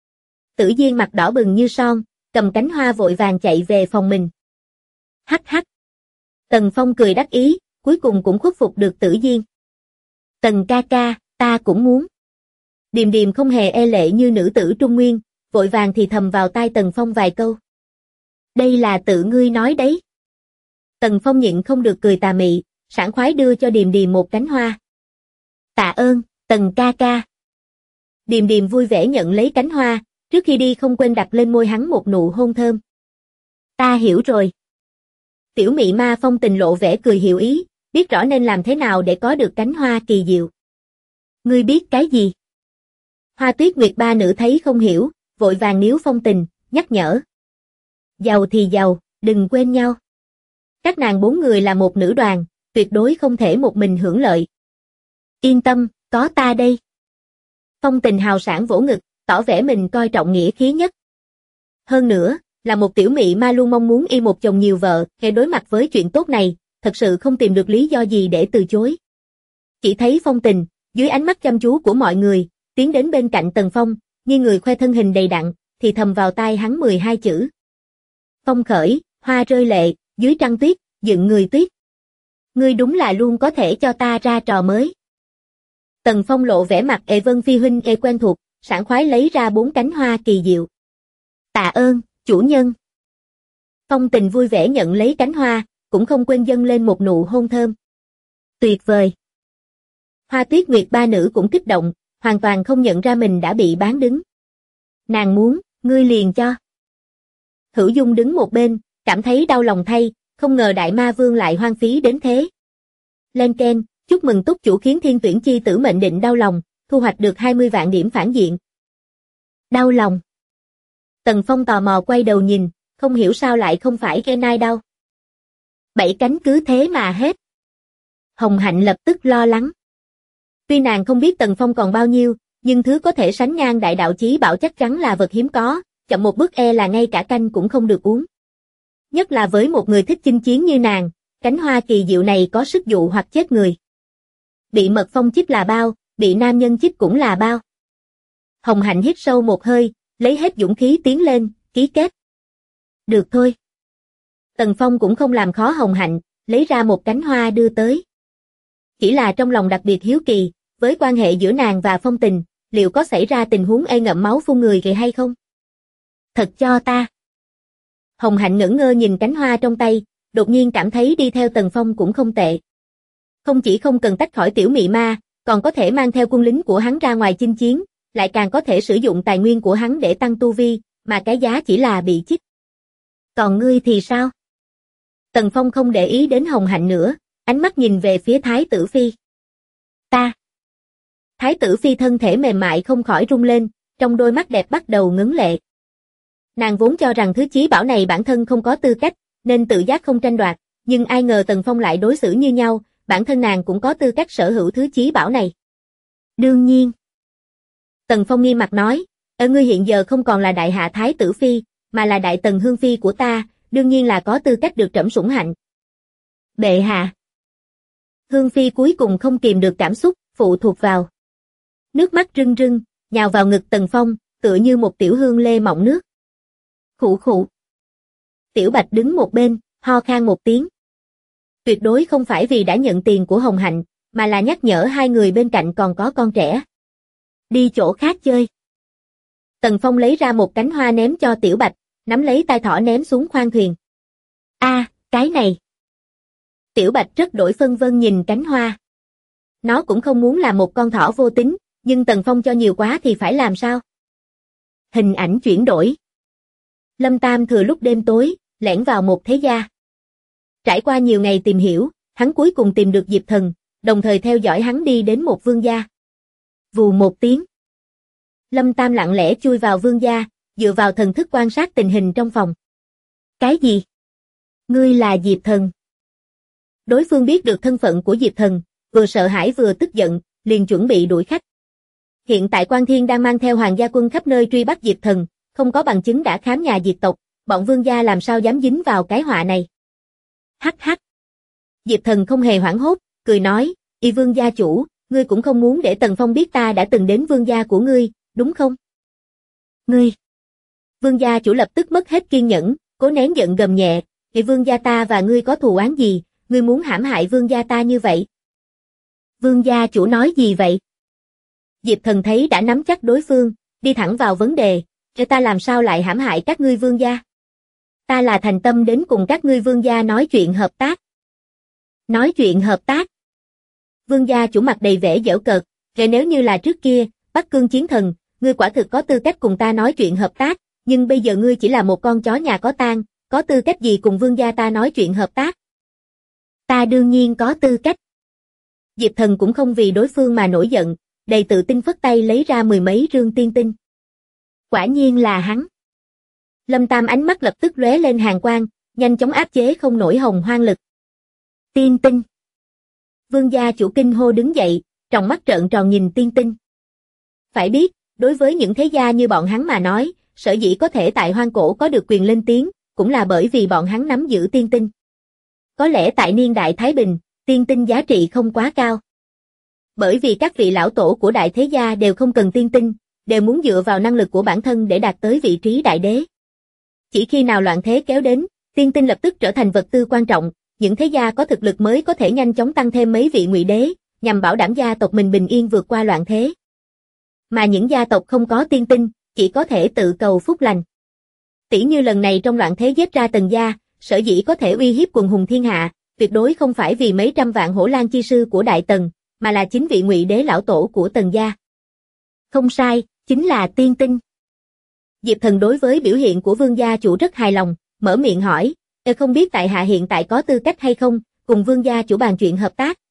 Tử Diên mặt đỏ bừng như son, cầm cánh hoa vội vàng chạy về phòng mình. Hắc hắc. Tần Phong cười đắc ý, cuối cùng cũng khuất phục được Tử Diên. Tần ca ca, ta cũng muốn. Điềm Điềm không hề e lệ như nữ tử Trung Nguyên, vội vàng thì thầm vào tai Tần Phong vài câu. Đây là tự ngươi nói đấy. Tần Phong nhịn không được cười tà mị, sảng khoái đưa cho Điềm Điềm một cánh hoa. Tạ ơn, Tần ca ca. Điềm Điềm vui vẻ nhận lấy cánh hoa, trước khi đi không quên đặt lên môi hắn một nụ hôn thơm. Ta hiểu rồi. Tiểu mị ma Phong Tình lộ vẻ cười hiểu ý, biết rõ nên làm thế nào để có được cánh hoa kỳ diệu. Ngươi biết cái gì? Hoa Tuyết Nguyệt ba nữ thấy không hiểu, vội vàng níu Phong Tình, nhắc nhở. Giàu thì giàu, đừng quên nhau. Các nàng 4 người là một nữ đoàn, tuyệt đối không thể một mình hưởng lợi. Yên tâm, có ta đây. Phong Tình hào sảng vỗ ngực, tỏ vẻ mình coi trọng nghĩa khí nhất. Hơn nữa, là một tiểu mị ma luôn mong muốn y một chồng nhiều vợ, khi đối mặt với chuyện tốt này, thật sự không tìm được lý do gì để từ chối. Chỉ thấy Phong Tình, dưới ánh mắt chăm chú của mọi người, tiến đến bên cạnh Tần Phong, như người khoe thân hình đầy đặn, thì thầm vào tai hắn 12 chữ. Phong khởi, hoa rơi lệ, dưới trăng tuyết, dựng người tuyết. Ngươi đúng là luôn có thể cho ta ra trò mới. Tần Phong lộ vẻ mặt Vân Phi huynh quen thuộc, sảng khoái lấy ra 4 cánh hoa kỳ diệu. Tạ ơn, chủ nhân. Phong Tình vui vẻ nhận lấy cánh hoa, cũng không quên dâng lên một nụ hôn thơm. Tuyệt vời. Hoa Tuyết Nguyệt ba nữ cũng kích động, hoàn toàn không nhận ra mình đã bị bán đứng. Nàng muốn, ngươi liền cho. Hữu Dung đứng một bên, cảm thấy đau lòng thay, không ngờ Đại Ma Vương lại hoang phí đến thế. Lên keng, chúc mừng túc chủ khiến thiên tuyển chi tử mệnh định đau lòng, thu hoạch được 20 vạn điểm phản diện. Đau lòng. Tần Phong tò mò quay đầu nhìn, không hiểu sao lại không phải ghen ai đâu. 7 cánh cứ thế mà hết. Hồng Hạnh lập tức lo lắng. Tuy nàng không biết Tần Phong còn bao nhiêu, nhưng thứ có thể sánh ngang đại đạo chí bảo chắc chắn là vật hiếm có, chậm một bước là ngay cả canh cũng không được uống. Nhất là với một người thích chinh chiến như nàng, cánh hoa kỳ diệu này có sức dụ hoặc chết người. Bị mật phong chích là bao, bị nam nhân chích cũng là bao. Hồng Hạnh hít sâu một hơi, lấy hết dũng khí tiến lên, ký kết. Được thôi. Tần Phong cũng không làm khó Hồng Hạnh, lấy ra một cánh hoa đưa tới. Chỉ là trong lòng đặc biệt hiếu kỳ, với quan hệ giữa nàng và Phong Tình, liệu có xảy ra tình huống ngậm máu phun người kìa hay không? Thật cho ta. Hồng Hạnh ngẩn ngơ nhìn cánh hoa trong tay, đột nhiên cảm thấy đi theo Tần Phong cũng không tệ. Không chỉ không cần tách khỏi tiểu mị ma, còn có thể mang theo quân lính của hắn ra ngoài chinh chiến, lại càng có thể sử dụng tài nguyên của hắn để tăng tu vi, mà cái giá chỉ là bị chích. Còn ngươi thì sao? Tần Phong không để ý đến Hồng Hạnh nữa, ánh mắt nhìn về phía Thái tử Phi. Ta. Thái tử Phi thân thể mềm mại không khỏi rung lên, trong đôi mắt đẹp bắt đầu ngấn lệ. Nàng vốn cho rằng thứ chí bảo này bản thân không có tư cách, nên tự giác không tranh đoạt, nhưng ai ngờ Tần Phong lại đối xử như nhau, bản thân nàng cũng có tư cách sở hữu thứ chí bảo này. Đương nhiên. Tần Phong nghiêm mặt nói, ngươi hiện giờ không còn là đại hạ Thái tử Phi, mà là đại tần hương phi của ta, đương nhiên là có tư cách được trẫm sủng hạnh. Bệ hạ. Hương phi cuối cùng không kìm được cảm xúc, phụ thuộc vào. Nước mắt rưng rưng, nhào vào ngực Tần Phong, tựa như một tiểu hương lê mọng nước. Khụ khụ. Tiểu Bạch đứng một bên, ho khan một tiếng. Tuyệt đối không phải vì đã nhận tiền của Hồng Hạnh, mà là nhắc nhở hai người bên cạnh còn có con trẻ. Đi chỗ khác chơi. Tần Phong lấy ra một cánh hoa ném cho Tiểu Bạch, nắm lấy tai thỏ ném xuống khoang thuyền. Cái này. Tiểu Bạch rất đổi phân vân nhìn cánh hoa. Nó cũng không muốn là một con thỏ vô tính, nhưng Tần Phong cho nhiều quá thì phải làm sao? Hình ảnh chuyển đổi. Lâm Tam thừa lúc đêm tối, lẻn vào một thế gia. Trải qua nhiều ngày tìm hiểu, hắn cuối cùng tìm được Diệp Thần, đồng thời theo dõi hắn đi đến một vương gia. Vù một tiếng. Lâm Tam lặng lẽ chui vào vương gia, dựa vào thần thức quan sát tình hình trong phòng. Cái gì? Ngươi là Diệp Thần. Đối phương biết được thân phận của Diệp Thần, vừa sợ hãi vừa tức giận, liền chuẩn bị đuổi khách. Hiện tại Quan Thiên đang mang theo hoàng gia quân khắp nơi truy bắt Diệp Thần, không có bằng chứng đã khám nhà diệt tộc, bọn vương gia làm sao dám dính vào cái họa này. Hắc hắc. Diệp Thần không hề hoảng hốt, cười nói, y vương gia chủ, ngươi cũng không muốn để Tần Phong biết ta đã từng đến vương gia của ngươi, đúng không? Ngươi. Vương gia chủ lập tức mất hết kiên nhẫn, cố nén giận gầm nhẹ, y vương gia ta và ngươi có thù oán gì, ngươi muốn hãm hại vương gia ta như vậy? Vương gia chủ nói gì vậy? Diệp Thần thấy đã nắm chắc đối phương, đi thẳng vào vấn đề, cho ta làm sao lại hãm hại các ngươi vương gia? Ta là thành tâm đến cùng các ngươi vương gia nói chuyện hợp tác. Nói chuyện hợp tác? Vương gia chủ mặt đầy vẻ giễu cợt, rồi nếu như là trước kia, Bắc Cương chiến thần, ngươi quả thực có tư cách cùng ta nói chuyện hợp tác, nhưng bây giờ ngươi chỉ là một con chó nhà có tang, có tư cách gì cùng vương gia ta nói chuyện hợp tác? Ta đương nhiên có tư cách. Diệp Thần cũng không vì đối phương mà nổi giận, đầy tự tin phất tay lấy ra 10 mấy rương tiên tinh. Quả nhiên là hắn. Lâm Tam ánh mắt lập tức lóe lên hàn quang, nhanh chóng áp chế không nổi hồng hoang lực. Tiên tinh. Vương gia chủ kinh hô đứng dậy, tròng mắt trợn tròn nhìn tiên tinh. Phải biết, đối với những thế gia như bọn hắn mà nói, sở dĩ có thể tại hoang cổ có được quyền lên tiếng, cũng là bởi vì bọn hắn nắm giữ tiên tinh. Có lẽ tại niên đại Thái Bình, tiên tinh giá trị không quá cao. Bởi vì các vị lão tổ của đại thế gia đều không cần tiên tinh, đều muốn dựa vào năng lực của bản thân để đạt tới vị trí đại đế. Chỉ khi nào loạn thế kéo đến, tiên tinh lập tức trở thành vật tư quan trọng, những thế gia có thực lực mới có thể nhanh chóng tăng thêm mấy vị ngụy đế, nhằm bảo đảm gia tộc mình bình yên vượt qua loạn thế. Mà những gia tộc không có tiên tinh, chỉ có thể tự cầu phúc lành. Tỉ như lần này trong loạn thế giết ra Tần gia, sở dĩ có thể uy hiếp quần hùng thiên hạ, tuyệt đối không phải vì mấy trăm vạn hổ lang chi sư của Đại Tần, mà là chính vị ngụy đế lão tổ của Tần gia. Không sai, chính là tiên tinh. Diệp Thần đối với biểu hiện của Vương gia chủ rất hài lòng, mở miệng hỏi, không biết tại hạ hiện tại có tư cách hay không, cùng Vương gia chủ bàn chuyện hợp tác.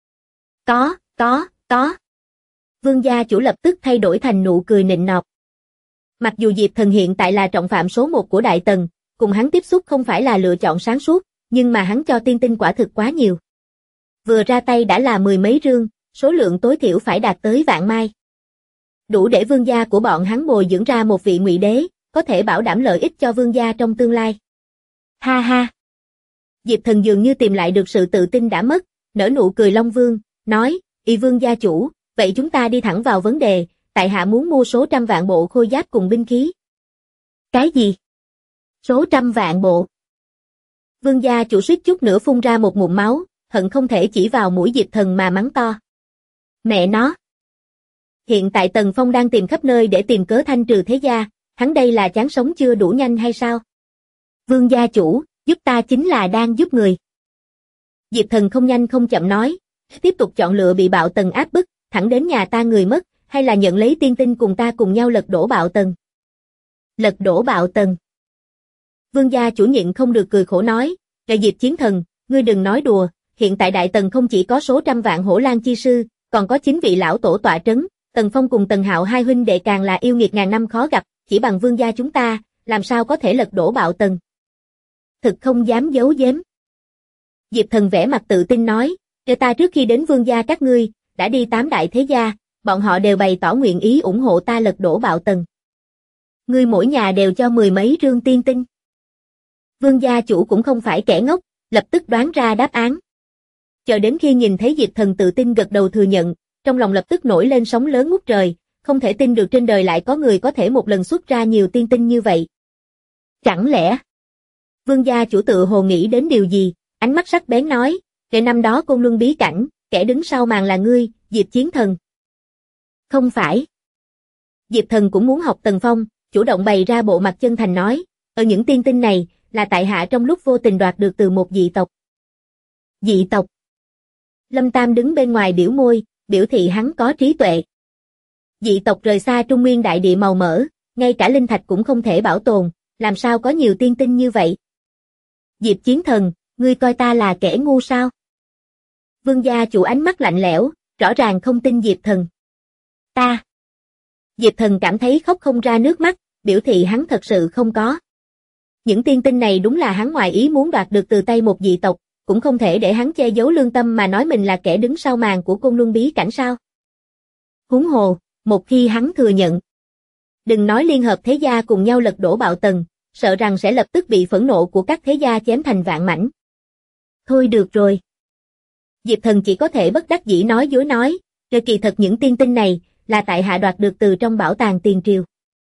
Có. Vương gia chủ lập tức thay đổi thành nụ cười nịnh nọt. Mặc dù Diệp Thần hiện tại là trọng phạm số 1 của Đại Tần, cùng hắn tiếp xúc không phải là lựa chọn sáng suốt, nhưng mà hắn cho tiên tinh quả thực quá nhiều. Vừa ra tay đã là 10 mấy rương, số lượng tối thiểu phải đạt tới vạn mai. Đủ để vương gia của bọn hắn bồi dưỡng ra một vị ngụy đế, có thể bảo đảm lợi ích cho vương gia trong tương lai. Ha ha! Diệp Thần dường như tìm lại được sự tự tin đã mất, nở nụ cười Long Vương, nói, Y Vương gia chủ, vậy chúng ta đi thẳng vào vấn đề, tại hạ muốn mua số trăm vạn bộ khôi giáp cùng binh khí. Cái gì? Số trăm vạn bộ? Vương gia chủ suýt chút nữa phun ra một ngụm máu, hận không thể chỉ vào mũi Diệp Thần mà mắng to. Mẹ nó! Hiện tại Tần Phong đang tìm khắp nơi để tìm cớ thanh trừ thế gia, hắn đây là chán sống chưa đủ nhanh hay sao? Vương gia chủ, giúp ta chính là đang giúp người. Diệp Thần không nhanh không chậm nói, tiếp tục chọn lựa bị Bạo Tần áp bức, thẳng đến nhà ta người mất, hay là nhận lấy tiên tinh cùng ta cùng nhau lật đổ Bạo Tần. Lật đổ Bạo Tần. Vương gia chủ nhịn không được cười khổ nói, Diệp Chiến Thần, ngươi đừng nói đùa, hiện tại Đại Tần không chỉ có số trăm vạn hổ lang chi sư, còn có 9 vị lão tổ tọa trấn, Tần Phong cùng Tần Hạo hai huynh đệ càng là yêu nghiệt ngàn năm khó gặp, chỉ bằng vương gia chúng ta, làm sao có thể lật đổ Bạo Tần. Thực không dám giấu giếm. Diệp Thần vẻ mặt tự tin nói, ta trước khi đến vương gia các ngươi, đã đi 8 đại thế gia, bọn họ đều bày tỏ nguyện ý ủng hộ ta lật đổ Bạo Tần. Ngươi mỗi nhà đều cho 10 mấy rương tiên tinh. Vương gia chủ cũng không phải kẻ ngốc, lập tức đoán ra đáp án. Chờ đến khi nhìn thấy Diệp Thần tự tin gật đầu thừa nhận, trong lòng lập tức nổi lên sóng lớn ngút trời, không thể tin được trên đời lại có người có thể một lần xuất ra nhiều tiên tinh như vậy. Chẳng lẽ? Vương gia chủ tự hồ nghĩ đến điều gì, ánh mắt sắc bén nói, kể năm đó Côn Luân bí cảnh, kẻ đứng sau màn là ngươi, Diệp Chiến Thần. Không phải. Diệp Thần cũng muốn học Tần Phong, chủ động bày ra bộ mặt chân thành nói, ở những tiên tinh này, là tại hạ trong lúc vô tình đoạt được từ một dị tộc. Dị tộc. Lâm Tam đứng bên ngoài biểu môi, biểu thị hắn có trí tuệ. Dị tộc rời xa Trung Nguyên đại địa màu mỡ, ngay cả linh thạch cũng không thể bảo tồn, làm sao có nhiều tiên tinh như vậy? Diệp Chiến Thần, ngươi coi ta là kẻ ngu sao? Vương gia chủ ánh mắt lạnh lẽo, rõ ràng không tin Diệp Thần. Ta. Diệp Thần cảm thấy khóc không ra nước mắt, biểu thị hắn thật sự không có. Những tiên tinh này đúng là hắn ngoài ý muốn đoạt được từ tay một dị tộc, cũng không thể để hắn che giấu lương tâm mà nói mình là kẻ đứng sau màn của Côn Luân bí cảnh sao. Huống hồ, một khi hắn thừa nhận, đừng nói liên hợp thế gia cùng nhau lật đổ Bạo Tần, sợ rằng sẽ lập tức bị phẫn nộ của các thế gia chém thành vạn mảnh. Thôi được rồi. Diệp Thần chỉ có thể bất đắc dĩ nói dối nói, kỳ thật những tiên tinh này, là tại hạ đoạt được từ trong bảo tàng tiền triều.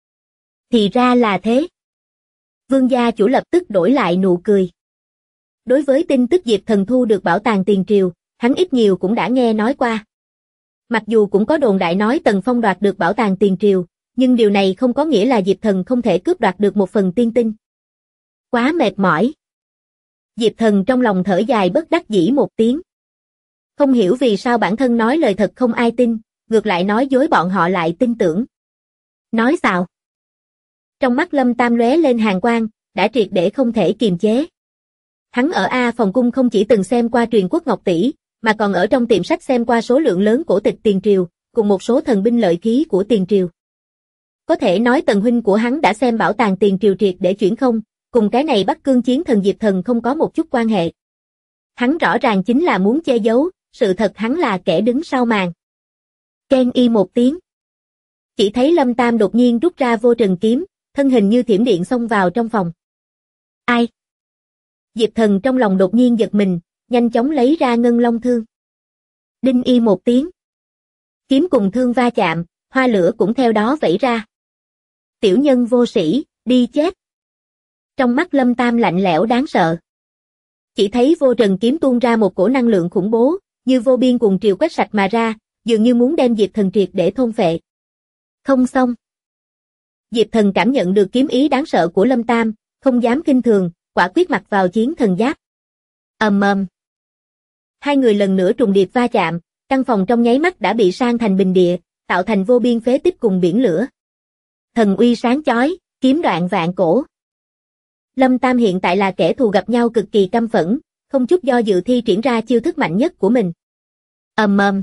Thì ra là thế. Vương gia chủ lập tức đổi lại nụ cười. Đối với tin tức Diệp Thần thu được bảo tàng tiền triều, hắn ít nhiều cũng đã nghe nói qua. Mặc dù cũng có đồn đại nói Tần Phong đoạt được bảo tàng tiền triều, nhưng điều này không có nghĩa là Diệp Thần không thể cướp đoạt được một phần tiên tinh. Quá mệt mỏi. Diệp Thần trong lòng thở dài bất đắc dĩ một tiếng. Không hiểu vì sao bản thân nói lời thật không ai tin, ngược lại nói dối bọn họ lại tin tưởng. Nói sao? Trong mắt Lâm Tam lóe lên hàn quang, đã triệt để không thể kiềm chế. Hắn ở A Phòng Cung không chỉ từng xem qua Truyền Quốc Ngọc Tỷ, mà còn ở trong tiệm sách xem qua số lượng lớn cổ tịch tiền triều, cùng một số thần binh lợi khí của tiền triều. Có thể nói Tần huynh của hắn đã xem bảo tàng tiền triều triệt để chuyển không, cùng cái này Bắc Cương chiến thần Diệp Thần không có một chút quan hệ. Hắn rõ ràng chính là muốn che giấu, sự thật hắn là kẻ đứng sau màn. Keng y một tiếng. Chỉ thấy Lâm Tam đột nhiên rút ra vô trần kiếm, thân hình như thiểm điện xông vào trong phòng. Ai? Diệp Thần trong lòng đột nhiên giật mình, nhanh chóng lấy ra ngân long thương. Đinh y một tiếng. Kiếm cùng thương va chạm, hoa lửa cũng theo đó vẩy ra. Tiểu nhân vô sĩ, đi chết. Trong mắt Lâm Tam lạnh lẽo đáng sợ. Chỉ thấy vô trần kiếm tuôn ra một cổ năng lượng khủng bố, như vô biên cuồng triều quét sạch mà ra, dường như muốn đem Diệp Thần triệt để thôn phệ. Không xong. Diệp Thần cảm nhận được kiếm ý đáng sợ của Lâm Tam, không dám khinh thường, quả quyết mặc vào chiến thần giáp. Ầm ầm. Hai người lần nữa trùng điệp va chạm, căn phòng trong nháy mắt đã bị san thành bình địa, tạo thành vô biên phế tích cùng biển lửa. Thần uy sáng chói, kiếm đoạn vạn cổ. Lâm Tam hiện tại là kẻ thù gặp nhau cực kỳ căm phẫn, không chút do dự thi triển ra chiêu thức mạnh nhất của mình. Ầm ầm.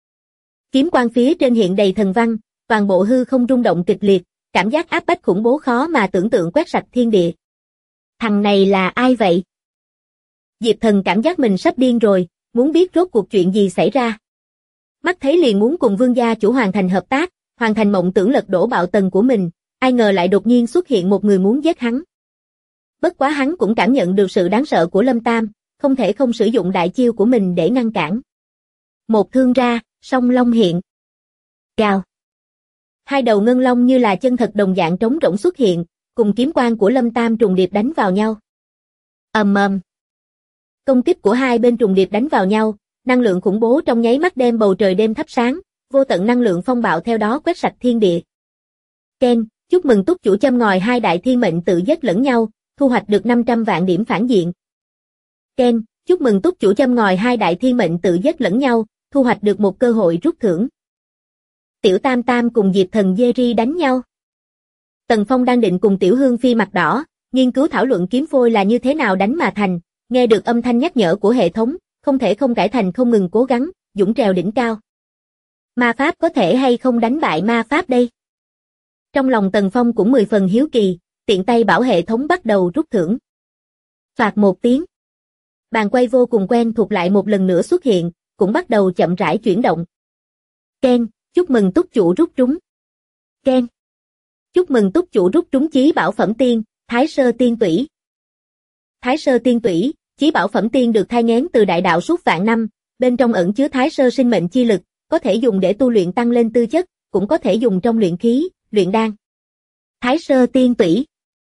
Kiếm quang phía trên hiện đầy thần văn, toàn bộ hư không rung động kịch liệt, cảm giác áp bách khủng bố khó mà tưởng tượng quét sạch thiên địa. Thằng này là ai vậy? Diệp Thần cảm giác mình sắp điên rồi, muốn biết rốt cuộc chuyện gì xảy ra. Mắt thấy liền muốn cùng Vương gia chủ hoàn thành hợp tác, hoàn thành mộng tưởng lật đổ bạo tần của mình, ai ngờ lại đột nhiên xuất hiện một người muốn giết hắn. Bất quá hắn cũng cảm nhận được sự đáng sợ của Lâm Tam, không thể không sử dụng đại chiêu của mình để ngăn cản. Một thương ra, song long hiện. Gào. Hai đầu ngân long như là chân thật đồng dạng trống rỗng xuất hiện, cùng kiếm quang của Lâm Tam trùng điệp đánh vào nhau. Ầm ầm. Công kích của hai bên trùng điệp đánh vào nhau, năng lượng khủng bố trong nháy mắt đem bầu trời đêm thắp sáng, vô tận năng lượng phong bạo theo đó quét sạch thiên địa. Ken, chúc mừng túc chủ châm ngòi hai đại thiên mệnh tự giết lẫn nhau, thu hoạch được 500 vạn điểm phản diện. Ken, chúc mừng túc chủ châm ngòi hai đại thiên mệnh tự giết lẫn nhau, thu hoạch được một cơ hội rút thưởng. Tiểu Tam Tam cùng Diệp Thần Jerry đánh nhau. Tần Phong đang định cùng Tiểu Hương Phi mặt đỏ, nghiên cứu thảo luận kiếm phôi là như thế nào đánh mà thành, nghe được âm thanh nhắc nhở của hệ thống, không thể không cải thành không ngừng cố gắng, dũng trèo đỉnh cao. Ma pháp có thể hay không đánh bại ma pháp đây? Trong lòng Tần Phong cũng 10 phần hiếu kỳ, tiện tay bảo hệ thống bắt đầu rút thưởng. Phạt một tiếng. Bàn quay vô cùng quen thuộc lại một lần nữa xuất hiện, cũng bắt đầu chậm rãi chuyển động. Ken, chúc mừng túc chủ rút trúng. Ken. Chúc mừng túc chủ rút trúng chí bảo phẩm tiên, Thái Sơ Tiên Tủy. Thái Sơ Tiên Tủy, chí bảo phẩm tiên được thai nghén từ đại đạo suốt vạn năm, bên trong ẩn chứa Thái Sơ sinh mệnh chi lực, có thể dùng để tu luyện tăng lên tư chất, cũng có thể dùng trong luyện khí, luyện đan. Thái Sơ Tiên Tủy.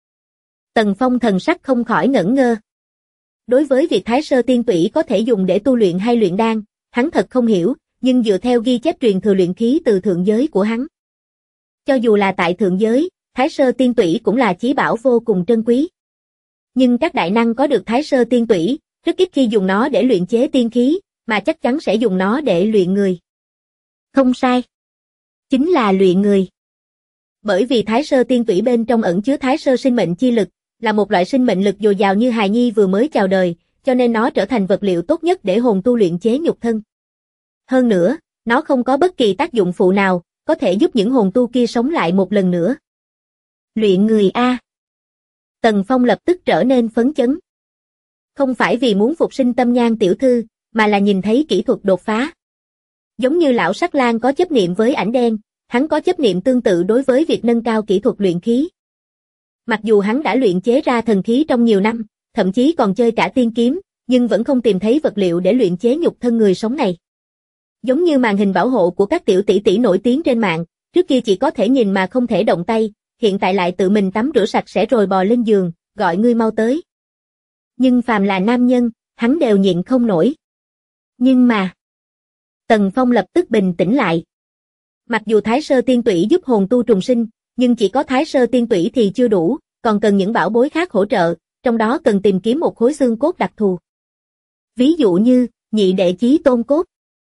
Tần Phong thần sắc không khỏi ngẩn ngơ. Đối với việc Thái Sơ Tiên Tủy có thể dùng để tu luyện hay luyện đan, hắn thật không hiểu, nhưng dựa theo ghi chép truyền thừa luyện khí từ thượng giới của hắn. Cho dù là tại thượng giới, Thái Sơ Tiên Tủy cũng là chí bảo vô cùng trân quý. Nhưng các đại năng có được Thái Sơ Tiên Tủy, rất ít khi dùng nó để luyện chế tiên khí, mà chắc chắn sẽ dùng nó để luyện người. Không sai. Chính là luyện người. Bởi vì Thái Sơ Tiên Tủy bên trong ẩn chứa Thái Sơ sinh mệnh chi lực, là một loại sinh mệnh lực dồi dào như hài nhi vừa mới chào đời, cho nên nó trở thành vật liệu tốt nhất để hồn tu luyện chế nhục thân. Hơn nữa, nó không có bất kỳ tác dụng phụ nào, có thể giúp những hồn tu kia sống lại một lần nữa. Luyện người A. Tần Phong lập tức trở nên phấn chấn. Không phải vì muốn phục sinh Tâm Nhan tiểu thư, mà là nhìn thấy kỹ thuật đột phá. Giống như lão Sắc Lang có chấp niệm với ảnh đen, hắn có chấp niệm tương tự đối với việc nâng cao kỹ thuật luyện khí. Mặc dù hắn đã luyện chế ra thần khí trong nhiều năm, thậm chí còn chơi cả tiên kiếm, nhưng vẫn không tìm thấy vật liệu để luyện chế nhục thân người sống này. Giống như màn hình bảo hộ của các tiểu tỷ tỷ nổi tiếng trên mạng, trước kia chỉ có thể nhìn mà không thể động tay, hiện tại lại tự mình tắm rửa sạch sẽ rồi bò lên giường, gọi ngươi mau tới. Nhưng phàm là nam nhân, hắn đều nhịn không nổi. Nhưng mà... Tần Phong lập tức bình tĩnh lại. Mặc dù Thái Sơ Tiên Tủy giúp hồn tu trùng sinh, nhưng chỉ có Thái Sơ Tiên Tủy thì chưa đủ, còn cần những bảo bối khác hỗ trợ, trong đó cần tìm kiếm một khối xương cốt đặc thù. Ví dụ như, nhị đệ chí tôn cốt.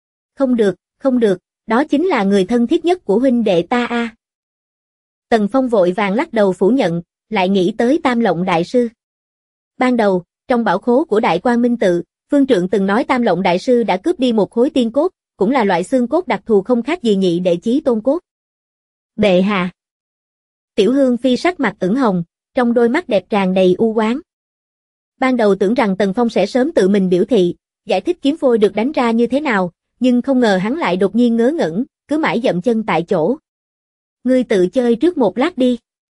Không được, đó chính là người thân thiết nhất của huynh đệ ta a. Tần Phong vội vàng lắc đầu phủ nhận, lại nghĩ tới Tam Lộng Đại Sư. Ban đầu, trong bảo khố của Đại Quang Minh Tự, Phương Trượng từng nói Tam Lộng Đại Sư đã cướp đi một khối tiên cốt, cũng là loại xương cốt đặc thù không khác gì nhị đệ chí tôn cốt. Bệ hạ. Tiểu Hương Phi sắc mặt ửng hồng, trong đôi mắt đẹp tràn đầy u oán. Ban đầu tưởng rằng Tần Phong sẽ sớm tự mình biểu thị, giải thích kiếm phôi được đánh ra như thế nào, nhưng không ngờ hắn lại đột nhiên ngớ ngẩn, cứ mãi dậm chân tại chỗ. Ngươi tự chơi trước một lát đi.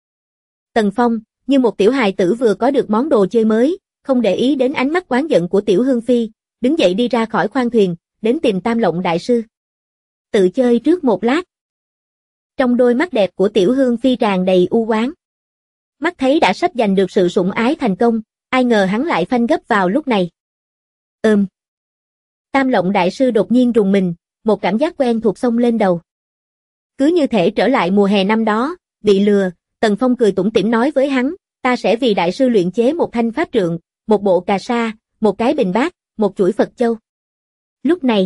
Tần Phong, như một tiểu hài tử vừa có được món đồ chơi mới, không để ý đến ánh mắt oán giận của Tiểu Hương Phi, đứng dậy đi ra khỏi khoang thuyền, đến tìm Tam Lộng Đại Sư. Tự chơi trước một lát. Trong đôi mắt đẹp của Tiểu Hương Phi tràn đầy u oán. Mắt thấy đã sắp giành được sự sủng ái thành công, ai ngờ hắn lại phanh gấp vào lúc này. Tam Lộng đại sư đột nhiên rùng mình, một cảm giác quen thuộc xông lên đầu. Cứ như thể trở lại mùa hè năm đó, bị lừa, Tần Phong cười tủm tỉm nói với hắn, ta sẽ vì đại sư luyện chế một thanh pháp trượng, một bộ cà sa, một cái bình bát, một chuỗi Phật châu. Lúc này,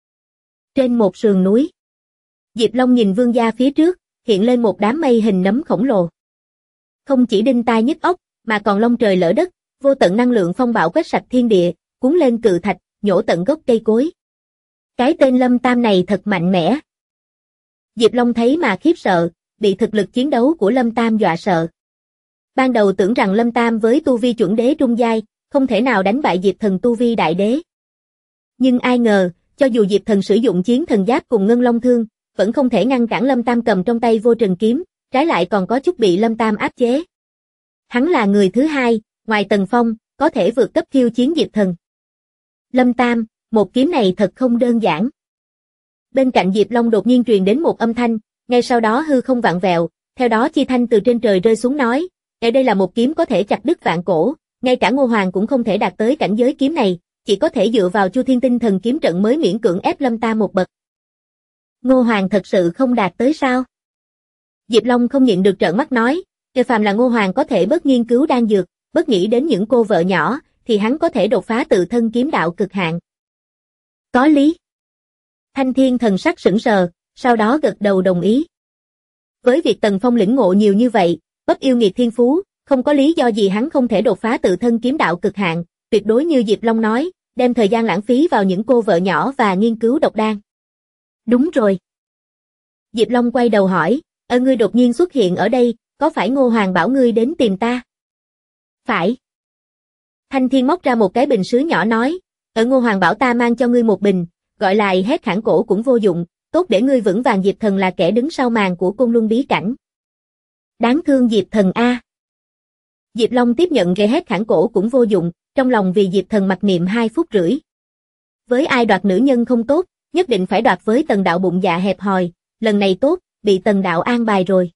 trên một sườn núi, Diệp Long nhìn vương gia phía trước, hiện lên một đám mây hình nấm khổng lồ. Không chỉ đinh tai nhức óc, mà còn long trời lở đất, vô tận năng lượng phong bạo quét sạch thiên địa, cuốn lên cự thạch, nhổ tận gốc cây cối. Cái tên Lâm Tam này thật mạnh mẽ. Diệp Long thấy mà khiếp sợ, bị thực lực chiến đấu của Lâm Tam dọa sợ. Ban đầu tưởng rằng Lâm Tam với tu vi chuẩn đế trung giai, không thể nào đánh bại Diệp Thần tu vi đại đế. Nhưng ai ngờ, cho dù Diệp Thần sử dụng chiến thần giáp cùng ngân long thương, vẫn không thể ngăn cản Lâm Tam cầm trong tay vô trần kiếm, trái lại còn có chút bị Lâm Tam áp chế. Hắn là người thứ hai, ngoài Tần Phong, có thể vượt cấp khiêu chiến Diệp Thần. Lâm Tam, một kiếm này thật không đơn giản. Bên cạnh Diệp Long đột nhiên truyền đến một âm thanh, ngay sau đó hư không vạn vẹo, theo đó chi thanh từ trên trời rơi xuống nói, đây là một kiếm có thể chặt đứt vạn cổ, ngay cả Ngô Hoàng cũng không thể đạt tới cảnh giới kiếm này, chỉ có thể dựa vào Chu Thiên Tinh Thần kiếm trận mới miễn cưỡng ép Lâm Tam một bậc. Ngô Hoàng thật sự không đạt tới sao? Diệp Long không nhịn được trợn mắt nói, kể phàm là Ngô Hoàng có thể bớt nghiên cứu đan dược, bớt nghĩ đến những cô vợ nhỏ, thì hắn có thể đột phá tự thân kiếm đạo cực hạn. Có lý. Thanh Thiên thần sắc sững sờ, sau đó gật đầu đồng ý. Với việc Tần Phong lĩnh ngộ nhiều như vậy, bất yêu nghiệt thiên phú, không có lý do gì hắn không thể đột phá tự thân kiếm đạo cực hạn, tuyệt đối như Diệp Long nói, đem thời gian lãng phí vào những cô vợ nhỏ và nghiên cứu độc đan. Đúng rồi. Diệp Long quay đầu hỏi, ngươi đột nhiên xuất hiện ở đây, có phải Ngô Hoàng bảo ngươi đến tìm ta? Phải. Thanh Thiên móc ra một cái bình sứ nhỏ nói, Ngô Hoàng bảo ta mang cho ngươi một bình, gọi lại hét khản cổ cũng vô dụng, tốt để ngươi vững vàng Diệp Thần là kẻ đứng sau màn của Côn Luân bí cảnh. Đáng thương Diệp Thần a. Diệp Long tiếp nhận gậy hét khản cổ cũng vô dụng, trong lòng vì Diệp Thần mặc niệm 2 phút rưỡi. Với ai đoạt nữ nhân không tốt, nhất định phải đoạt với Tần Đạo bụng dạ hẹp hòi, lần này tốt, bị Tần Đạo an bài rồi.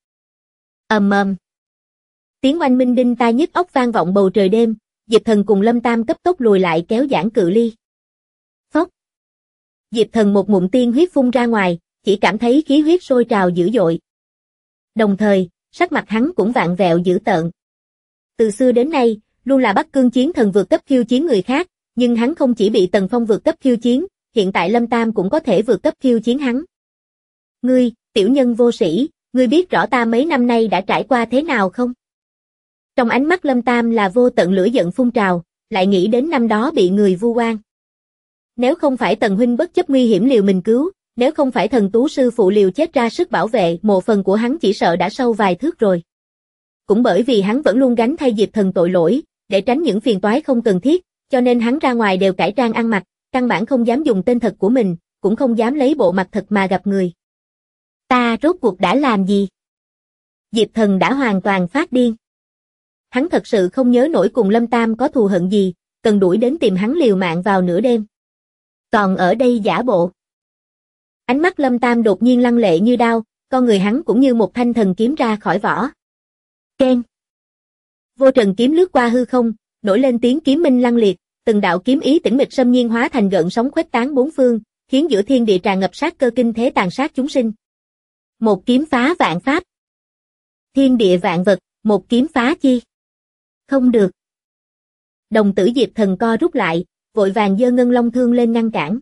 Tiếng oanh minh đinh tai nhức óc vang vọng bầu trời đêm, Diệp Thần cùng Lâm Tam cấp tốc lùi lại kéo giãn cự ly. Phốc. Diệp Thần một ngụm tiên huyết phun ra ngoài, chỉ cảm thấy khí huyết sôi trào dữ dội. Đồng thời, sắc mặt hắn cũng vạn vẹo dữ tợn. Từ xưa đến nay, luôn là Bắc Cương chiến thần vượt cấp khiêu chiến người khác, nhưng hắn không chỉ bị Tần Phong vượt cấp khiêu chiến, hiện tại Lâm Tam cũng có thể vượt cấp khiêu chiến hắn. Ngươi, tiểu nhân vô sĩ, ngươi biết rõ ta mấy năm nay đã trải qua thế nào không? Trong ánh mắt Lâm Tam là vô tận lửa giận phun trào, lại nghĩ đến năm đó bị người vu oan. Nếu không phải Tần huynh bất chấp nguy hiểm liều mình cứu, nếu không phải Thần Tú sư phụ liều chết ra sức bảo vệ, mộ phần của hắn chỉ sợ đã sâu vài thước rồi. Cũng bởi vì hắn vẫn luôn gánh thay Diệp Thần tội lỗi, để tránh những phiền toái không cần thiết, cho nên hắn ra ngoài đều cải trang ăn mặc, căn bản không dám dùng tên thật của mình, cũng không dám lấy bộ mặt thật mà gặp người. Ta rốt cuộc đã làm gì? Diệp Thần đã hoàn toàn phát điên. Hắn thật sự không nhớ nổi cùng Lâm Tam có thù hận gì, cần đuổi đến tìm hắn liều mạng vào nửa đêm. Còn ở đây giả bộ. Ánh mắt Lâm Tam đột nhiên lăng lệ như đao, con người hắn cũng như một thanh thần kiếm ra khỏi vỏ. Keng. Vô trần kiếm lướt qua hư không, nổi lên tiếng kiếm minh lăng liệt, từng đạo kiếm ý tĩnh mịch xâm nhiên hóa thành gợn sóng khuếch tán bốn phương, khiến giữa thiên địa tràn ngập sát cơ kinh thế tàn sát chúng sinh. Một kiếm phá vạn pháp. Thiên địa vạn vật, một kiếm phá chi. Không được. Đồng tử Diệp Thần co rút lại, vội vàng giơ ngân long thương lên ngăn cản.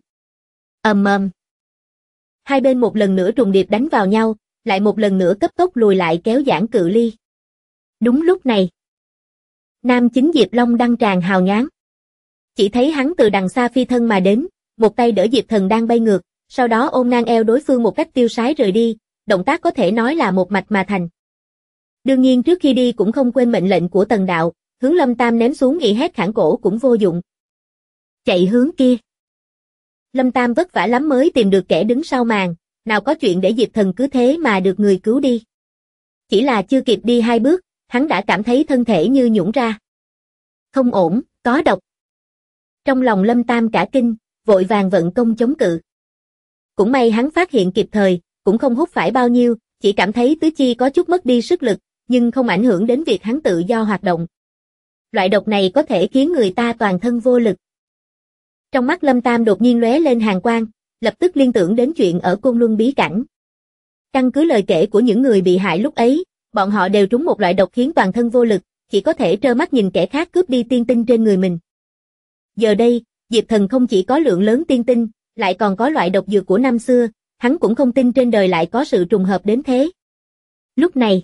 Hai bên một lần nữa trùng điệp đánh vào nhau, lại một lần nữa cấp tốc lùi lại kéo giãn cự ly. Đúng lúc này, nam chính Diệp Long đăng tràn hào nhoáng. Chỉ thấy hắn từ đằng xa phi thân mà đến, một tay đỡ Diệp Thần đang bay ngược, sau đó ôm ngang eo đối phương một cách tiêu sái rời đi, động tác có thể nói là một mạch mà thành. Đương nhiên trước khi đi cũng không quên mệnh lệnh của Tần Đạo, hướng Lâm Tam ném xuống nghị hét khản cổ cũng vô dụng. Chạy hướng kia. Lâm Tam vất vả lắm mới tìm được kẻ đứng sau màn, nào có chuyện để Diệp Thần cứ thế mà được người cứu đi. Chỉ là chưa kịp đi 2 bước, hắn đã cảm thấy thân thể như nhũn ra. Không ổn, có độc. Trong lòng Lâm Tam cả kinh, vội vàng vận công chống cự. cũng may hắn phát hiện kịp thời, cũng không hút phải bao nhiêu, chỉ cảm thấy tứ chi có chút mất đi sức lực, nhưng không ảnh hưởng đến việc hắn tự do hoạt động. Loại độc này có thể khiến người ta toàn thân vô lực. Trong mắt Lâm Tam đột nhiên lóe lên hàn quang, lập tức liên tưởng đến chuyện ở Côn Luân bí cảnh. Căn cứ lời kể của những người bị hại lúc ấy, bọn họ đều trúng một loại độc khiến toàn thân vô lực, chỉ có thể trơ mắt nhìn kẻ khác cướp đi tiên tinh trên người mình. Giờ đây, Diệp Thần không chỉ có lượng lớn tiên tinh, lại còn có loại độc dược của năm xưa, hắn cũng không tin trên đời lại có sự trùng hợp đến thế. Lúc này,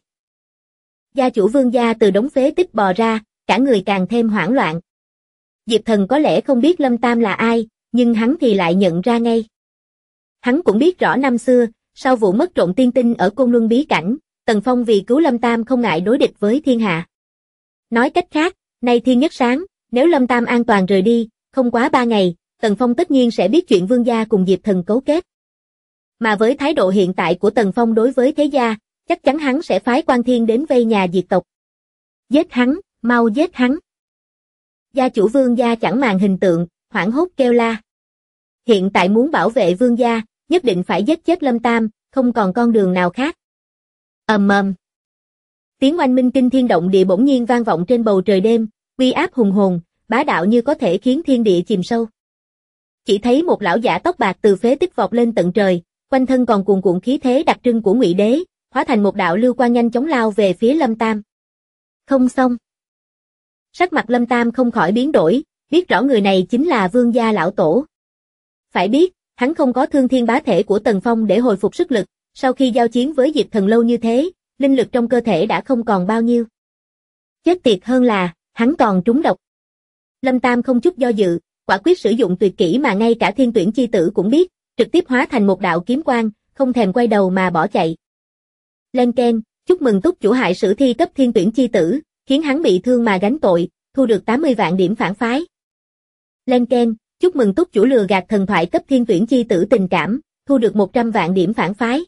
gia chủ Vương gia từ đống phế tích bò ra, cả người càng thêm hoảng loạn. Diệp Thần có lẽ không biết Lâm Tam là ai, nhưng hắn thì lại nhận ra ngay. Hắn cũng biết rõ năm xưa, sau vụ mất trộm tiên tinh ở Côn Luân bí cảnh, Tần Phong vì cứu Lâm Tam không ngại đối địch với thiên hạ. Nói cách khác, nay thiên nhất sáng, nếu Lâm Tam an toàn rời đi, không quá 3 ngày, Tần Phong tất nhiên sẽ biết chuyện Vương gia cùng Diệp Thần cấu kết. Mà với thái độ hiện tại của Tần Phong đối với thế gia, chắc chắn hắn sẽ phái Quan Thiên đến vây nhà diệt tộc. Giết hắn, mau giết hắn. Gia chủ Vương gia chẳng màng hình tượng, hoảng hốt kêu la. Hiện tại muốn bảo vệ Vương gia, nhất định phải giết chết Lâm Tam, không còn con đường nào khác. Ầm ầm. Tiếng oanh minh kinh thiên động địa bỗng nhiên vang vọng trên bầu trời đêm, uy áp hùng hồn, bá đạo như có thể khiến thiên địa chìm sâu. Chỉ thấy một lão giả tóc bạc từ phế tích vọt lên tận trời, quanh thân còn cuồn cuộn khí thế đặc trưng của Ngụy Đế, hóa thành một đạo lưu quang nhanh chóng lao về phía Lâm Tam. Không xong. Sắc mặt Lâm Tam không khỏi biến đổi, biết rõ người này chính là Vương gia lão tổ. Phải biết, hắn không có thương thiên bá thể của Tần Phong để hồi phục sức lực, sau khi giao chiến với Diệp Thần lâu như thế, linh lực trong cơ thể đã không còn bao nhiêu. Chết tiệt hơn là, hắn còn trúng độc. Lâm Tam không chút do dự, quả quyết sử dụng tuyệt kỹ mà ngay cả Thiên Tuyển chi tử cũng biết, trực tiếp hóa thành một đạo kiếm quang, không thèm quay đầu mà bỏ chạy. Lên keng, chúc mừng túc chủ hại sử thi cấp Thiên Tuyển chi tử, khiến hắn bị thương mà gánh tội, thu được 80 vạn điểm phản phái. Lên keng, chúc mừng túc chủ lừa gạt thần thoại cấp Thiên Tuyển chi tử tình cảm, thu được 100 vạn điểm phản phái.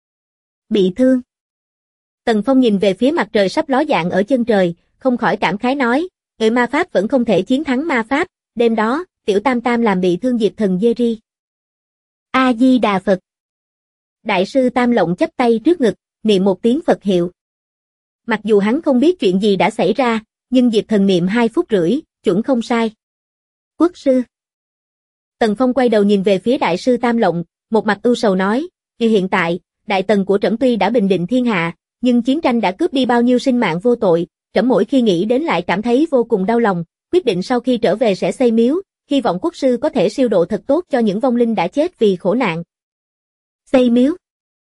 Bị thương. Tần Phong nhìn về phía mặt trời sắp ló dạng ở chân trời, không khỏi cảm khái nói, người ma pháp vẫn không thể chiến thắng ma pháp, đêm đó, tiểu Tam Tam làm bị thương Diệp Thần Jerry. A-di-đà Phật. Đại sư Tam Lộng chắp tay trước ngực, niệm một tiếng Phật hiệu. Mặc dù hắn không biết chuyện gì đã xảy ra, nhưng Diệp Thần niệm 2 phút rưỡi, chuẩn không sai. Quốc sư. Tần Phong quay đầu nhìn về phía đại sư Tam Lộng, một mặt ưu sầu nói, như hiện tại, đại tần của trẫm tuy đã bình định thiên hạ, nhưng chiến tranh đã cướp đi bao nhiêu sinh mạng vô tội, trẫm mỗi khi nghĩ đến lại cảm thấy vô cùng đau lòng, quyết định sau khi trở về sẽ xây miếu, hy vọng quốc sư có thể siêu độ thật tốt cho những vong linh đã chết vì khổ nạn. Xây miếu.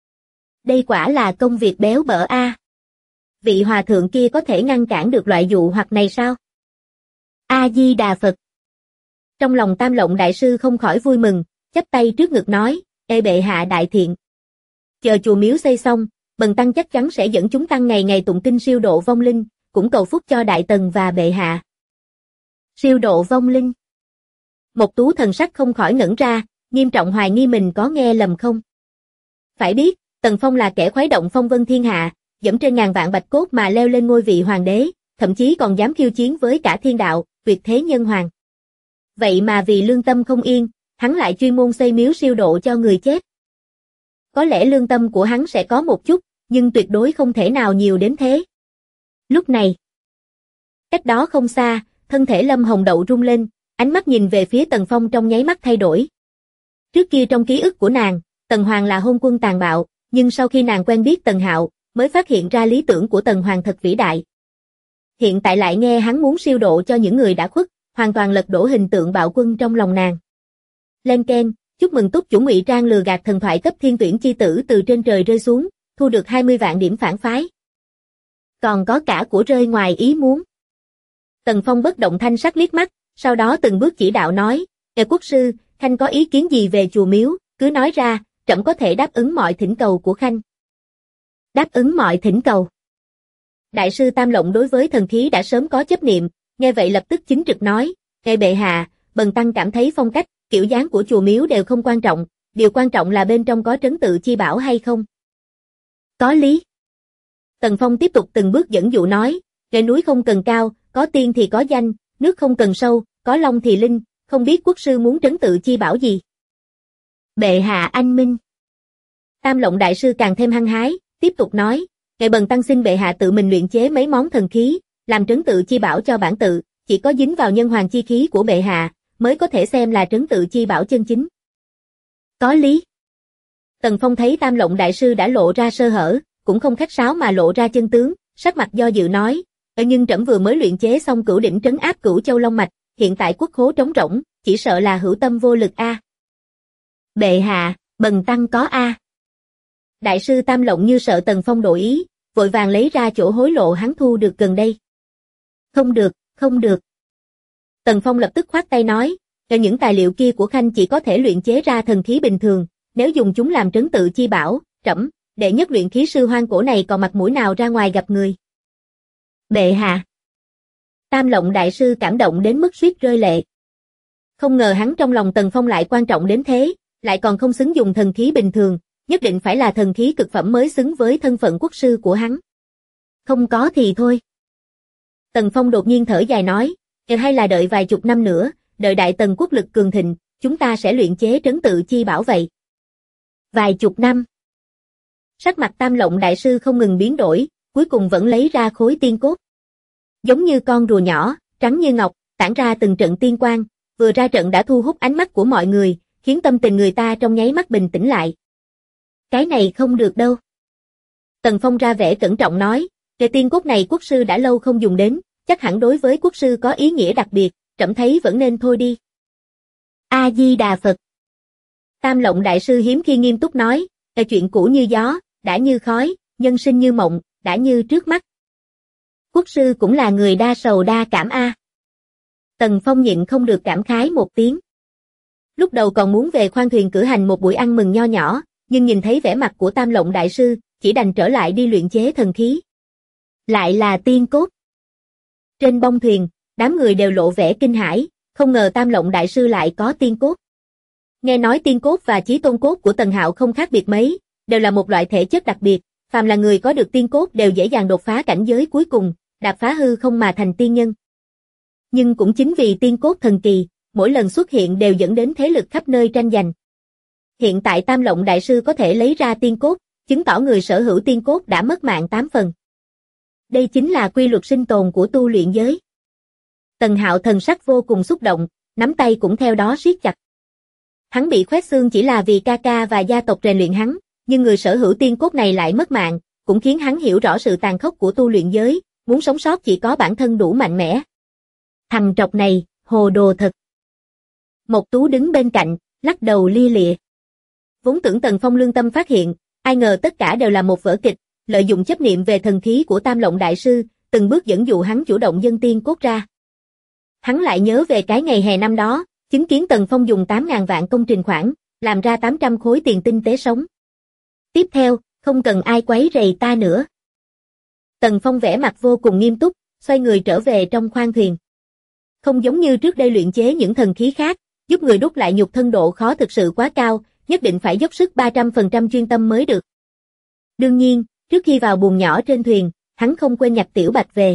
Đây quả là công việc béo bở a. Vị hòa thượng kia có thể ngăn cản được loại dụ hoặc này sao? A-di-đà Phật. Trong lòng Tam Lộng đại sư không khỏi vui mừng, chắp tay trước ngực nói, ê bệ hạ đại thiện. Chờ chùa miếu xây xong, bần tăng chắc chắn sẽ dẫn chúng tăng ngày ngày tụng kinh siêu độ vong linh, cũng cầu phúc cho đại tần và bệ hạ. Siêu độ vong linh. Một Tú thần sắc không khỏi ngẩn ra, nghiêm trọng hoài nghi mình có nghe lầm không. Phải biết, Tần Phong là kẻ khuấy động phong vân thiên hạ, dẫm trên ngàn vạn bạch cốt mà leo lên ngôi vị hoàng đế, thậm chí còn dám khiêu chiến với cả thiên đạo, tuyệt thế nhân hoàng. Vậy mà vì lương tâm không yên, hắn lại chuyên môn xây miếu siêu độ cho người chết. Có lẽ lương tâm của hắn sẽ có một chút, nhưng tuyệt đối không thể nào nhiều đến thế. Lúc này, cách đó không xa, thân thể Lâm Hồng Đậu rung lên, ánh mắt nhìn về phía Tần Phong trong nháy mắt thay đổi. Trước kia trong ký ức của nàng, Tần Hoàng là hôn quân tàn bạo, nhưng sau khi nàng quen biết Tần Hạo, mới phát hiện ra lý tưởng của Tần Hoàng thật vĩ đại. Hiện tại lại nghe hắn muốn siêu độ cho những người đã khuất, hoàn toàn lật đổ hình tượng bạo quân trong lòng nàng. Lên keng, chúc mừng túc chủ ngụy trang lừa gạt thần thoại cấp Thiên Tuyển chi tử từ trên trời rơi xuống, thu được 20 vạn điểm phản phái. Còn có cả của rơi ngoài ý muốn. Tần Phong bất động thanh sắc liếc mắt, sau đó từng bước chỉ đạo nói, quốc sư, Khanh có ý kiến gì về chùa miếu, cứ nói ra, trẫm có thể đáp ứng mọi thỉnh cầu của Khanh. Đáp ứng mọi thỉnh cầu. Đại sư Tam Lộng đối với thần khí đã sớm có chấp niệm, nghe vậy lập tức chính trực nói, ngài bệ hạ, bần tăng cảm thấy phong cách, kiểu dáng của chùa miếu đều không quan trọng, điều quan trọng là bên trong có trấn tự chi bảo hay không. Có lý. Tần Phong tiếp tục từng bước dẫn dụ nói, ngài núi không cần cao, có tiên thì có danh, nước không cần sâu, có long thì linh, không biết quốc sư muốn trấn tự chi bảo gì. Bệ hạ anh minh. Tam Lộng đại sư càng thêm hăng hái, tiếp tục nói, ngài bần tăng xin bệ hạ tự mình luyện chế mấy món thần khí, làm trấn tự chi bảo cho bản tự, chỉ có dính vào nhân hoàng chi khí của bệ hạ, mới có thể xem là trấn tự chi bảo chân chính. Có lý. Tần Phong thấy Tam Lộng đại sư đã lộ ra sơ hở, cũng không khách sáo mà lộ ra chân tướng, sắc mặt do dự nói, nhưng trẫm vừa mới luyện chế xong cửu đỉnh trấn áp Cửu Châu Long mạch, hiện tại quốc khố trống rỗng, chỉ sợ là hữu tâm vô lực a. Bệ hạ, bần tăng có a. Đại sư Tam Lộng như sợ Tần Phong đổi ý, vội vàng lấy ra chỗ hối lộ hắn thu được gần đây. Không được, không được. Tần Phong lập tức khoát tay nói, những tài liệu kia của Khanh chỉ có thể luyện chế ra thần khí bình thường, nếu dùng chúng làm trấn tự chi bảo, trẫm, đệ nhất luyện khí sư hoang cổ này còn mặt mũi nào ra ngoài gặp người. Bệ hạ. Tam Lộng đại sư cảm động đến mức suýt rơi lệ. Không ngờ hắn trong lòng Tần Phong lại quan trọng đến thế, lại còn không xứng dùng thần khí bình thường, nhất định phải là thần khí cực phẩm mới xứng với thân phận quốc sư của hắn. Không có thì thôi. Tần Phong đột nhiên thở dài nói, hay là đợi vài chục năm nữa, đợi Đại Tần quốc lực cường thịnh, chúng ta sẽ luyện chế trấn tự chi bảo vậy. Vài chục năm. Sắc mặt Tam Lộng đại sư không ngừng biến đổi, cuối cùng vẫn lấy ra khối tiên cốt. Giống như con rùa nhỏ, trắng như ngọc, tản ra từng trận tiên quang, vừa ra trận đã thu hút ánh mắt của mọi người, khiến tâm tình người ta trong nháy mắt bình tĩnh lại. Cái này không được đâu. Tần Phong ra vẻ cẩn trọng nói, cái tiên cốt này quốc sư đã lâu không dùng đến, chắc hẳn đối với quốc sư có ý nghĩa đặc biệt, trẫm thấy vẫn nên thôi đi. A-di-đà Phật. Tam Lộng đại sư hiếm khi nghiêm túc nói, chuyện cũ như gió, đã như khói, nhân sinh như mộng, đã như trước mắt. Quốc sư cũng là người đa sầu đa cảm a. Tần Phong nhịn không được cảm khái một tiếng. Lúc đầu còn muốn về khoang thuyền cử hành một buổi ăn mừng nho nhỏ, nhưng nhìn thấy vẻ mặt của Tam Lộng đại sư, chỉ đành trở lại đi luyện chế thần khí. Lại là tiên cốt. Trên bông thuyền, đám người đều lộ vẻ kinh hãi, không ngờ Tam Lộng đại sư lại có tiên cốt. Nghe nói tiên cốt và chí tôn cốt của Tần Hạo không khác biệt mấy, đều là một loại thể chất đặc biệt, phàm là người có được tiên cốt đều dễ dàng đột phá cảnh giới cuối cùng, đạp phá hư không mà thành tiên nhân. Nhưng cũng chính vì tiên cốt thần kỳ, mỗi lần xuất hiện đều dẫn đến thế lực khắp nơi tranh giành. Hiện tại Tam Lộng đại sư có thể lấy ra tiên cốt, chứng tỏ người sở hữu tiên cốt đã mất mạng 8 phần. Đây chính là quy luật sinh tồn của tu luyện giới. Tần Hạo thần sắc vô cùng xúc động, nắm tay cũng theo đó siết chặt. Hắn bị khoét xương chỉ là vì ca ca và gia tộc rèn luyện hắn, nhưng người sở hữu tiên cốt này lại mất mạng, cũng khiến hắn hiểu rõ sự tàn khốc của tu luyện giới, muốn sống sót chỉ có bản thân đủ mạnh mẽ. Thằng trọc này, hồ đồ thật. Mộc Tú đứng bên cạnh, lắc đầu lia lịa. Vốn tưởng Tần Phong lương tâm phát hiện, ai ngờ tất cả đều là một vở kịch, lợi dụng chấp niệm về thần khí của Tam Lộng đại sư, từng bước dẫn dụ hắn chủ động dâng tiên cốt ra. Hắn lại nhớ về cái ngày hè năm đó, chứng kiến Tần Phong dùng 8.000 vạn công trình khoản, làm ra 800 khối tiền tinh tế sống. Tiếp theo, không cần ai quấy rầy ta nữa. Tần Phong vẻ mặt vô cùng nghiêm túc, xoay người trở về trong khoang thuyền. Không giống như trước đây luyện chế những thần khí khác, giúp người đúc lại nhục thân độ khó thực sự quá cao, nhất định phải dốc sức 300% chuyên tâm mới được. Đương nhiên, trước khi vào buồng nhỏ trên thuyền, hắn không quên nhặt Tiểu Bạch về.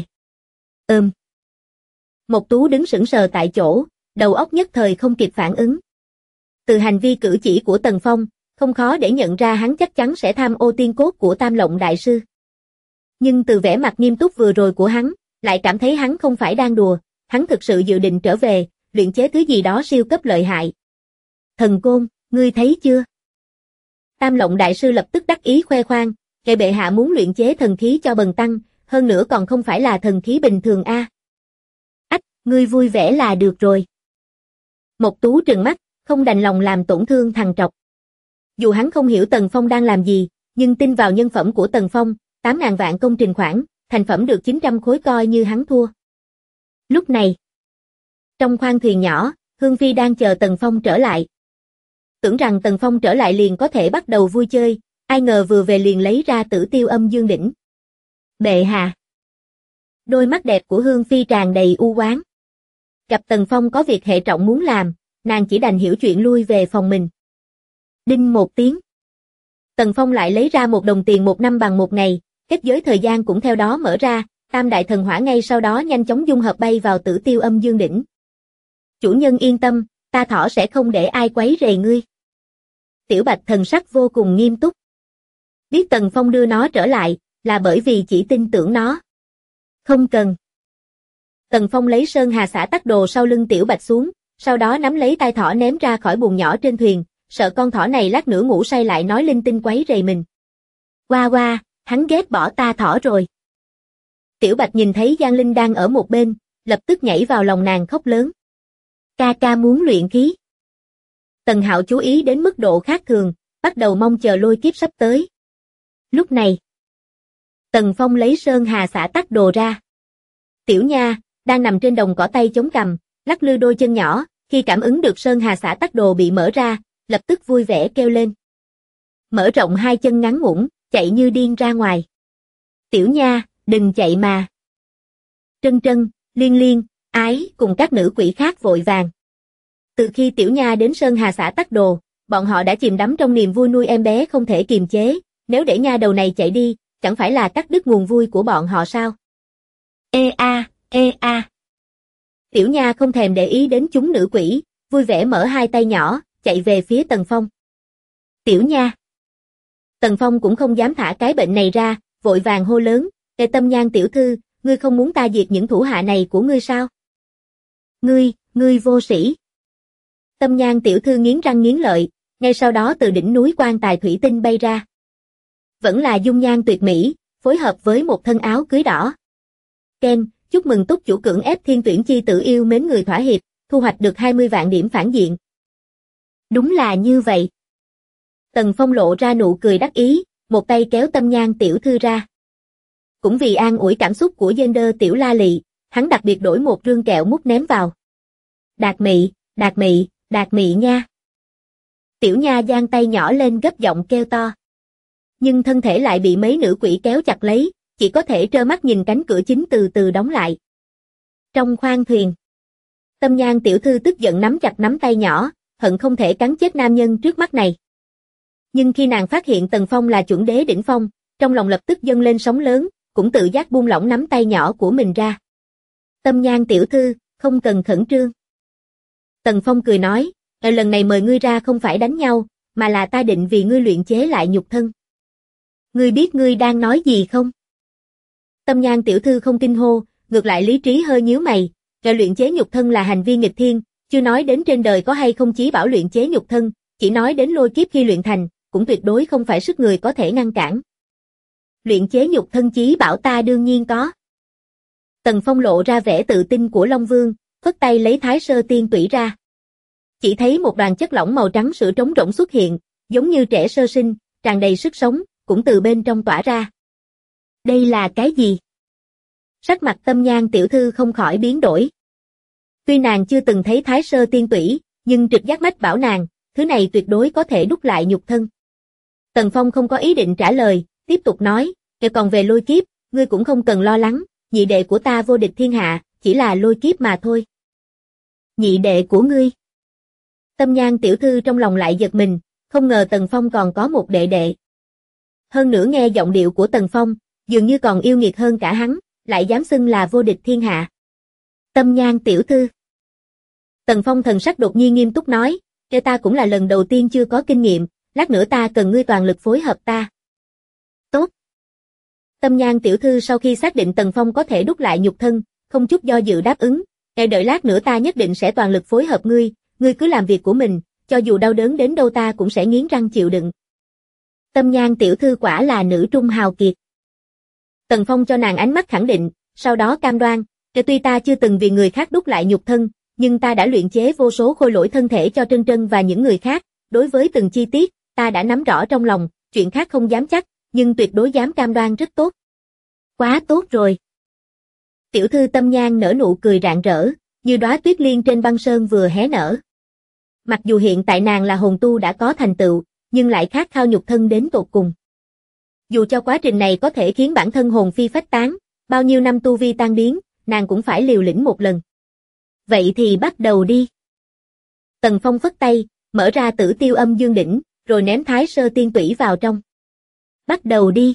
Mộc Tú đứng sững sờ tại chỗ, đầu óc nhất thời không kịp phản ứng. Từ hành vi cử chỉ của Tần Phong, không khó để nhận ra hắn chắc chắn sẽ tham ô tiên cốt của Tam Lộng đại sư. Nhưng từ vẻ mặt nghiêm túc vừa rồi của hắn, lại cảm thấy hắn không phải đang đùa, hắn thực sự dự định trở về, luyện chế thứ gì đó siêu cấp lợi hại. Thần côn, ngươi thấy chưa? Tam Lộng đại sư lập tức đắc ý khoe khoang, kệ bệ hạ muốn luyện chế thần khí cho bần tăng, hơn nữa còn không phải là thần khí bình thường a. Ách, ngươi vui vẻ là được rồi. Mộc Tú trừng mắt, không đành lòng làm tổn thương thằng trọc. Dù hắn không hiểu Tần Phong đang làm gì, nhưng tin vào nhân phẩm của Tần Phong, 8.000 vạn công trình khoản, thành phẩm được 900 khối coi như hắn thua. Lúc này, trong khoang thuyền nhỏ, Hương Phi đang chờ Tần Phong trở lại. Tưởng rằng Tần Phong trở lại liền có thể bắt đầu vui chơi, ai ngờ vừa về liền lấy ra Tử Tiêu Âm Dương đỉnh. Bệ hạ. Đôi mắt đẹp của Hương Phi tràn đầy u oán. Gặp Tần Phong có việc hệ trọng muốn làm, nàng chỉ đành hiểu chuyện lui về phòng mình. Đinh một tiếng. Tần Phong lại lấy ra một đồng tiền 1 năm bằng 1 ngày, kết giới thời gian cũng theo đó mở ra, tam đại thần hỏa ngay sau đó nhanh chóng dung hợp bay vào Tử Tiêu Âm Dương đỉnh. Chủ nhân yên tâm, ta thỏ sẽ không để ai quấy rầy ngươi. Tiểu Bạch thần sắc vô cùng nghiêm túc. Biết Tần Phong đưa nó trở lại, là bởi vì chỉ tin tưởng nó. Không cần. Tần Phong lấy Sơn Hà Xã Tắc Đồ sau lưng Tiểu Bạch xuống, sau đó nắm lấy tai thỏ ném ra khỏi buồng nhỏ trên thuyền, sợ con thỏ này lát nữa ngủ say lại nói linh tinh quấy rầy mình. Qua, hắn ghét bỏ ta thỏ rồi. Tiểu Bạch nhìn thấy Giang Linh đang ở một bên, lập tức nhảy vào lòng nàng khóc lớn. Ca muốn luyện khí. Tần Hạo chú ý đến mức độ khác thường, bắt đầu mong chờ lôi kiếp sắp tới. Lúc này, Tần Phong lấy Sơn Hà Xã Tắc Đồ ra. Tiểu Nha, đang nằm trên đồng cỏ tay chống cằm, lắc lư đôi chân nhỏ, khi cảm ứng được Sơn Hà Xã Tắc Đồ bị mở ra, lập tức vui vẻ kêu lên. Mở rộng hai chân ngắn ngủn, chạy như điên ra ngoài. Tiểu Nha, đừng chạy mà. Trân Trân, Liên Liên, Ái cùng các nữ quỷ khác vội vàng. Từ khi Tiểu Nha đến Sơn Hà Xã Tắc Đồ, bọn họ đã chìm đắm trong niềm vui nuôi em bé không thể kiềm chế, nếu để nha đầu này chạy đi, chẳng phải là cắt đứt nguồn vui của bọn họ sao? Ê a. Tiểu Nha không thèm để ý đến chúng nữ quỷ, vui vẻ mở hai tay nhỏ, chạy về phía Tần Phong. Tiểu Nha. Tần Phong cũng không dám thả cái bệnh này ra, vội vàng hô lớn, Ê Tâm Nhan tiểu thư, ngươi không muốn ta diệt những thủ hạ này của ngươi sao? Ngươi vô sĩ. Tâm Nhan tiểu thư nghiến răng nghiến lợi, ngay sau đó từ đỉnh núi quan tài thủy tinh bay ra. Vẫn là dung nhan tuyệt mỹ, phối hợp với một thân áo cưới đỏ. Ken, chúc mừng túc chủ cưỡng ép thiên tuyển chi tự yêu mến người thỏa hiệp, thu hoạch được 20 vạn điểm phản diện. Đúng là như vậy. Tần Phong lộ ra nụ cười đắc ý, một tay kéo Tâm Nhan tiểu thư ra. Cũng vì an ủi cảm xúc của gender tiểu la lị, hắn đặc biệt đổi một rương kẹo mút ném vào. Đạt mị nha. Tiểu Nha giang tay nhỏ lên gấp giọng kêu to. Nhưng thân thể lại bị mấy nữ quỷ kéo chặt lấy, chỉ có thể trơ mắt nhìn cánh cửa chính từ từ đóng lại. Trong khoang thuyền, Tâm Nhan tiểu thư tức giận nắm chặt nắm tay nhỏ, hận không thể cắn chết nam nhân trước mắt này. Nhưng khi nàng phát hiện Tần Phong là chuẩn đế đỉnh phong, trong lòng lập tức dâng lên sóng lớn, cũng tự giác buông lỏng nắm tay nhỏ của mình ra. Tâm Nhan tiểu thư, không cần khẩn trương. Tần Phong cười nói, lần này mời ngươi ra không phải đánh nhau, mà là ta định vì ngươi luyện chế lại nhục thân. Ngươi biết ngươi đang nói gì không? Tâm Nhan tiểu thư không kinh hô, ngược lại lý trí hơi nhíu mày, luyện chế nhục thân là hành vi nghịch thiên, chưa nói đến trên đời có hay không chí bảo luyện chế nhục thân, chỉ nói đến lôi kiếp khi luyện thành, cũng tuyệt đối không phải sức người có thể ngăn cản. Luyện chế nhục thân chí bảo ta đương nhiên có. Tần Phong lộ ra vẻ tự tin của Long Vương, phất tay lấy Thái Sơ Tiên Tủy ra. Chỉ thấy một đoàn chất lỏng màu trắng sữa trống rỗng xuất hiện, giống như trẻ sơ sinh, tràn đầy sức sống, cũng từ bên trong tỏa ra. Đây là cái gì? Sắc mặt Tâm Nhan tiểu thư không khỏi biến đổi. Tuy nàng chưa từng thấy Thái Sơ Tiên Tủy, nhưng trực giác mách bảo nàng, thứ này tuyệt đối có thể đúc lại nhục thân. Tần Phong không có ý định trả lời, tiếp tục nói, còn về lôi kiếp, ngươi cũng không cần lo lắng, nhị đệ của ta vô địch thiên hạ, chỉ là lôi kiếp mà thôi. Nhị đệ của ngươi? Tâm Nhan tiểu thư trong lòng lại giật mình, không ngờ Tần Phong còn có một đệ đệ. Hơn nữa nghe giọng điệu của Tần Phong, dường như còn yêu nghiệt hơn cả hắn, lại dám xưng là vô địch thiên hạ. Tâm Nhan tiểu thư. Tần Phong thần sắc đột nhiên nghiêm túc nói, ta cũng là lần đầu tiên chưa có kinh nghiệm, lát nữa ta cần ngươi toàn lực phối hợp ta. Tốt. Tâm Nhan tiểu thư sau khi xác định Tần Phong có thể đúc lại nhục thân, không chút do dự đáp ứng, đợi lát nữa ta nhất định sẽ toàn lực phối hợp ngươi, ngươi cứ làm việc của mình, cho dù đau đớn đến đâu ta cũng sẽ nghiến răng chịu đựng. Tâm Nhan tiểu thư quả là nữ trung hào kiệt. Tần Phong cho nàng ánh mắt khẳng định, sau đó cam đoan, tuy ta chưa từng vì người khác đúc lại nhục thân, nhưng ta đã luyện chế vô số khôi lỗi thân thể cho Trân Trân và những người khác, đối với từng chi tiết, ta đã nắm rõ trong lòng, chuyện khác không dám chắc, nhưng tuyệt đối dám cam đoan rất tốt. Quá tốt rồi. Tiểu thư Tâm Nhan nở nụ cười rạng rỡ, như đóa tuyết liên trên băng sơn vừa hé nở. Mặc dù hiện tại nàng là hồn tu đã có thành tựu, nhưng lại khát khao nhục thân đến tột cùng. Dù cho quá trình này có thể khiến bản thân hồn phi phách tán, bao nhiêu năm tu vi tan biến, nàng cũng phải liều lĩnh một lần. Vậy thì bắt đầu đi. Tần Phong phất tay, mở ra Tử Tiêu Âm Dương đỉnh, rồi ném Thái Sơ Tiên Tủy vào trong. Bắt đầu đi.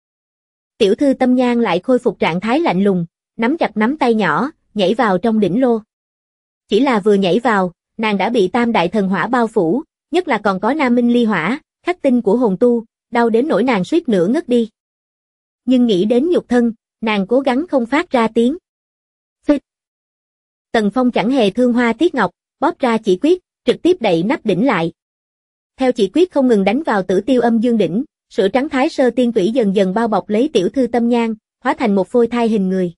Tiểu thư Tâm Nhan lại khôi phục trạng thái lạnh lùng, nắm chặt nắm tay nhỏ, nhảy vào trong đỉnh lô. Chỉ là vừa nhảy vào, nàng đã bị tam đại thần hỏa bao phủ, nhất là còn có Nam Minh ly hỏa, khắc tinh của hồn tu, đau đến nỗi nàng suýt nữa ngất đi. Nhưng nghĩ đến nhục thân, nàng cố gắng không phát ra tiếng. Phích. Tần Phong chẳng hề thương hoa tiếc ngọc, bóp ra chỉ quyết, trực tiếp đậy nắp đỉnh lại. Theo chỉ quyết không ngừng đánh vào Tử Tiêu Âm Dương đỉnh, sữa trắng Thái Sơ Tiên Tủy dần dần bao bọc lấy tiểu thư Tâm Nhan, hóa thành một phôi thai hình người.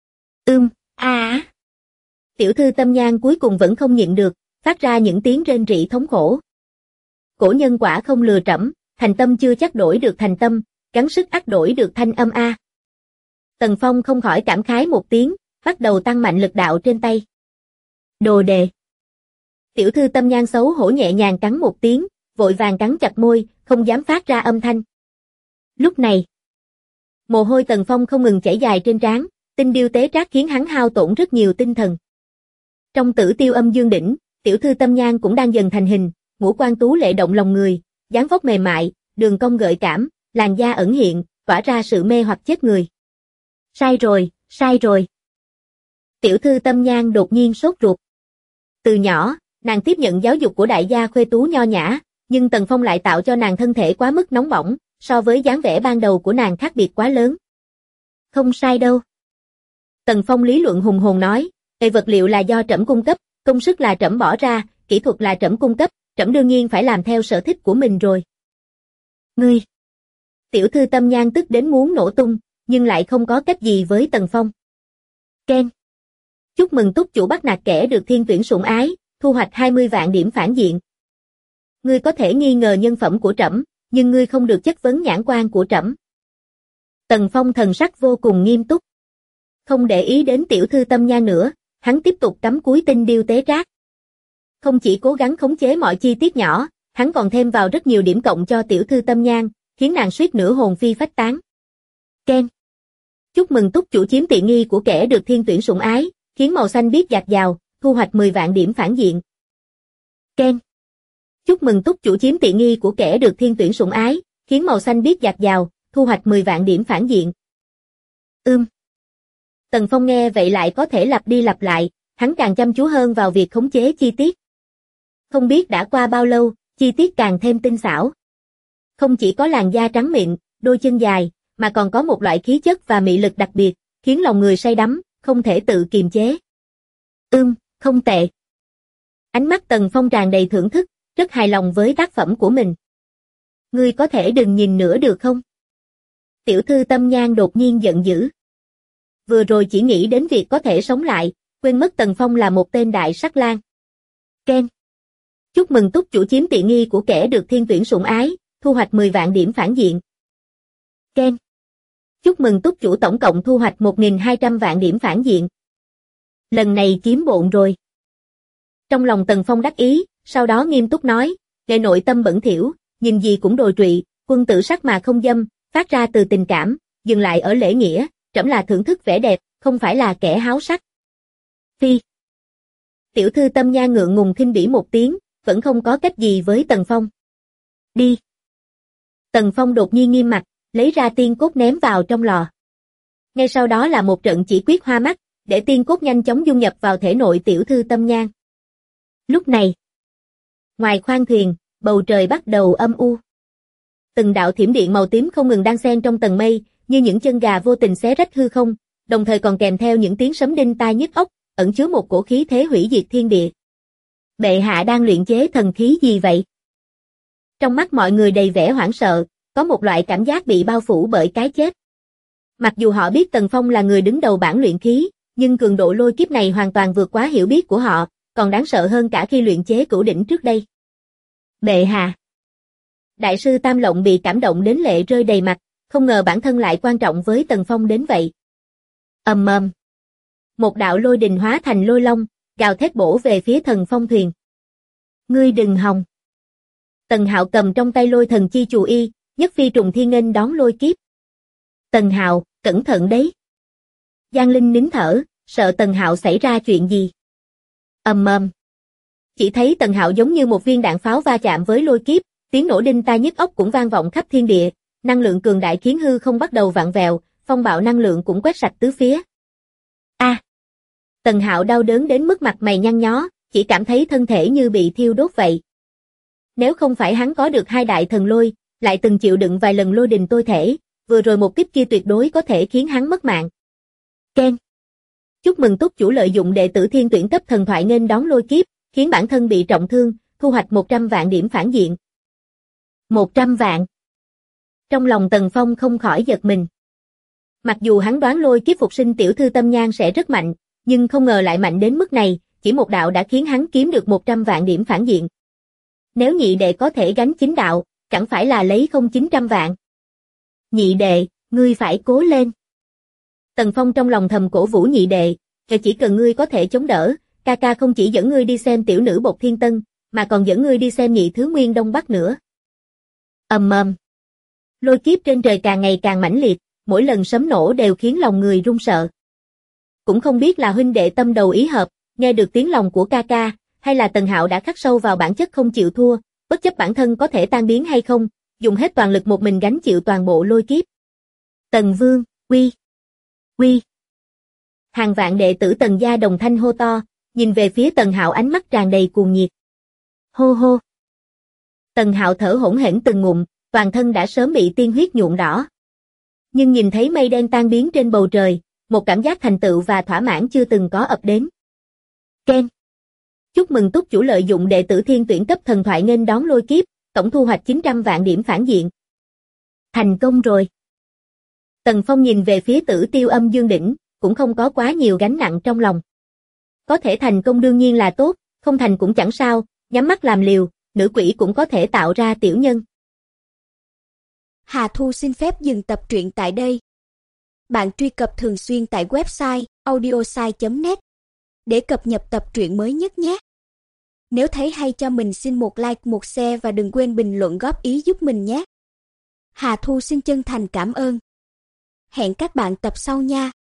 Tiểu thư Tâm Nhan cuối cùng vẫn không nhịn được, phát ra những tiếng rên rỉ thống khổ. Cổ nhân quả không lừa trẫm, thành tâm chưa chắc đổi được thành tâm, gắng sức ắt đổi được thanh âm a. Tần Phong không khỏi cảm khái một tiếng, bắt đầu tăng mạnh lực đạo trên tay. Đồ đề. Tiểu thư Tâm Nhan xấu hổ nhẹ nhàng cắn một tiếng, vội vàng cắn chặt môi, không dám phát ra âm thanh. Lúc này, mồ hôi Tần Phong không ngừng chảy dài trên trán, tinh điêu tế trác khiến hắn hao tổn rất nhiều tinh thần. Trong Tử Tiêu Âm Dương đỉnh, tiểu thư Tâm Nhan cũng đang dần thành hình, ngũ quan tú lệ động lòng người, dáng vóc mềm mại, đường cong gợi cảm, làn da ẩn hiện, tỏa ra sự mê hoặc chết người. Sai rồi, sai rồi. Tiểu thư Tâm Nhan đột nhiên sốt ruột. Từ nhỏ, nàng tiếp nhận giáo dục của đại gia khuê tú nho nhã, nhưng Tần Phong lại tạo cho nàng thân thể quá mức nóng bỏng, so với dáng vẻ ban đầu của nàng khác biệt quá lớn. Không sai đâu. Tần Phong lý luận hùng hồn nói, vật liệu là do trẫm cung cấp, công sức là trẫm bỏ ra, kỹ thuật là trẫm cung cấp, trẫm đương nhiên phải làm theo sở thích của mình rồi. Ngươi! Tiểu thư Tâm Nhan tức đến muốn nổ tung, nhưng lại không có cách gì với Tần Phong. Ken! Chúc mừng túc chủ bắt nạt kẻ được thiên tuyển sủng ái, thu hoạch 20 vạn điểm phản diện. Ngươi có thể nghi ngờ nhân phẩm của trẫm, nhưng ngươi không được chất vấn nhãn quan của trẫm. Tần Phong thần sắc vô cùng nghiêm túc. Không để ý đến tiểu thư Tâm Nhan nữa, hắn tiếp tục cắm cúi tinh điêu tế trác. Không chỉ cố gắng khống chế mọi chi tiết nhỏ, hắn còn thêm vào rất nhiều điểm cộng cho tiểu thư Tâm Nhan, khiến nàng suýt nữa hồn phi phách tán. Ken. Chúc mừng túc chủ chiếm tiện nghi của kẻ được thiên tuyển sủng ái, khiến màu xanh biếc dạt dào, thu hoạch 10 vạn điểm phản diện. Ken. Chúc mừng túc chủ chiếm tiện nghi của kẻ được thiên tuyển sủng ái, khiến màu xanh biếc dạt dào, thu hoạch 10 vạn điểm phản diện. Tần Phong nghe vậy lại có thể lặp đi lặp lại, hắn càng chăm chú hơn vào việc khống chế chi tiết. Không biết đã qua bao lâu, chi tiết càng thêm tinh xảo. Không chỉ có làn da trắng mịn, đôi chân dài, mà còn có một loại khí chất và mị lực đặc biệt, khiến lòng người say đắm, không thể tự kiềm chế. Không tệ. Ánh mắt Tần Phong tràn đầy thưởng thức, rất hài lòng với tác phẩm của mình. Ngươi có thể đừng nhìn nữa được không? Tiểu thư Tâm Nhan đột nhiên giận dữ. Vừa rồi chỉ nghĩ đến việc có thể sống lại, quên mất Tần Phong là một tên đại sắc lang. Ken. Chúc mừng túc chủ chiếm tiện nghi của kẻ được thiên tuyển sủng ái, thu hoạch 10 vạn điểm phản diện. Ken. Chúc mừng túc chủ tổng cộng thu hoạch 1.200 vạn điểm phản diện. Lần này kiếm bộn rồi. Trong lòng Tần Phong đắc ý, sau đó nghiêm túc nói, nghệ nội tâm bẩn thỉu, nhìn gì cũng đồi trụy, quân tử sắc mà không dâm, phát ra từ tình cảm, dừng lại ở lễ nghĩa, trẫm là thưởng thức vẻ đẹp, không phải là kẻ háo sắc. Phi. Tiểu thư Tâm Nhan ngượng ngùng khinh bỉ một tiếng, vẫn không có cách gì với Tần Phong. Đi. Tần Phong đột nhiên nghiêm mặt, lấy ra tiên cốt ném vào trong lò. Ngay sau đó là một trận chỉ quyết hoa mắt, để tiên cốt nhanh chóng dung nhập vào thể nội tiểu thư Tâm Nhan. Lúc này, ngoài khoang thuyền, bầu trời bắt đầu âm u. Từng đạo thiểm điện màu tím không ngừng đan xen trong tầng mây, như những chân gà vô tình xé rách hư không, đồng thời còn kèm theo những tiếng sấm đinh tai nhức óc, ẩn chứa một cổ khí thế hủy diệt thiên địa. Bệ hạ đang luyện chế thần khí gì vậy? Trong mắt mọi người đầy vẻ hoảng sợ, có một loại cảm giác bị bao phủ bởi cái chết. Mặc dù họ biết Tần Phong là người đứng đầu bảng luyện khí, nhưng cường độ lôi kiếp này hoàn toàn vượt quá hiểu biết của họ, còn đáng sợ hơn cả khi luyện chế cửu đỉnh trước đây. Bệ hạ. Đại sư Tam Lộng bị cảm động đến lệ rơi đầy mặt, không ngờ bản thân lại quan trọng với Tần Phong đến vậy. Ầm ầm. Một đạo lôi đình hóa thành lôi long, gào thét bổ về phía Thần Phong thuyền. Ngươi đừng hòng. Tần Hạo cầm trong tay lôi thần chi chù y, nhất phi trùng thiên nghênh đón lôi kiếp. Tần Hạo, cẩn thận đấy. Giang Linh nín thở, sợ Tần Hạo xảy ra chuyện gì. Ầm ầm. Chỉ thấy Tần Hạo giống như một viên đạn pháo va chạm với lôi kiếp, tiếng nổ đinh tai nhức óc cũng vang vọng khắp thiên địa, năng lượng cường đại khiến hư không bắt đầu vặn vẹo, phong bạo năng lượng cũng quét sạch tứ phía. A! Tần Hạo đau đớn đến mức mặt mày nhăn nhó, chỉ cảm thấy thân thể như bị thiêu đốt vậy. Nếu không phải hắn có được 2 đại thần lôi, lại từng chịu đựng vài lần lôi đình tôi thể, vừa rồi một kích kia tuyệt đối có thể khiến hắn mất mạng. Ken. Chúc mừng túc chủ lợi dụng đệ tử thiên tuyển cấp thần thoại nghênh đón lôi kiếp, khiến bản thân bị trọng thương, thu hoạch 100 vạn điểm phản diện. 100 vạn. Trong lòng Tần Phong không khỏi giật mình. Mặc dù hắn đoán lôi kiếp phục sinh tiểu thư Tâm Nhan sẽ rất mạnh, nhưng không ngờ lại mạnh đến mức này, chỉ một đạo đã khiến hắn kiếm được 100 vạn điểm phản diện. Nếu nhị đệ có thể gánh 9 đạo, chẳng phải là lấy không 900 vạn. Nhị đệ, ngươi phải cố lên. Tần Phong trong lòng thầm cổ vũ nhị đệ, chỉ cần ngươi có thể chống đỡ, ca ca không chỉ dẫn ngươi đi xem tiểu nữ bột thiên tân, mà còn dẫn ngươi đi xem nhị thứ nguyên đông bắc nữa. Ầm ầm. Lôi kiếp trên trời càng ngày càng mãnh liệt, mỗi lần sấm nổ đều khiến lòng người run sợ. Cũng không biết là huynh đệ tâm đầu ý hợp, nghe được tiếng lòng của ca ca, hay là Tần Hạo đã khắc sâu vào bản chất không chịu thua, bất chấp bản thân có thể tan biến hay không, dùng hết toàn lực một mình gánh chịu toàn bộ lôi kiếp. Tần Vương, uy, uy. Hàng vạn đệ tử Tần gia đồng thanh hô to, nhìn về phía Tần Hạo ánh mắt tràn đầy cuồng nhiệt. Hô hô. Tần Hạo thở hổn hển từng ngụm, toàn thân đã sớm bị tiên huyết nhuộm đỏ. Nhưng nhìn thấy mây đen tan biến trên bầu trời, một cảm giác thành tựu và thỏa mãn chưa từng có ập đến. Ken. Chúc mừng túc chủ lợi dụng đệ tử thiên tuyển cấp thần thoại nghênh đón lôi kiếp, tổng thu hoạch 900 vạn điểm phản diện. Thành công rồi. Tần Phong nhìn về phía Tử Tiêu Âm Dương đỉnh, cũng không có quá nhiều gánh nặng trong lòng. Có thể thành công đương nhiên là tốt, không thành cũng chẳng sao, nhắm mắt làm liều, nữ quỷ cũng có thể tạo ra tiểu nhân. Hà Thu xin phép dừng tập truyện tại đây. Bạn truy cập thường xuyên tại website audiosai.net để cập nhật tập truyện mới nhất nhé. Nếu thấy hay cho mình xin một like, một share và đừng quên bình luận góp ý giúp mình nhé. Hà Thu xin chân thành cảm ơn. Hẹn các bạn tập sau nha.